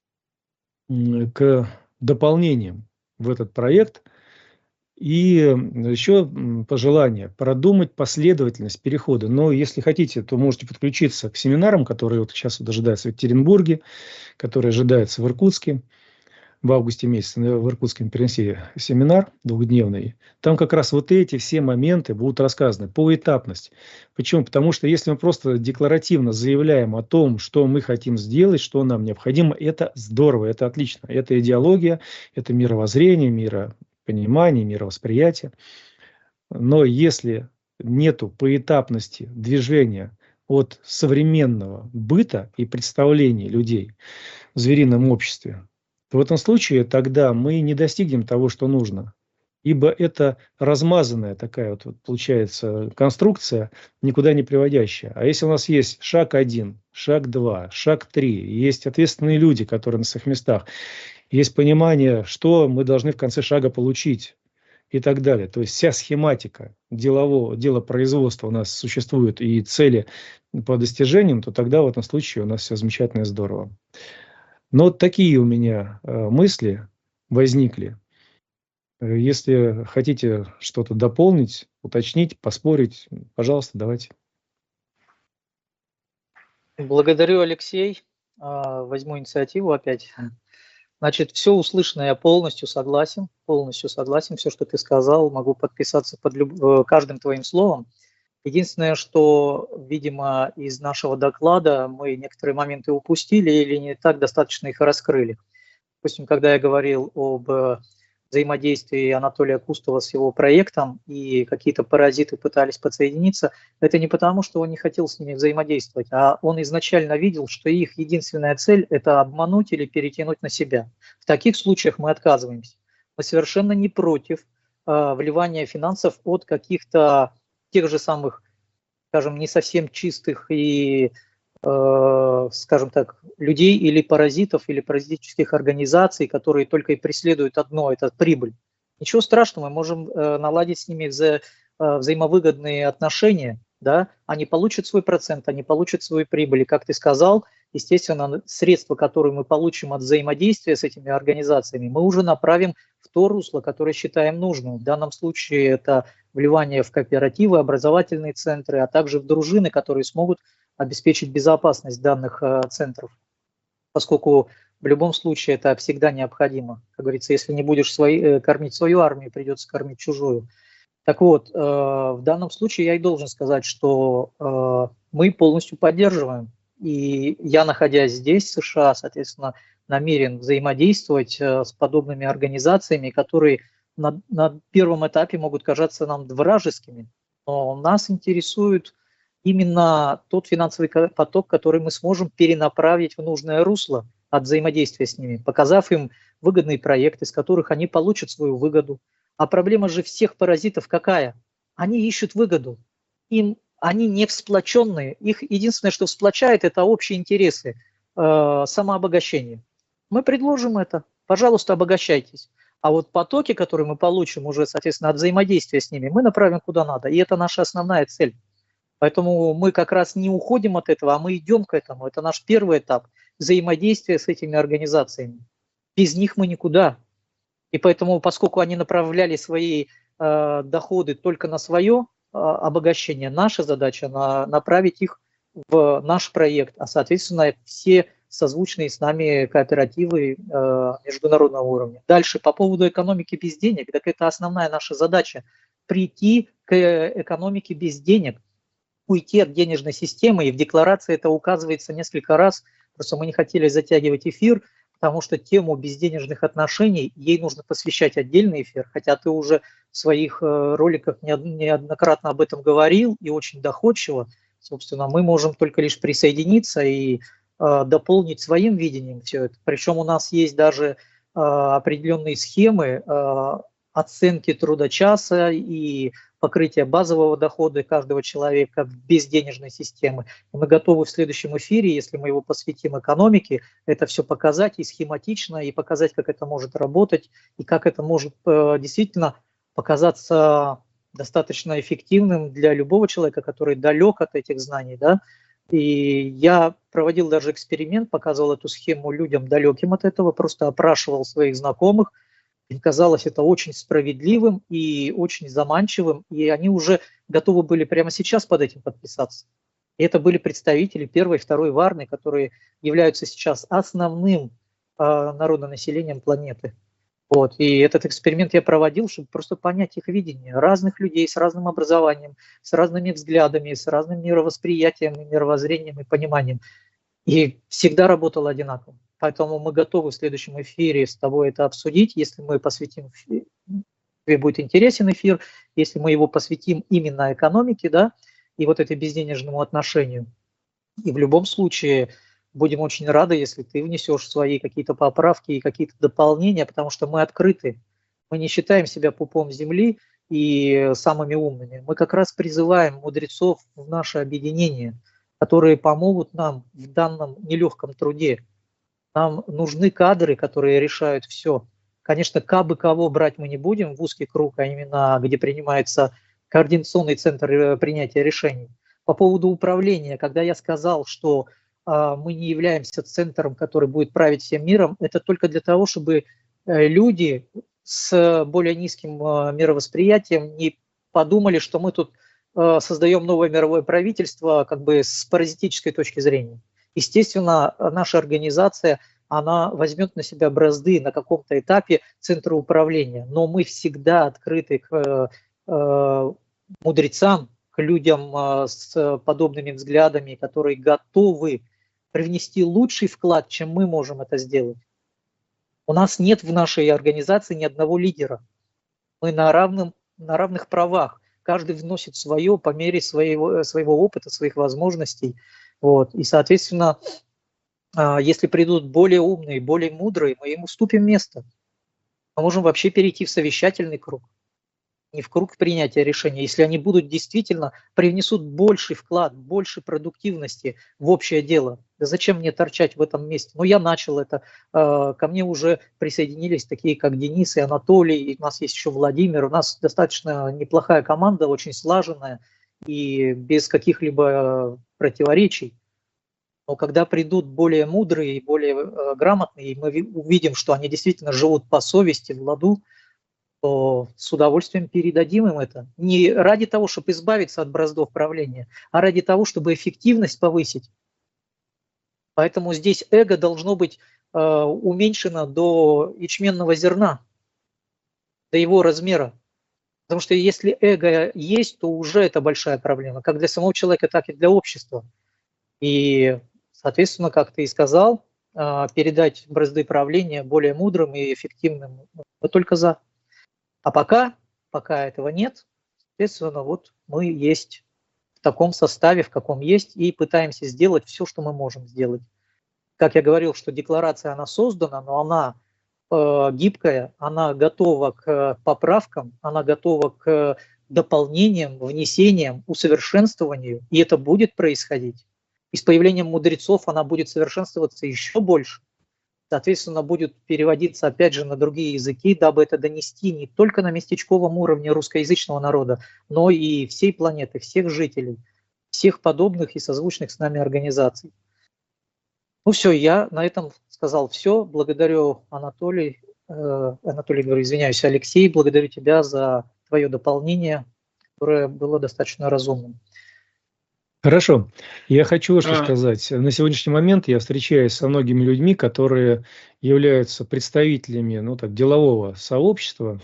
к дополнениям в этот проект. И еще пожелание продумать последовательность перехода. Но если хотите, то можете подключиться к семинарам, которые вот сейчас ожидаются в Екатеринбурге, которые ожидаются в Иркутске. В августе месяце в Иркутске перенесли семинар двухдневный. Там как раз вот эти все моменты будут рассказаны поэтапность. Почему? Потому что если мы просто декларативно заявляем о том, что мы хотим сделать, что нам необходимо, это здорово, это отлично. Это идеология, это мировоззрение, миропонимание, мировосприятие. Но если нету поэтапности движения от современного быта и представлений людей в зверином обществе, в этом случае тогда мы не достигнем того, что нужно. Ибо это размазанная такая вот получается конструкция, никуда не приводящая. А если у нас есть шаг 1, шаг 2, шаг 3, есть ответственные люди, которые на своих местах, есть понимание, что мы должны в конце шага получить и так далее. То есть вся схематика дела производства у нас существует и цели по достижениям, то тогда в этом случае у нас все замечательно и здорово. Но вот такие у меня мысли возникли. Если хотите что-то дополнить, уточнить, поспорить, пожалуйста, давайте. Благодарю, Алексей. Возьму инициативу опять. Значит, все услышанное я полностью согласен, все, что ты сказал, могу подписаться под каждым твоим словом. Единственное, что, видимо, из нашего доклада мы некоторые моменты упустили или не так достаточно их раскрыли. Допустим, когда я говорил об взаимодействии Анатолия Кустова с его проектом, и какие-то паразиты пытались подсоединиться, это не потому, что он не хотел с ними взаимодействовать, а он изначально видел, что их единственная цель – это обмануть или перетянуть на себя. В таких случаях мы отказываемся. Мы совершенно не против вливания финансов от каких-то тех же самых, скажем, не совсем чистых и, скажем так, людей или паразитов, или паразитических организаций, которые только и преследуют одно – это прибыль. Ничего страшного, мы можем наладить с ними взаимовыгодные отношения, да? Они получат свой процент, они получат свою прибыль. И, как ты сказал, естественно, средства, которые мы получим от взаимодействия с этими организациями, мы уже направим в то русло, которое считаем нужным. В данном случае это вливание в кооперативы, образовательные центры, а также в дружины, которые смогут обеспечить безопасность данных центров, поскольку в любом случае это всегда необходимо. Как говорится, если не будешь кормить свою армию, придется кормить чужую. Так вот, в данном случае я и должен сказать, что мы полностью поддерживаем. И я, находясь здесь, в США, соответственно, намерен взаимодействовать с подобными организациями, которые на первом этапе могут казаться нам вражескими. Но нас интересует именно тот финансовый поток, который мы сможем перенаправить в нужное русло от взаимодействия с ними, показав им выгодные проекты, с которых они получат свою выгоду. А проблема же всех паразитов какая? Они ищут выгоду. Они не всплоченные. Их единственное, что всплочает, это общие интересы, самообогащение. Мы предложим это. Пожалуйста, обогащайтесь. А вот потоки, которые мы получим уже, соответственно, от взаимодействия с ними, мы направим куда надо. И это наша основная цель. Поэтому мы как раз не уходим от этого, а мы идем к этому. Это наш первый этап взаимодействия с этими организациями. Без них мы никуда. И поэтому, поскольку они направляли свои доходы только на свое обогащение, наша задача направить их в наш проект, а, соответственно, все созвучные с нами кооперативы международного уровня. Дальше, по поводу экономики без денег, так это основная наша задача – прийти к экономике без денег, уйти от денежной системы, и в декларации это указывается несколько раз, просто мы не хотели затягивать эфир, потому что тему безденежных отношений, ей нужно посвящать отдельный эфир, хотя ты уже в своих роликах неоднократно об этом говорил и очень доходчиво. Собственно, мы можем только лишь присоединиться и дополнить своим видением все это. Причем у нас есть даже определенные схемы оценки трудочаса и покрытия базового дохода каждого человека без денежной системы. И мы готовы в следующем эфире, если мы его посвятим экономике, это все показать и схематично, и показать, как это может работать, и как это может действительно показаться достаточно эффективным для любого человека, который далек от этих знаний. Да? И я проводил даже эксперимент, показывал эту схему людям далеким от этого, просто опрашивал своих знакомых. Им казалось это очень справедливым и очень заманчивым, и они уже готовы были прямо сейчас под этим подписаться. И это были представители первой и второй Варны, которые являются сейчас основным народонаселением планеты. Вот. И этот эксперимент я проводил, чтобы просто понять их видение разных людей с разным образованием, с разными взглядами, с разным мировосприятием, мировоззрением и пониманием. И всегда работало одинаково. Поэтому мы готовы в следующем эфире с тобой это обсудить, если мы посвятим, тебе будет интересен эфир, если мы его посвятим именно экономике, да, и вот этой безденежному отношению. И в любом случае будем очень рады, если ты внесешь свои какие-то поправки и какие-то дополнения, потому что мы открыты. Мы не считаем себя пупом земли и самыми умными. Мы как раз призываем мудрецов в наше объединение, которые помогут нам в данном нелегком труде. Нам нужны кадры, которые решают все. Конечно, кабы кого брать мы не будем в узкий круг, а именно где принимается координационный центр принятия решений. По поводу управления, когда я сказал, что мы не являемся центром, который будет править всем миром, это только для того, чтобы люди с более низким мировосприятием не подумали, что мы тут создаем новое мировое правительство как бы с паразитической точки зрения. Естественно, наша организация, она возьмет на себя бразды на каком-то этапе центра управления, но мы всегда открыты к мудрецам, к людям с подобными взглядами, которые готовы привнести лучший вклад, чем мы можем это сделать. У нас нет в нашей организации ни одного лидера. Мы на равных правах. Каждый вносит свое по мере своего опыта, своих возможностей. Вот. И, соответственно, если придут более умные, более мудрые, мы им уступим место. Мы можем вообще перейти в совещательный круг, не в круг принятия решения. Если они будут действительно привнесут больший вклад, больше продуктивности в общее дело. Да зачем мне торчать в этом месте? Ну, я начал это. Ко мне уже присоединились такие, как Денис и Анатолий. И у нас есть еще Владимир. У нас достаточно неплохая команда, очень слаженная и без каких-либо противоречий. Но когда придут более мудрые и более грамотные, и мы увидим, что они действительно живут по совести, в ладу, то с удовольствием передадим им это. Не ради того, чтобы избавиться от браздов правления, а ради того, чтобы эффективность повысить. Поэтому здесь эго должно быть уменьшено до ячменного зерна, до его размера. Потому что если эго есть, то уже это большая проблема, как для самого человека, так и для общества. И, соответственно, как ты и сказал, передать бразды правления более мудрым и эффективным, мы только за. А пока этого нет, соответственно, вот мы есть в таком составе, в каком есть, и пытаемся сделать все, что мы можем сделать. Как я говорил, что декларация, она создана, но она гибкая, она готова к поправкам, она готова к дополнениям, внесениям, усовершенствованию, и это будет происходить. И с появлением мудрецов она будет совершенствоваться еще больше. Соответственно, будет переводиться опять же на другие языки, дабы это донести не только на местечковом уровне русскоязычного народа, но и всей планеты, всех жителей, всех подобных и созвучных с нами организаций. Ну все, я на этом сказал все. Благодарю Анатолий, говорю, извиняюсь, Алексей, благодарю тебя за твое дополнение, которое было достаточно разумным. Хорошо. Я хочу что сказать. На сегодняшний момент я встречаюсь со многими людьми, которые являются представителями делового сообщества,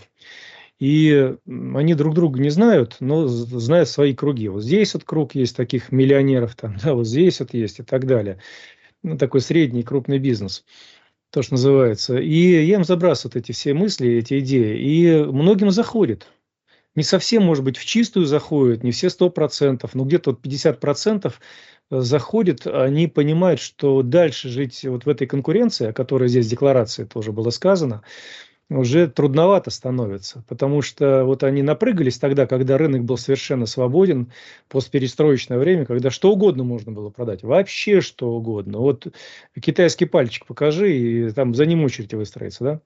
и они друг друга не знают, но знают свои круги. Вот здесь вот круг есть таких миллионеров, вот здесь вот есть и так далее. Такой средний крупный бизнес, то, что называется. И я им забрасываю эти все мысли, эти идеи, и многим заходит. Не совсем, может быть, в чистую заходят, не все 100%, но где-то 50% заходит, они понимают, что дальше жить вот в этой конкуренции, о которой здесь в декларации тоже было сказано, уже трудновато становится, потому что вот они напрыгались тогда, когда рынок был совершенно свободен, постперестроечное время, когда что угодно можно было продать, вообще что угодно. Вот китайский пальчик покажи, и там за ним очередь выстроится, да?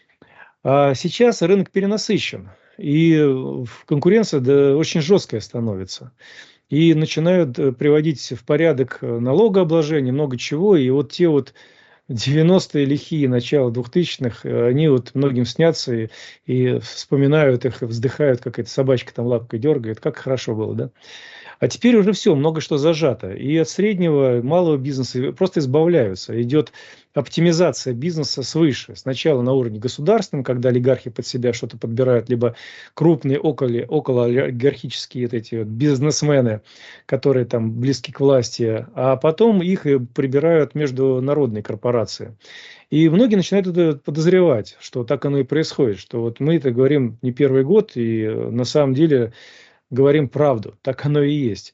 А сейчас рынок перенасыщен, и конкуренция очень жесткая становится. И начинают приводить в порядок налогообложение, много чего, и вот те вот 90-е лихие, начало 2000-х, они вот многим снятся и вспоминают их, и вздыхают, как эта собачка там лапкой дергает, как хорошо было, да? А теперь уже все, много что зажато. И от среднего, малого бизнеса просто избавляются. Идет оптимизация бизнеса свыше. Сначала на уровне государственном, когда олигархи под себя что-то подбирают, либо крупные около олигархические эти бизнесмены, которые там близки к власти, а потом их прибирают международные корпорации. И многие начинают это подозревать, что так оно и происходит, что вот мы это говорим не первый год, и на самом деле говорим правду, так оно и есть.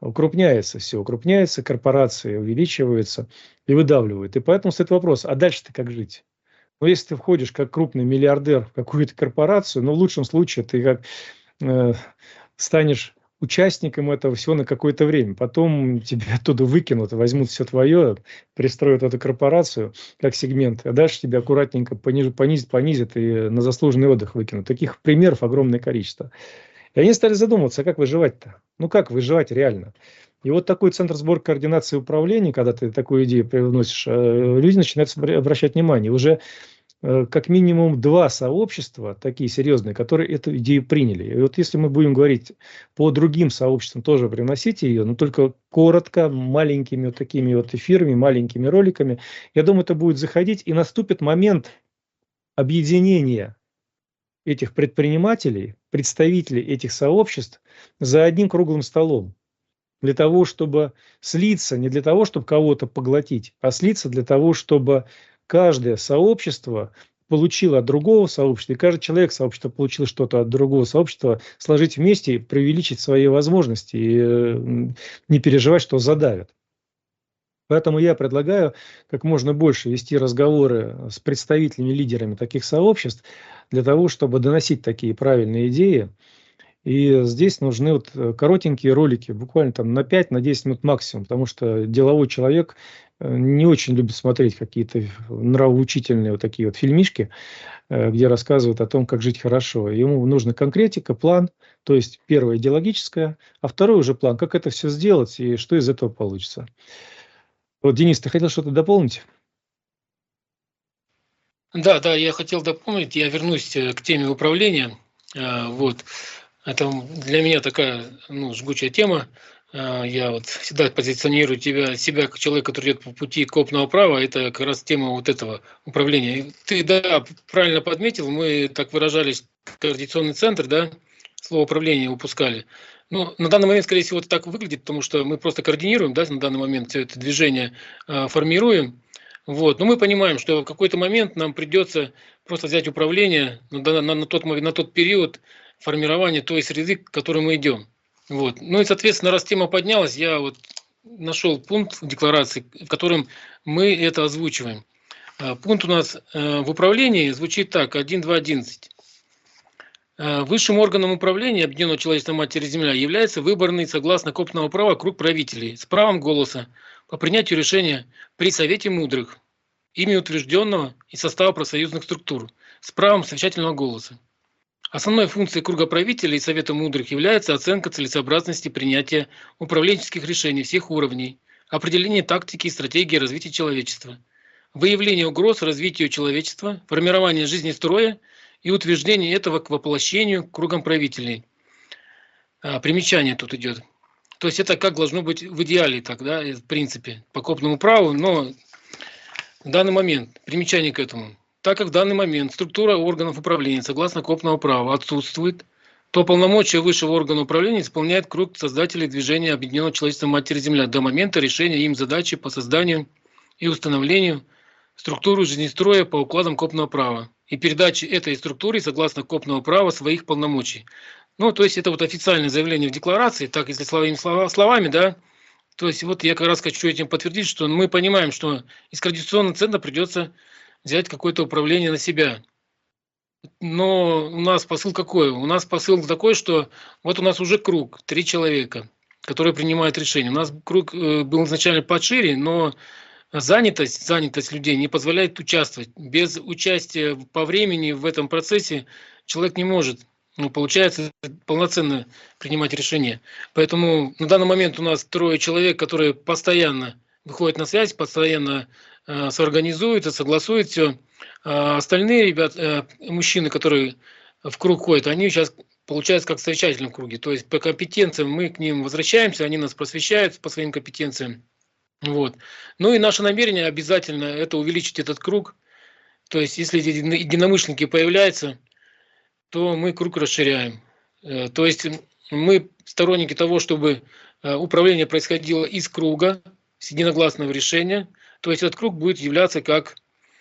укрупняется все, укрупняется, корпорации увеличиваются и выдавливают. И поэтому стоит вопрос, а дальше-то как жить? Ну, если ты входишь как крупный миллиардер в какую-то корпорацию, ну, в лучшем случае ты как станешь участником этого всего на какое-то время. Потом тебя оттуда выкинут, возьмут все твое, пристроят в эту корпорацию как сегмент, а дальше тебя аккуратненько понизят и на заслуженный отдых выкинут. Таких примеров огромное количество. И они стали задумываться, а как выживать-то? Ну, как выживать реально? И вот такой центр сбора координации управления, когда ты такую идею привносишь, люди начинают обращать внимание. Уже как минимум 2 сообщества, такие серьезные, которые эту идею приняли. И вот если мы будем говорить по другим сообществам, тоже приносите ее, но только коротко, маленькими вот такими вот эфирами, маленькими роликами, я думаю, это будет заходить, и наступит момент объединения этих предпринимателей, представителей этих сообществ за одним круглым столом. Для того, чтобы слиться, не для того, чтобы кого-то поглотить, а слиться для того, чтобы каждое сообщество получило от другого сообщества, и каждый человек сообщества получил что-то от другого сообщества, сложить вместе, преувеличить свои возможности и не переживать, что задавят. Поэтому я предлагаю как можно больше вести разговоры с представителями, лидерами таких сообществ, для того, чтобы доносить такие правильные идеи. И здесь нужны вот коротенькие ролики, буквально там на 5, на 10 минут максимум, потому что деловой человек не очень любит смотреть какие-то нравоучительные вот такие вот фильмишки, где рассказывают о том, как жить хорошо. Ему нужна конкретика, план, то есть первое идеологическое, а второй уже план, как это все сделать и что из этого получится. Вот, Денис, ты хотел что-то дополнить? Да, я хотел дополнить, я вернусь к теме управления. Вот. Это для меня такая жгучая тема. Я вот всегда позиционирую себя как человек, который идет по пути копного права. Это как раз тема вот этого управления. И ты, да, правильно подметил, мы так выражались, координационный центр, да, слово управление упускали. Ну, на данный момент, скорее всего, это так выглядит, потому что мы просто координируем, да, на данный момент все это движение формируем. Вот. Но мы понимаем, что в какой-то момент нам придется просто взять управление на тот период формирования той среды, к которой мы идем. Вот. Ну и, соответственно, раз тема поднялась, я вот нашел пункт в декларации, в котором мы это озвучиваем. Пункт у нас в управлении звучит так, 1.2.11. Высшим органом управления Объединенного человечества Матери Земля является выборный, согласно копного права, круг правителей с правом голоса по принятию решения при Совете Мудрых, ими утвержденного из состава профсоюзных структур, с правом совещательного голоса. Основной функцией круга правителей и Совета Мудрых является оценка целесообразности принятия управленческих решений всех уровней, определение тактики и стратегии развития человечества, выявление угроз развитию человечества, формирование жизнестроя и утверждение этого к воплощению кругом правителей. Примечание тут идет. То есть это как должно быть в идеале, так, да, в принципе, по копному праву, но в данный момент, примечание к этому. Так как в данный момент структура органов управления согласно копного права отсутствует, то полномочия высшего органа управления исполняет круг создателей движения Объединенного человечества Матери Земля до момента решения им задачи по созданию и установлению структуры жизнестроя по укладам копного права и передачи этой структуре согласно копного права своих полномочий. Ну, то есть это вот официальное заявление в декларации, так если словами, да. То есть вот я как раз хочу этим подтвердить, что мы понимаем, что из координационного центра придется взять какое-то управление на себя. Но у нас посыл какой? У нас посыл такой, что вот у нас уже круг, 3 человека, которые принимают решения. У нас круг был изначально подшире, но занятость людей не позволяет участвовать. Без участия по времени в этом процессе человек не может, получается, полноценно принимать решения. Поэтому на данный момент у нас 3 человек, которые постоянно выходят на связь, постоянно соорганизуют, согласуют все. А остальные ребята, мужчины, которые в круг ходят, они сейчас получаются как в совещательном круге. То есть по компетенциям мы к ним возвращаемся, они нас просвещают по своим компетенциям. Вот. Ну и наше намерение обязательно это увеличить этот круг. То есть если единомышленники появляются, то мы круг расширяем. То есть мы сторонники того, чтобы управление происходило из круга, с единогласного решения. То есть этот круг будет являться как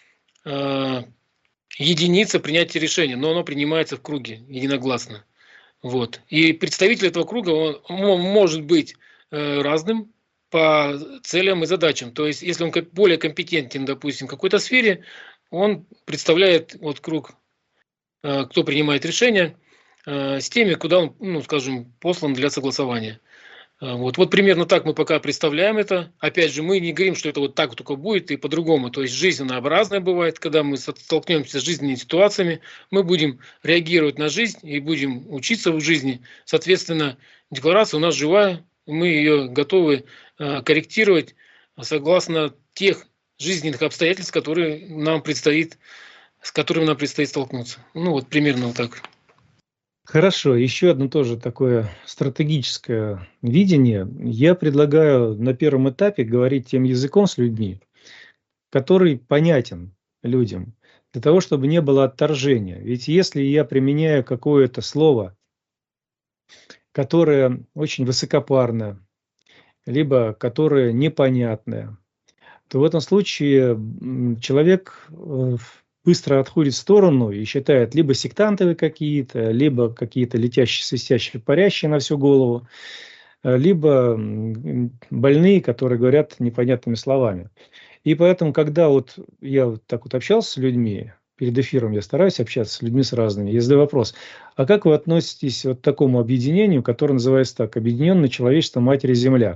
единица принятия решения, но оно принимается в круге единогласно. Вот. И представитель этого круга он может быть разным по целям и задачам. То есть, если он более компетентен, допустим, в какой-то сфере, он представляет вот круг, кто принимает решения, с теми, куда он, ну, скажем, послан для согласования. Вот примерно так мы пока представляем это. Опять же, мы не говорим, что это вот так только будет и по-другому. То есть жизнь она разная бывает, когда мы столкнемся с жизненными ситуациями, мы будем реагировать на жизнь и будем учиться в жизни. Соответственно, декларация у нас живая, мы ее готовы корректировать согласно тех жизненных обстоятельств, с которыми нам предстоит столкнуться. Ну вот примерно вот так. Хорошо, еще одно тоже такое стратегическое видение. Я предлагаю на первом этапе говорить тем языком с людьми, который понятен людям, для того, чтобы не было отторжения. Ведь если я применяю какое-то слово, которое очень высокопарно, либо которое непонятное, то в этом случае человек быстро отходит в сторону и считает либо сектанты какие-то, либо какие-то летящие, свистящие, парящие на всю голову, либо больные, которые говорят непонятными словами. И поэтому, когда вот я вот так вот общался с людьми, перед эфиром я стараюсь общаться с людьми с разными, я задаю вопрос, а как вы относитесь вот к такому объединению, которое называется так, Объединенное человечество Матери Земля?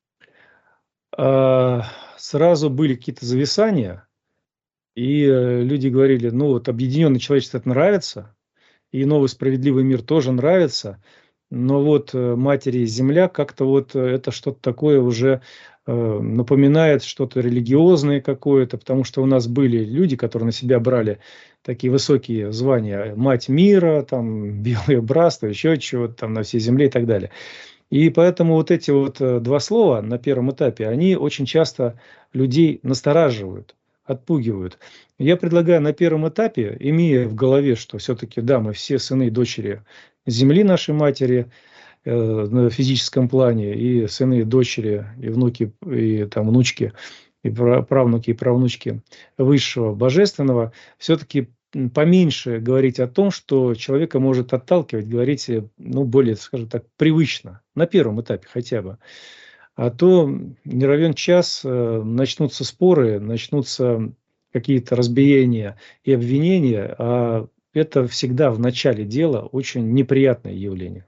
Сразу были какие-то зависания, и люди говорили, ну вот объединенное человечество это нравится, и новый справедливый мир тоже нравится, но вот Матери Земля как-то вот это что-то такое уже напоминает что-то религиозное какое-то, потому что у нас были люди, которые на себя брали такие высокие звания, Мать мира, там, Белое братство, еще чего-то там на всей земле и так далее. И поэтому вот эти вот два слова на первом этапе, они очень часто людей настораживают, отпугивают. Я предлагаю на первом этапе, имея в голове, что все-таки, да, мы все сыны и дочери Земли нашей матери на физическом плане, и сыны, и дочери, и внуки, и там внучки, и правнуки, и правнучки Высшего Божественного, все-таки поменьше говорить о том, что человека может отталкивать, говорить, ну, более, скажем так, привычно, на первом этапе хотя бы. А то не равен час начнутся споры, начнутся какие-то разбиения и обвинения, а это всегда в начале дела очень неприятное явление.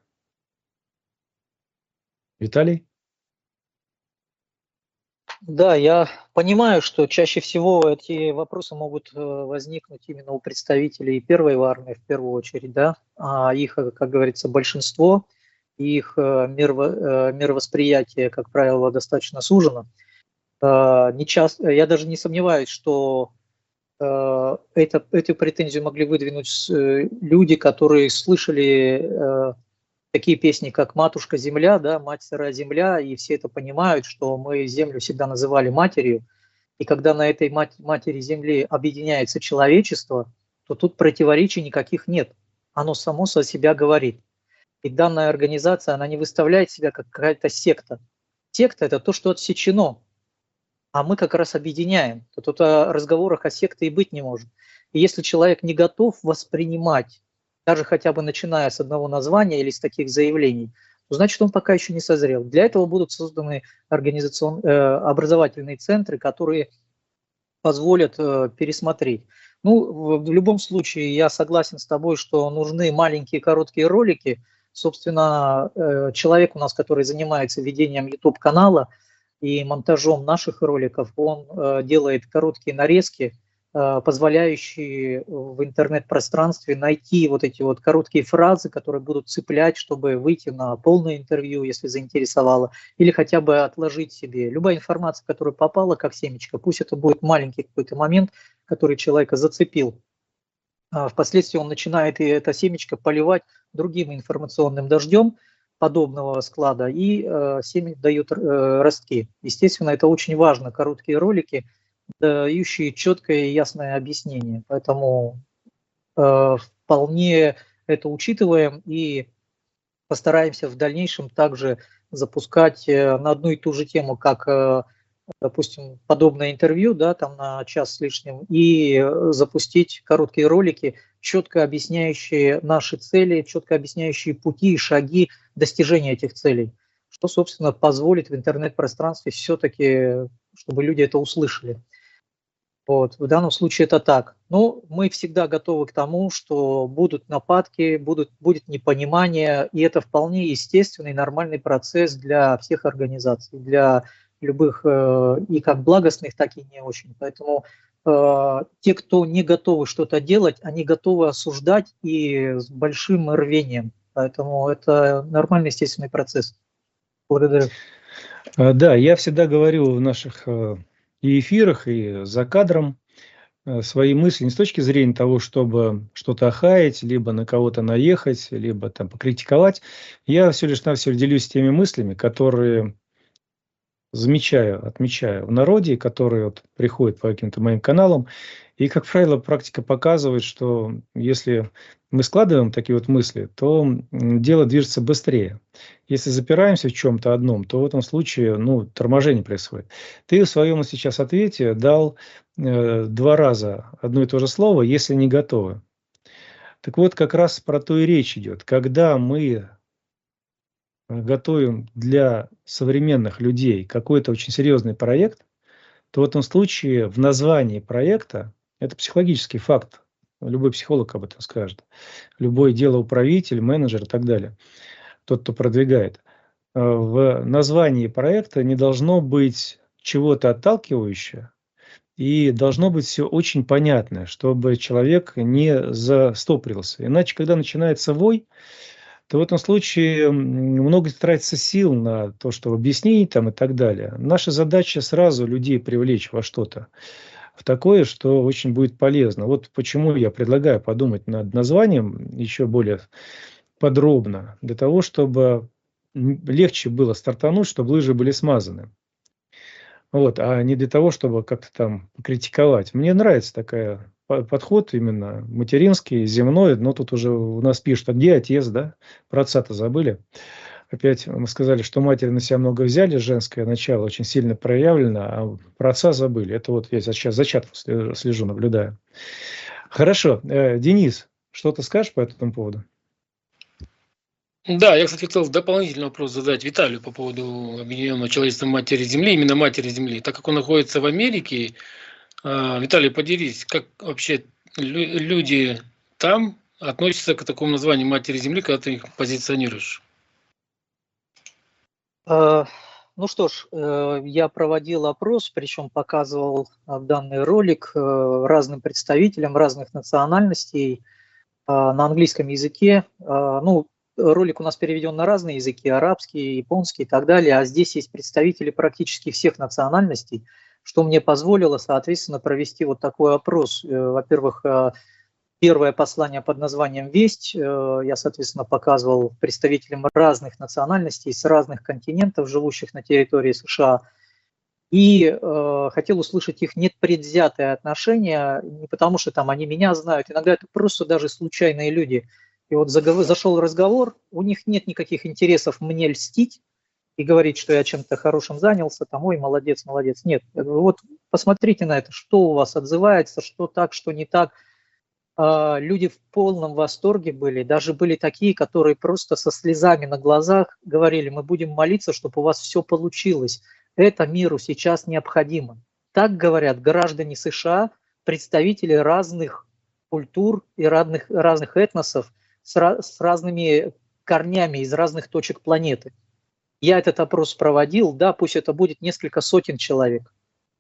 Виталий? Да, я понимаю, что чаще всего эти вопросы могут возникнуть именно у представителей первой армии в первую очередь, да, а их, как говорится, большинство, их мировосприятие, как правило, достаточно сужено. Я даже не сомневаюсь, что эту претензию могли выдвинуть люди, которые слышали такие песни, как «Матушка Земля», да, «Мать сырая земля», и все это понимают, что мы Землю всегда называли матерью, и когда на этой матери Земли объединяется человечество, то тут противоречий никаких нет. Оно само за себя говорит. И данная организация, она не выставляет себя как какая-то секта. Секта – это то, что отсечено, а мы как раз объединяем. То тут о разговорах о секте и быть не может. И если человек не готов воспринимать, даже хотя бы начиная с одного названия или с таких заявлений, то значит, он пока еще не созрел. Для этого будут созданы образовательные центры, которые позволят пересмотреть. Ну, в любом случае, я согласен с тобой, что нужны маленькие короткие ролики. Собственно, человек у нас, который занимается ведением YouTube-канала и монтажом наших роликов, он делает короткие нарезки, позволяющие в интернет-пространстве найти вот эти вот короткие фразы, которые будут цеплять, чтобы выйти на полное интервью, если заинтересовало, или хотя бы отложить себе. Любая информация, которая попала как семечко, пусть это будет маленький какой-то момент, который человека зацепил. Впоследствии он начинает и это семечко поливать другим информационным дождем подобного склада, и семя дают ростки. Естественно, это очень важно, короткие ролики, дающие четкое и ясное объяснение. Поэтому вполне это учитываем и постараемся в дальнейшем также запускать на одну и ту же тему, как, допустим, подобное интервью, да, там на час с лишним, и запустить короткие ролики, четко объясняющие наши цели, четко объясняющие пути и шаги достижения этих целей. что, собственно, позволит в интернет-пространстве все-таки, чтобы люди это услышали. Вот, в данном случае это так. Но мы всегда готовы к тому, что будут нападки, будет непонимание, и это вполне естественный, нормальный процесс для всех организаций, для любых и как благостных, так и не очень. Поэтому те, кто не готовы что-то делать, они готовы осуждать и с большим рвением. Поэтому это нормальный, естественный процесс. Благодарю. Да, я всегда говорю в наших и эфирах, и за кадром свои мысли не с точки зрения того, чтобы что-то охаять, либо на кого-то наехать, либо там покритиковать. Я все лишь навсего делюсь теми мыслями, которые замечаю, отмечаю в народе, которые вот приходят по каким-то моим каналам. И, как правило, практика показывает, что если мы складываем такие вот мысли, то дело движется быстрее. Если запираемся в чем-то одном, то в этом случае торможение происходит. Ты в своем сейчас ответе дал 2 раза одно и то же слово, если не готовы. Так вот, как раз про то и речь идет. Когда мы готовим для современных людей какой-то очень серьезный проект, то в этом случае в названии проекта, это психологический факт, любой психолог об этом скажет, любой делоуправитель, менеджер и так далее, тот, кто продвигает, в названии проекта не должно быть чего-то отталкивающего, и должно быть все очень понятно, чтобы человек не застопорился. Иначе, когда начинается вой, то в этом случае много тратится сил на то, чтобы объяснить там и так далее. Наша задача сразу людей привлечь во что-то, в такое, что очень будет полезно. Вот почему я предлагаю подумать над названием еще более подробно, для того, чтобы легче было стартануть, чтобы лыжи были смазаны. Вот, а не для того, чтобы как-то там критиковать. Мне нравится такая подход именно материнский, земной, но тут уже у нас пишут, а где отец, да? Про отца-то забыли. Опять мы сказали, что матери на себя много взяли, женское начало очень сильно проявлено, а про отца забыли. Это вот я сейчас за чатом слежу, наблюдаю. Хорошо. Денис, что ты скажешь по этому поводу? Да, я, кстати, хотел дополнительный вопрос задать Виталию по поводу Объединенного человечества Матери Земли, именно Матери Земли. Так как он находится в Америке, Виталий, поделись, как вообще люди там относятся к такому названию Матери Земли, когда ты их позиционируешь? Ну что ж, я проводил опрос, причем показывал данный ролик разным представителям разных национальностей на английском языке. Ролик у нас переведен на разные языки, арабский, японский и так далее, а здесь есть представители практически всех национальностей, что мне позволило, соответственно, провести вот такой опрос. Во-первых, первое послание под названием «Весть» я, соответственно, показывал представителям разных национальностей с разных континентов, живущих на территории США, и хотел услышать их непредвзятое отношение, не потому что там они меня знают, иногда это просто даже случайные люди. И вот зашел разговор, у них нет никаких интересов мне льстить и говорить, что я чем-то хорошим занялся, там, ой, молодец, молодец. Нет, я говорю, вот посмотрите на это, что у вас отзывается, что так, что не так. Люди в полном восторге были, даже были такие, которые просто со слезами на глазах говорили, мы будем молиться, чтобы у вас все получилось. Это миру сейчас необходимо. Так говорят граждане США, представители разных культур и разных этносов, с разными корнями из разных точек планеты. Я этот опрос проводил, да, пусть это будет несколько сотен человек.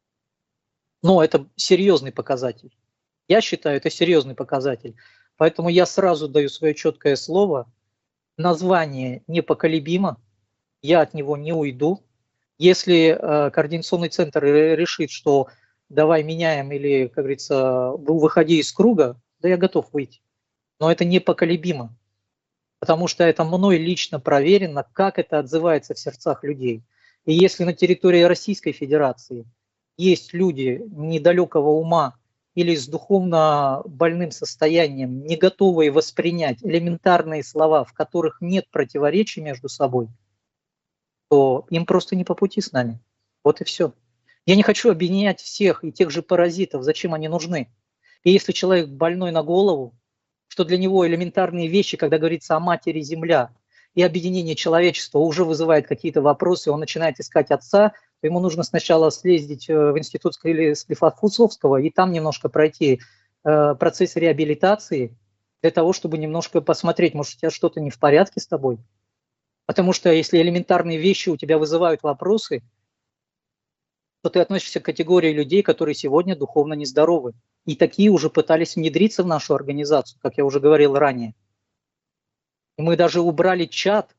Но это серьезный показатель. Я считаю, это серьезный показатель. Поэтому я сразу даю свое четкое слово. Название непоколебимо, я от него не уйду. Если координационный центр решит, что давай меняем или, как говорится, выходи из круга, да я готов выйти. Но это непоколебимо, потому что это мной лично проверено, как это отзывается в сердцах людей. И если на территории Российской Федерации есть люди недалекого ума или с духовно больным состоянием, не готовые воспринять элементарные слова, в которых нет противоречий между собой, то им просто не по пути с нами. Вот и все. Я не хочу объединять всех и тех же паразитов, зачем они нужны. И если человек больной на голову, что для него элементарные вещи, когда говорится о матери Земля, и объединение человечества уже вызывает какие-то вопросы, он начинает искать отца, то ему нужно сначала съездить в институт Склифосовского и там немножко пройти процесс реабилитации для того, чтобы немножко посмотреть, может, у тебя что-то не в порядке с тобой. Потому что если элементарные вещи у тебя вызывают вопросы, то ты относишься к категории людей, которые сегодня духовно нездоровы. И такие уже пытались внедриться в нашу организацию, как я уже говорил ранее. И мы даже убрали чат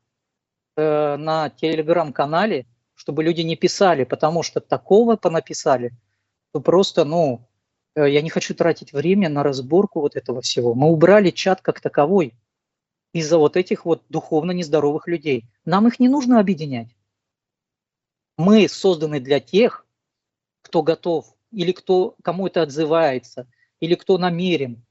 на телеграм-канале, чтобы люди не писали, потому что такого понаписали, то просто, я не хочу тратить время на разборку вот этого всего. Мы убрали чат как таковой из-за вот этих вот духовно нездоровых людей. Нам их не нужно объединять. Мы созданы для тех, кто готов, или кому это отзывается, или кто намерен.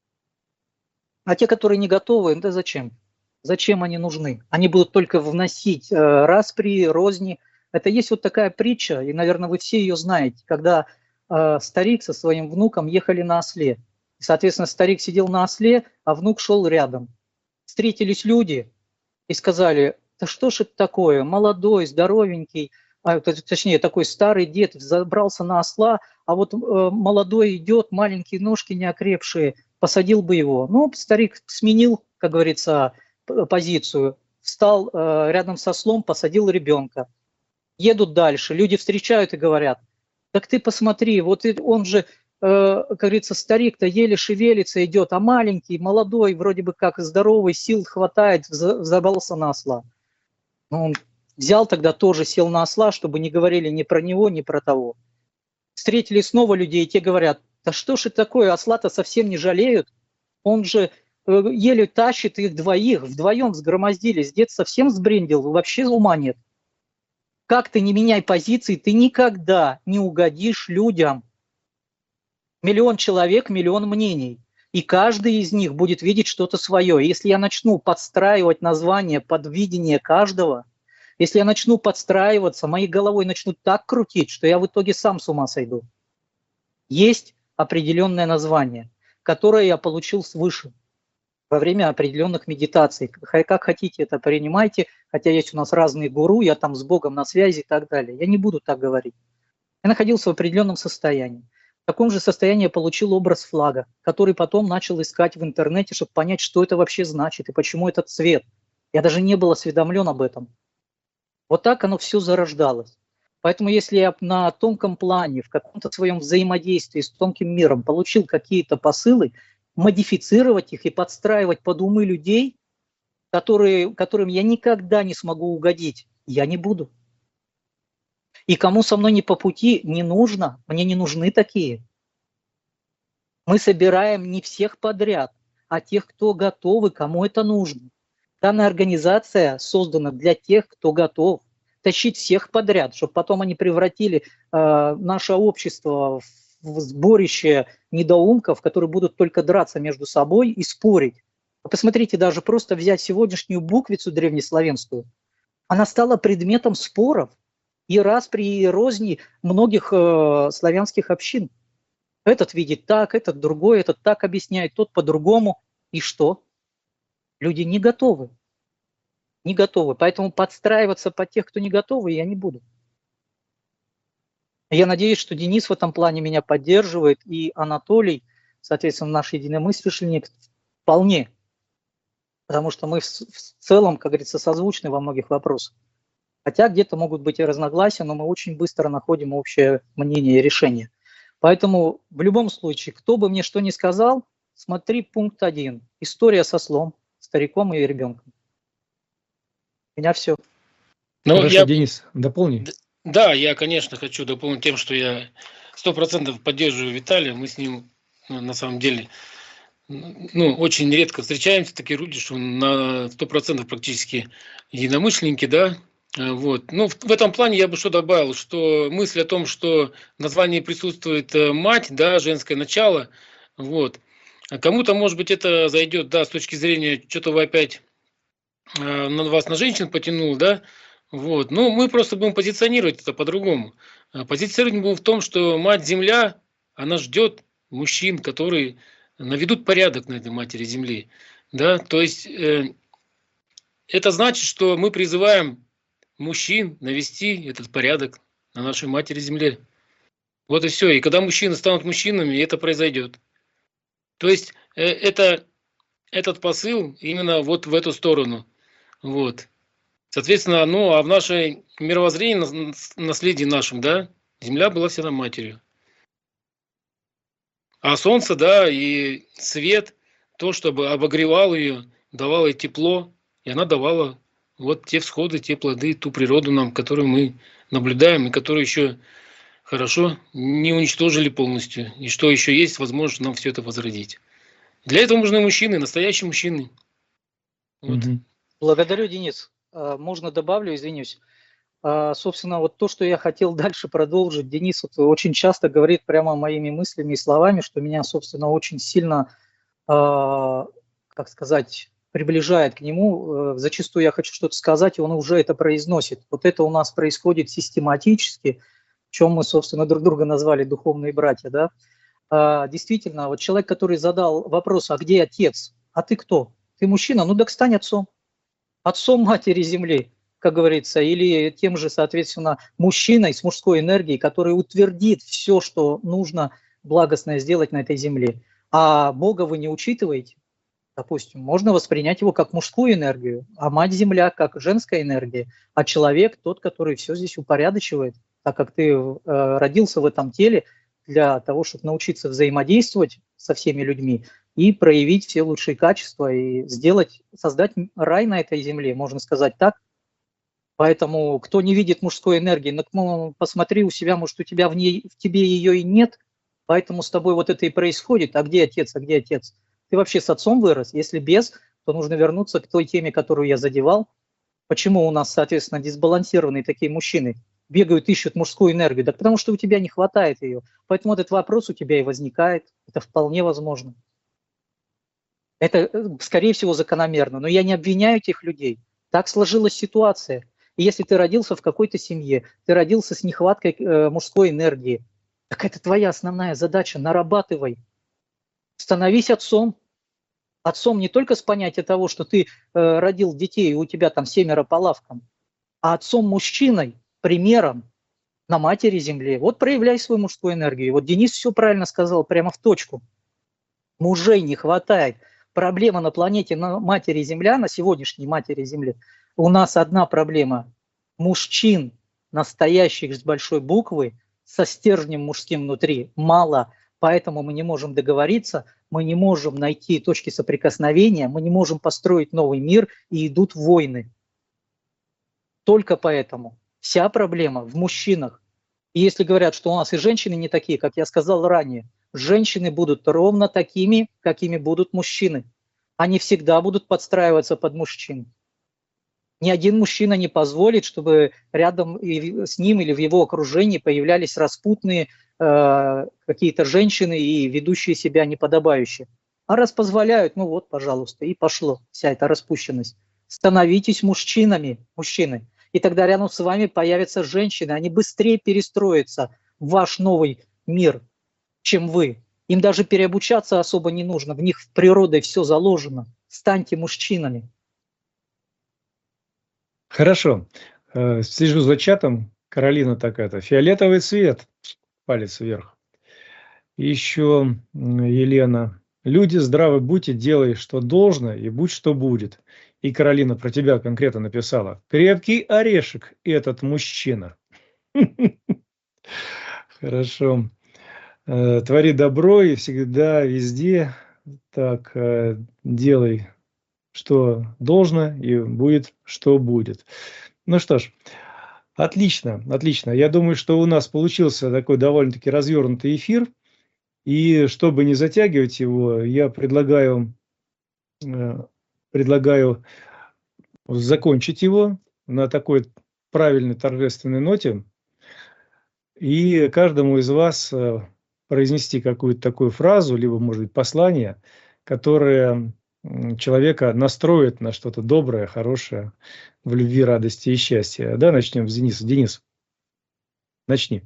А те, которые не готовы, да зачем? Зачем они нужны? Они будут только вносить распри, розни. Это есть вот такая притча, и, наверное, вы все ее знаете, когда старик со своим внуком ехали на осле. И, соответственно, старик сидел на осле, а внук шел рядом. Встретились люди и сказали: да что ж это такое, молодой, здоровенький, точнее, такой старый дед забрался на осла, а вот молодой идет, маленькие ножки неокрепшие, посадил бы его. Ну, старик сменил, как говорится, позицию, встал рядом со ослом, посадил ребенка. Едут дальше, люди встречают и говорят: так ты посмотри, вот он же, как говорится, старик-то еле шевелится, идет, а маленький, молодой, вроде бы как здоровый, сил хватает, забрался на осла. Он взял тогда тоже, сел на осла, чтобы не говорили ни про него, ни про того. Встретили снова людей, и те говорят: да что ж это такое, осла-то совсем не жалеют, он же еле тащит их двоих, вдвоем сгромоздились, дед совсем сбрендил, вообще ума нет. Как ты не меняй позиции, ты никогда не угодишь людям. Миллион человек, миллион мнений. И каждый из них будет видеть что-то свое. Если я начну подстраивать название под видение каждого, если я начну подстраиваться, моей головой начнут так крутить, что я в итоге сам с ума сойду. Есть определенное название, которое я получил свыше во время определенных медитаций. Как хотите это принимайте, хотя есть у нас разные гуру, я там с Богом на связи и так далее. Я не буду так говорить. Я находился в определенном состоянии. В таком же состоянии я получил образ флага, который потом начал искать в интернете, чтобы понять, что это вообще значит и почему этот цвет. Я даже не был осведомлен об этом. Вот так оно все зарождалось. Поэтому если я на тонком плане, в каком-то своем взаимодействии с тонким миром получил какие-то посылы, модифицировать их и подстраивать под умы людей, которым я никогда не смогу угодить, я не буду. И кому со мной не по пути, не нужно, мне не нужны такие. Мы собираем не всех подряд, а тех, кто готовы, кому это нужно. Данная организация создана для тех, кто готов тащить всех подряд, чтобы потом они превратили наше общество в сборище недоумков, которые будут только драться между собой и спорить. Посмотрите, даже просто взять сегодняшнюю буквицу древнеславянскую, она стала предметом споров и распри, и розни многих славянских общин. Этот видит так, этот другой, этот так объясняет, тот по-другому. И что? Люди не готовы. Не готовы. Поэтому подстраиваться под тех, кто не готовы, я не буду. Я надеюсь, что Денис в этом плане меня поддерживает, и Анатолий, соответственно, наш единомышленник, вполне. Потому что мы в целом, как говорится, созвучны во многих вопросах. Хотя где-то могут быть и разногласия, но мы очень быстро находим общее мнение и решение. Поэтому в любом случае, кто бы мне что ни сказал, смотри пункт 1. История со ослом, стариком и ребенком. У меня все. Хорошо, Денис, дополни. Да, я, конечно, хочу дополнить тем, что я 100% поддерживаю Виталия. Мы с ним, на самом деле, очень редко встречаемся, такие люди, что на 100% практически единомышленники, да. Вот. В этом плане я бы что добавил, что мысль о том, что в названии присутствует мать, да, женское начало, вот. А кому-то, может быть, это зайдет, да, с точки зрения, что-то вы опять вас на женщин потянул, да. Вот. Мы просто будем позиционировать это по-другому. Позиционировать будем в том, что Мать-Земля, она ждет мужчин, которые наведут порядок на этой Матери Земли. Да? То есть это значит, что мы призываем мужчин навести этот порядок на нашей Матери Земле. Вот и все. И когда мужчины станут мужчинами, это произойдет. То есть этот посыл именно вот в эту сторону. Вот. Соответственно, ну, а в нашей мировоззрении, наследии нашем, да, Земля была всегда матерью. А солнце, да, и свет, то, чтобы обогревал ее, давало ей тепло, и она давала вот те всходы, те плоды, ту природу нам, которую мы наблюдаем, и которую еще хорошо не уничтожили полностью. И что еще есть, возможность нам все это возродить. Для этого нужны мужчины, настоящие мужчины. Вот. Благодарю, Денис. Можно добавлю, извинюсь. Собственно, вот то, что я хотел дальше продолжить, Денис вот очень часто говорит прямо моими мыслями и словами, что меня, собственно, очень сильно, как сказать, приближает к нему. Зачастую я хочу что-то сказать, и он уже это произносит. Вот это у нас происходит систематически, в чем мы, собственно, друг друга назвали духовные братья, да. Действительно, вот человек, который задал вопрос, а где отец? А ты кто? Ты мужчина? Ну так стань отцом. Отцом Матери Земли, как говорится, или тем же, соответственно, мужчиной с мужской энергией, который утвердит все, что нужно благостное сделать на этой земле. А Бога вы не учитываете, допустим, можно воспринять его как мужскую энергию, а Мать-Земля как женская энергия, а человек тот, который все здесь упорядочивает, так как ты родился в этом теле для того, чтобы научиться взаимодействовать со всеми людьми, и проявить все лучшие качества, и создать рай на этой земле, можно сказать так. Поэтому, кто не видит мужской энергии, посмотри у себя, может, у тебя в тебе ее и нет, поэтому с тобой вот это и происходит. А где отец, а где отец? Ты вообще с отцом вырос? Если без, то нужно вернуться к той теме, которую я задевал. Почему у нас, соответственно, дисбалансированные такие мужчины бегают, ищут мужскую энергию? Да потому что у тебя не хватает ее. Поэтому этот вопрос у тебя и возникает. Это вполне возможно. Это, скорее всего, закономерно. Но я не обвиняю этих людей. Так сложилась ситуация. И если ты родился в какой-то семье, ты родился с нехваткой мужской энергии, так это твоя основная задача. Нарабатывай. Становись отцом. Отцом не только с понятия того, что ты родил детей, и у тебя там 7 по лавкам, а отцом-мужчиной, примером на Матери Земле. Вот проявляй свою мужскую энергию. Вот Денис все правильно сказал, прямо в точку. Мужей не хватает. Проблема на планете на Матери Земля, на сегодняшней Матери Земли, у нас одна проблема. Мужчин, настоящих с большой буквы, со стержнем мужским внутри, мало. Поэтому мы не можем договориться, мы не можем найти точки соприкосновения, мы не можем построить новый мир, и идут войны. Только поэтому. Вся проблема в мужчинах. И если говорят, что у нас и женщины не такие, как я сказал ранее, женщины будут ровно такими, какими будут мужчины. Они всегда будут подстраиваться под мужчин. Ни один мужчина не позволит, чтобы рядом с ним или в его окружении появлялись распутные какие-то женщины и ведущие себя неподобающе. А раз позволяют, ну вот, пожалуйста, и пошло вся эта распущенность. Становитесь мужчинами, мужчины. И тогда рядом с вами появятся женщины. Они быстрее перестроятся в ваш новый мир, чем вы. Им даже переобучаться особо не нужно. В них природой все заложено. Станьте мужчинами. Хорошо. Слежу за чатом. Каролина такая-то. Фиолетовый цвет. Палец вверх. Еще Елена. Люди, здравы будьте, делай, что должно, и будь, что будет. И Каролина про тебя конкретно написала. Крепкий орешек этот мужчина. Хорошо. Твори добро и всегда, везде. Так, делай, что должно, и будет, что будет. Ну что ж, отлично, отлично. Я думаю, что у нас получился такой довольно-таки развернутый эфир. И чтобы не затягивать его, я предлагаю закончить его на такой правильной торжественной ноте. И каждому из вас произнести какую-то такую фразу, либо, может быть, послание, которое человека настроит на что-то доброе, хорошее, в любви, радости и счастье. Да, начнем с Дениса. Денис, начни.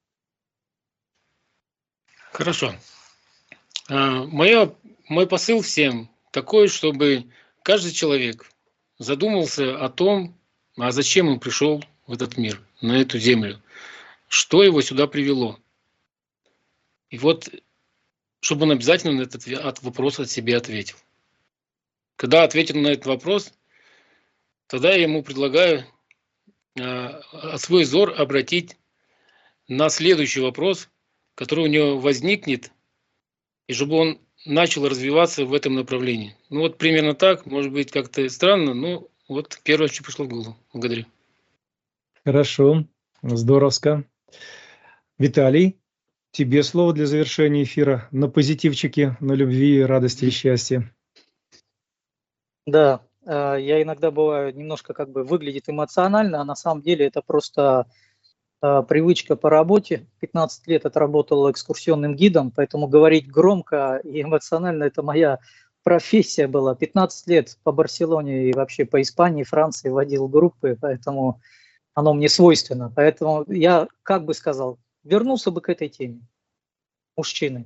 Хорошо. Мой посыл всем такой, чтобы каждый человек задумался о том, а зачем он пришел в этот мир, на эту землю, что его сюда привело. И вот, чтобы он обязательно на этот вопрос от себя ответил. Когда ответил на этот вопрос, тогда я ему предлагаю свой взор обратить на следующий вопрос, который у него возникнет, и чтобы он начал развиваться в этом направлении. Ну вот примерно так, может быть как-то странно, но вот первое, что пришло в голову. Благодарю. Хорошо, здоровско. Виталий, тебе слово для завершения эфира на позитивчике, на любви, радости и счастье. Да, я иногда бываю немножко как бы выглядит эмоционально, а на самом деле это просто привычка по работе. 15 лет отработал экскурсионным гидом, поэтому говорить громко и эмоционально – это моя профессия была. 15 лет по Барселоне и вообще по Испании, Франции водил группы, поэтому оно мне свойственно. Поэтому я, как бы сказал, вернулся бы к этой теме. Мужчины.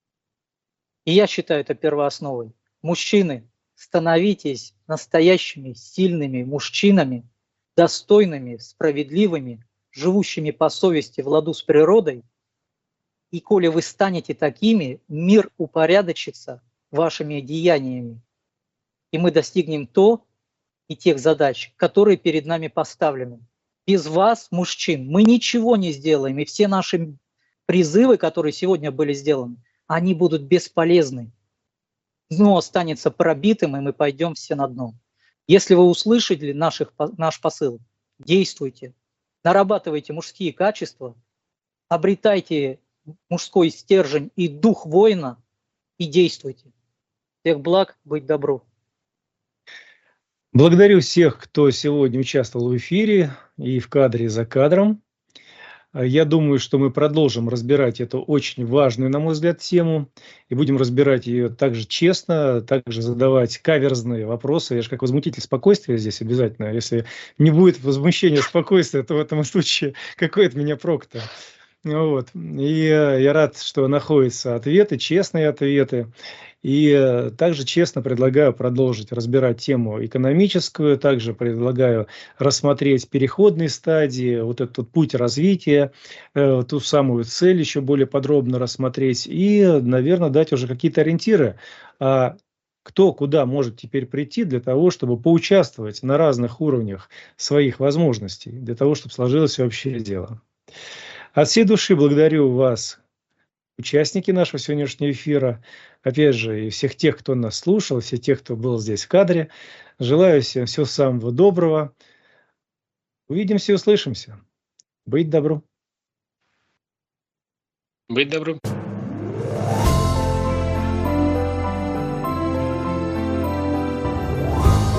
И я считаю это первоосновой. Мужчины, становитесь настоящими, сильными мужчинами, достойными, справедливыми, живущими по совести в ладу с природой. И коли вы станете такими, мир упорядочится вашими деяниями. И мы достигнем то и тех задач, которые перед нами поставлены. Без вас, мужчин, мы ничего не сделаем. И все наши призывы, которые сегодня были сделаны, они будут бесполезны. Дно останется пробитым, и мы пойдем все на дно. Если вы услышали наш посыл, действуйте, нарабатывайте мужские качества, обретайте мужской стержень и дух воина и действуйте. Всех благ, быть добру. Благодарю всех, кто сегодня участвовал в эфире и в кадре, и за кадром. Я думаю, что мы продолжим разбирать эту очень важную, на мой взгляд, тему. И будем разбирать ее также честно, также задавать каверзные вопросы. Я же как возмутитель спокойствия здесь обязательно. Если не будет возмущения спокойствия, то в этом случае какой от меня прок-то? Вот. И я рад, что находятся ответы, честные ответы. И также честно предлагаю продолжить разбирать тему экономическую, также предлагаю рассмотреть переходные стадии, вот этот путь развития, ту самую цель еще более подробно рассмотреть и, наверное, дать уже какие-то ориентиры, кто куда может теперь прийти для того, чтобы поучаствовать на разных уровнях своих возможностей, для того, чтобы сложилось общее дело. От всей души благодарю вас, участники нашего сегодняшнего эфира, опять же, и всех тех, кто нас слушал, всех тех, кто был здесь в кадре. Желаю всем всего самого доброго. Увидимся и услышимся. Быть добру. Быть добру.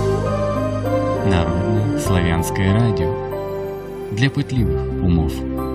Народное славянское радио. Для пытливых умов.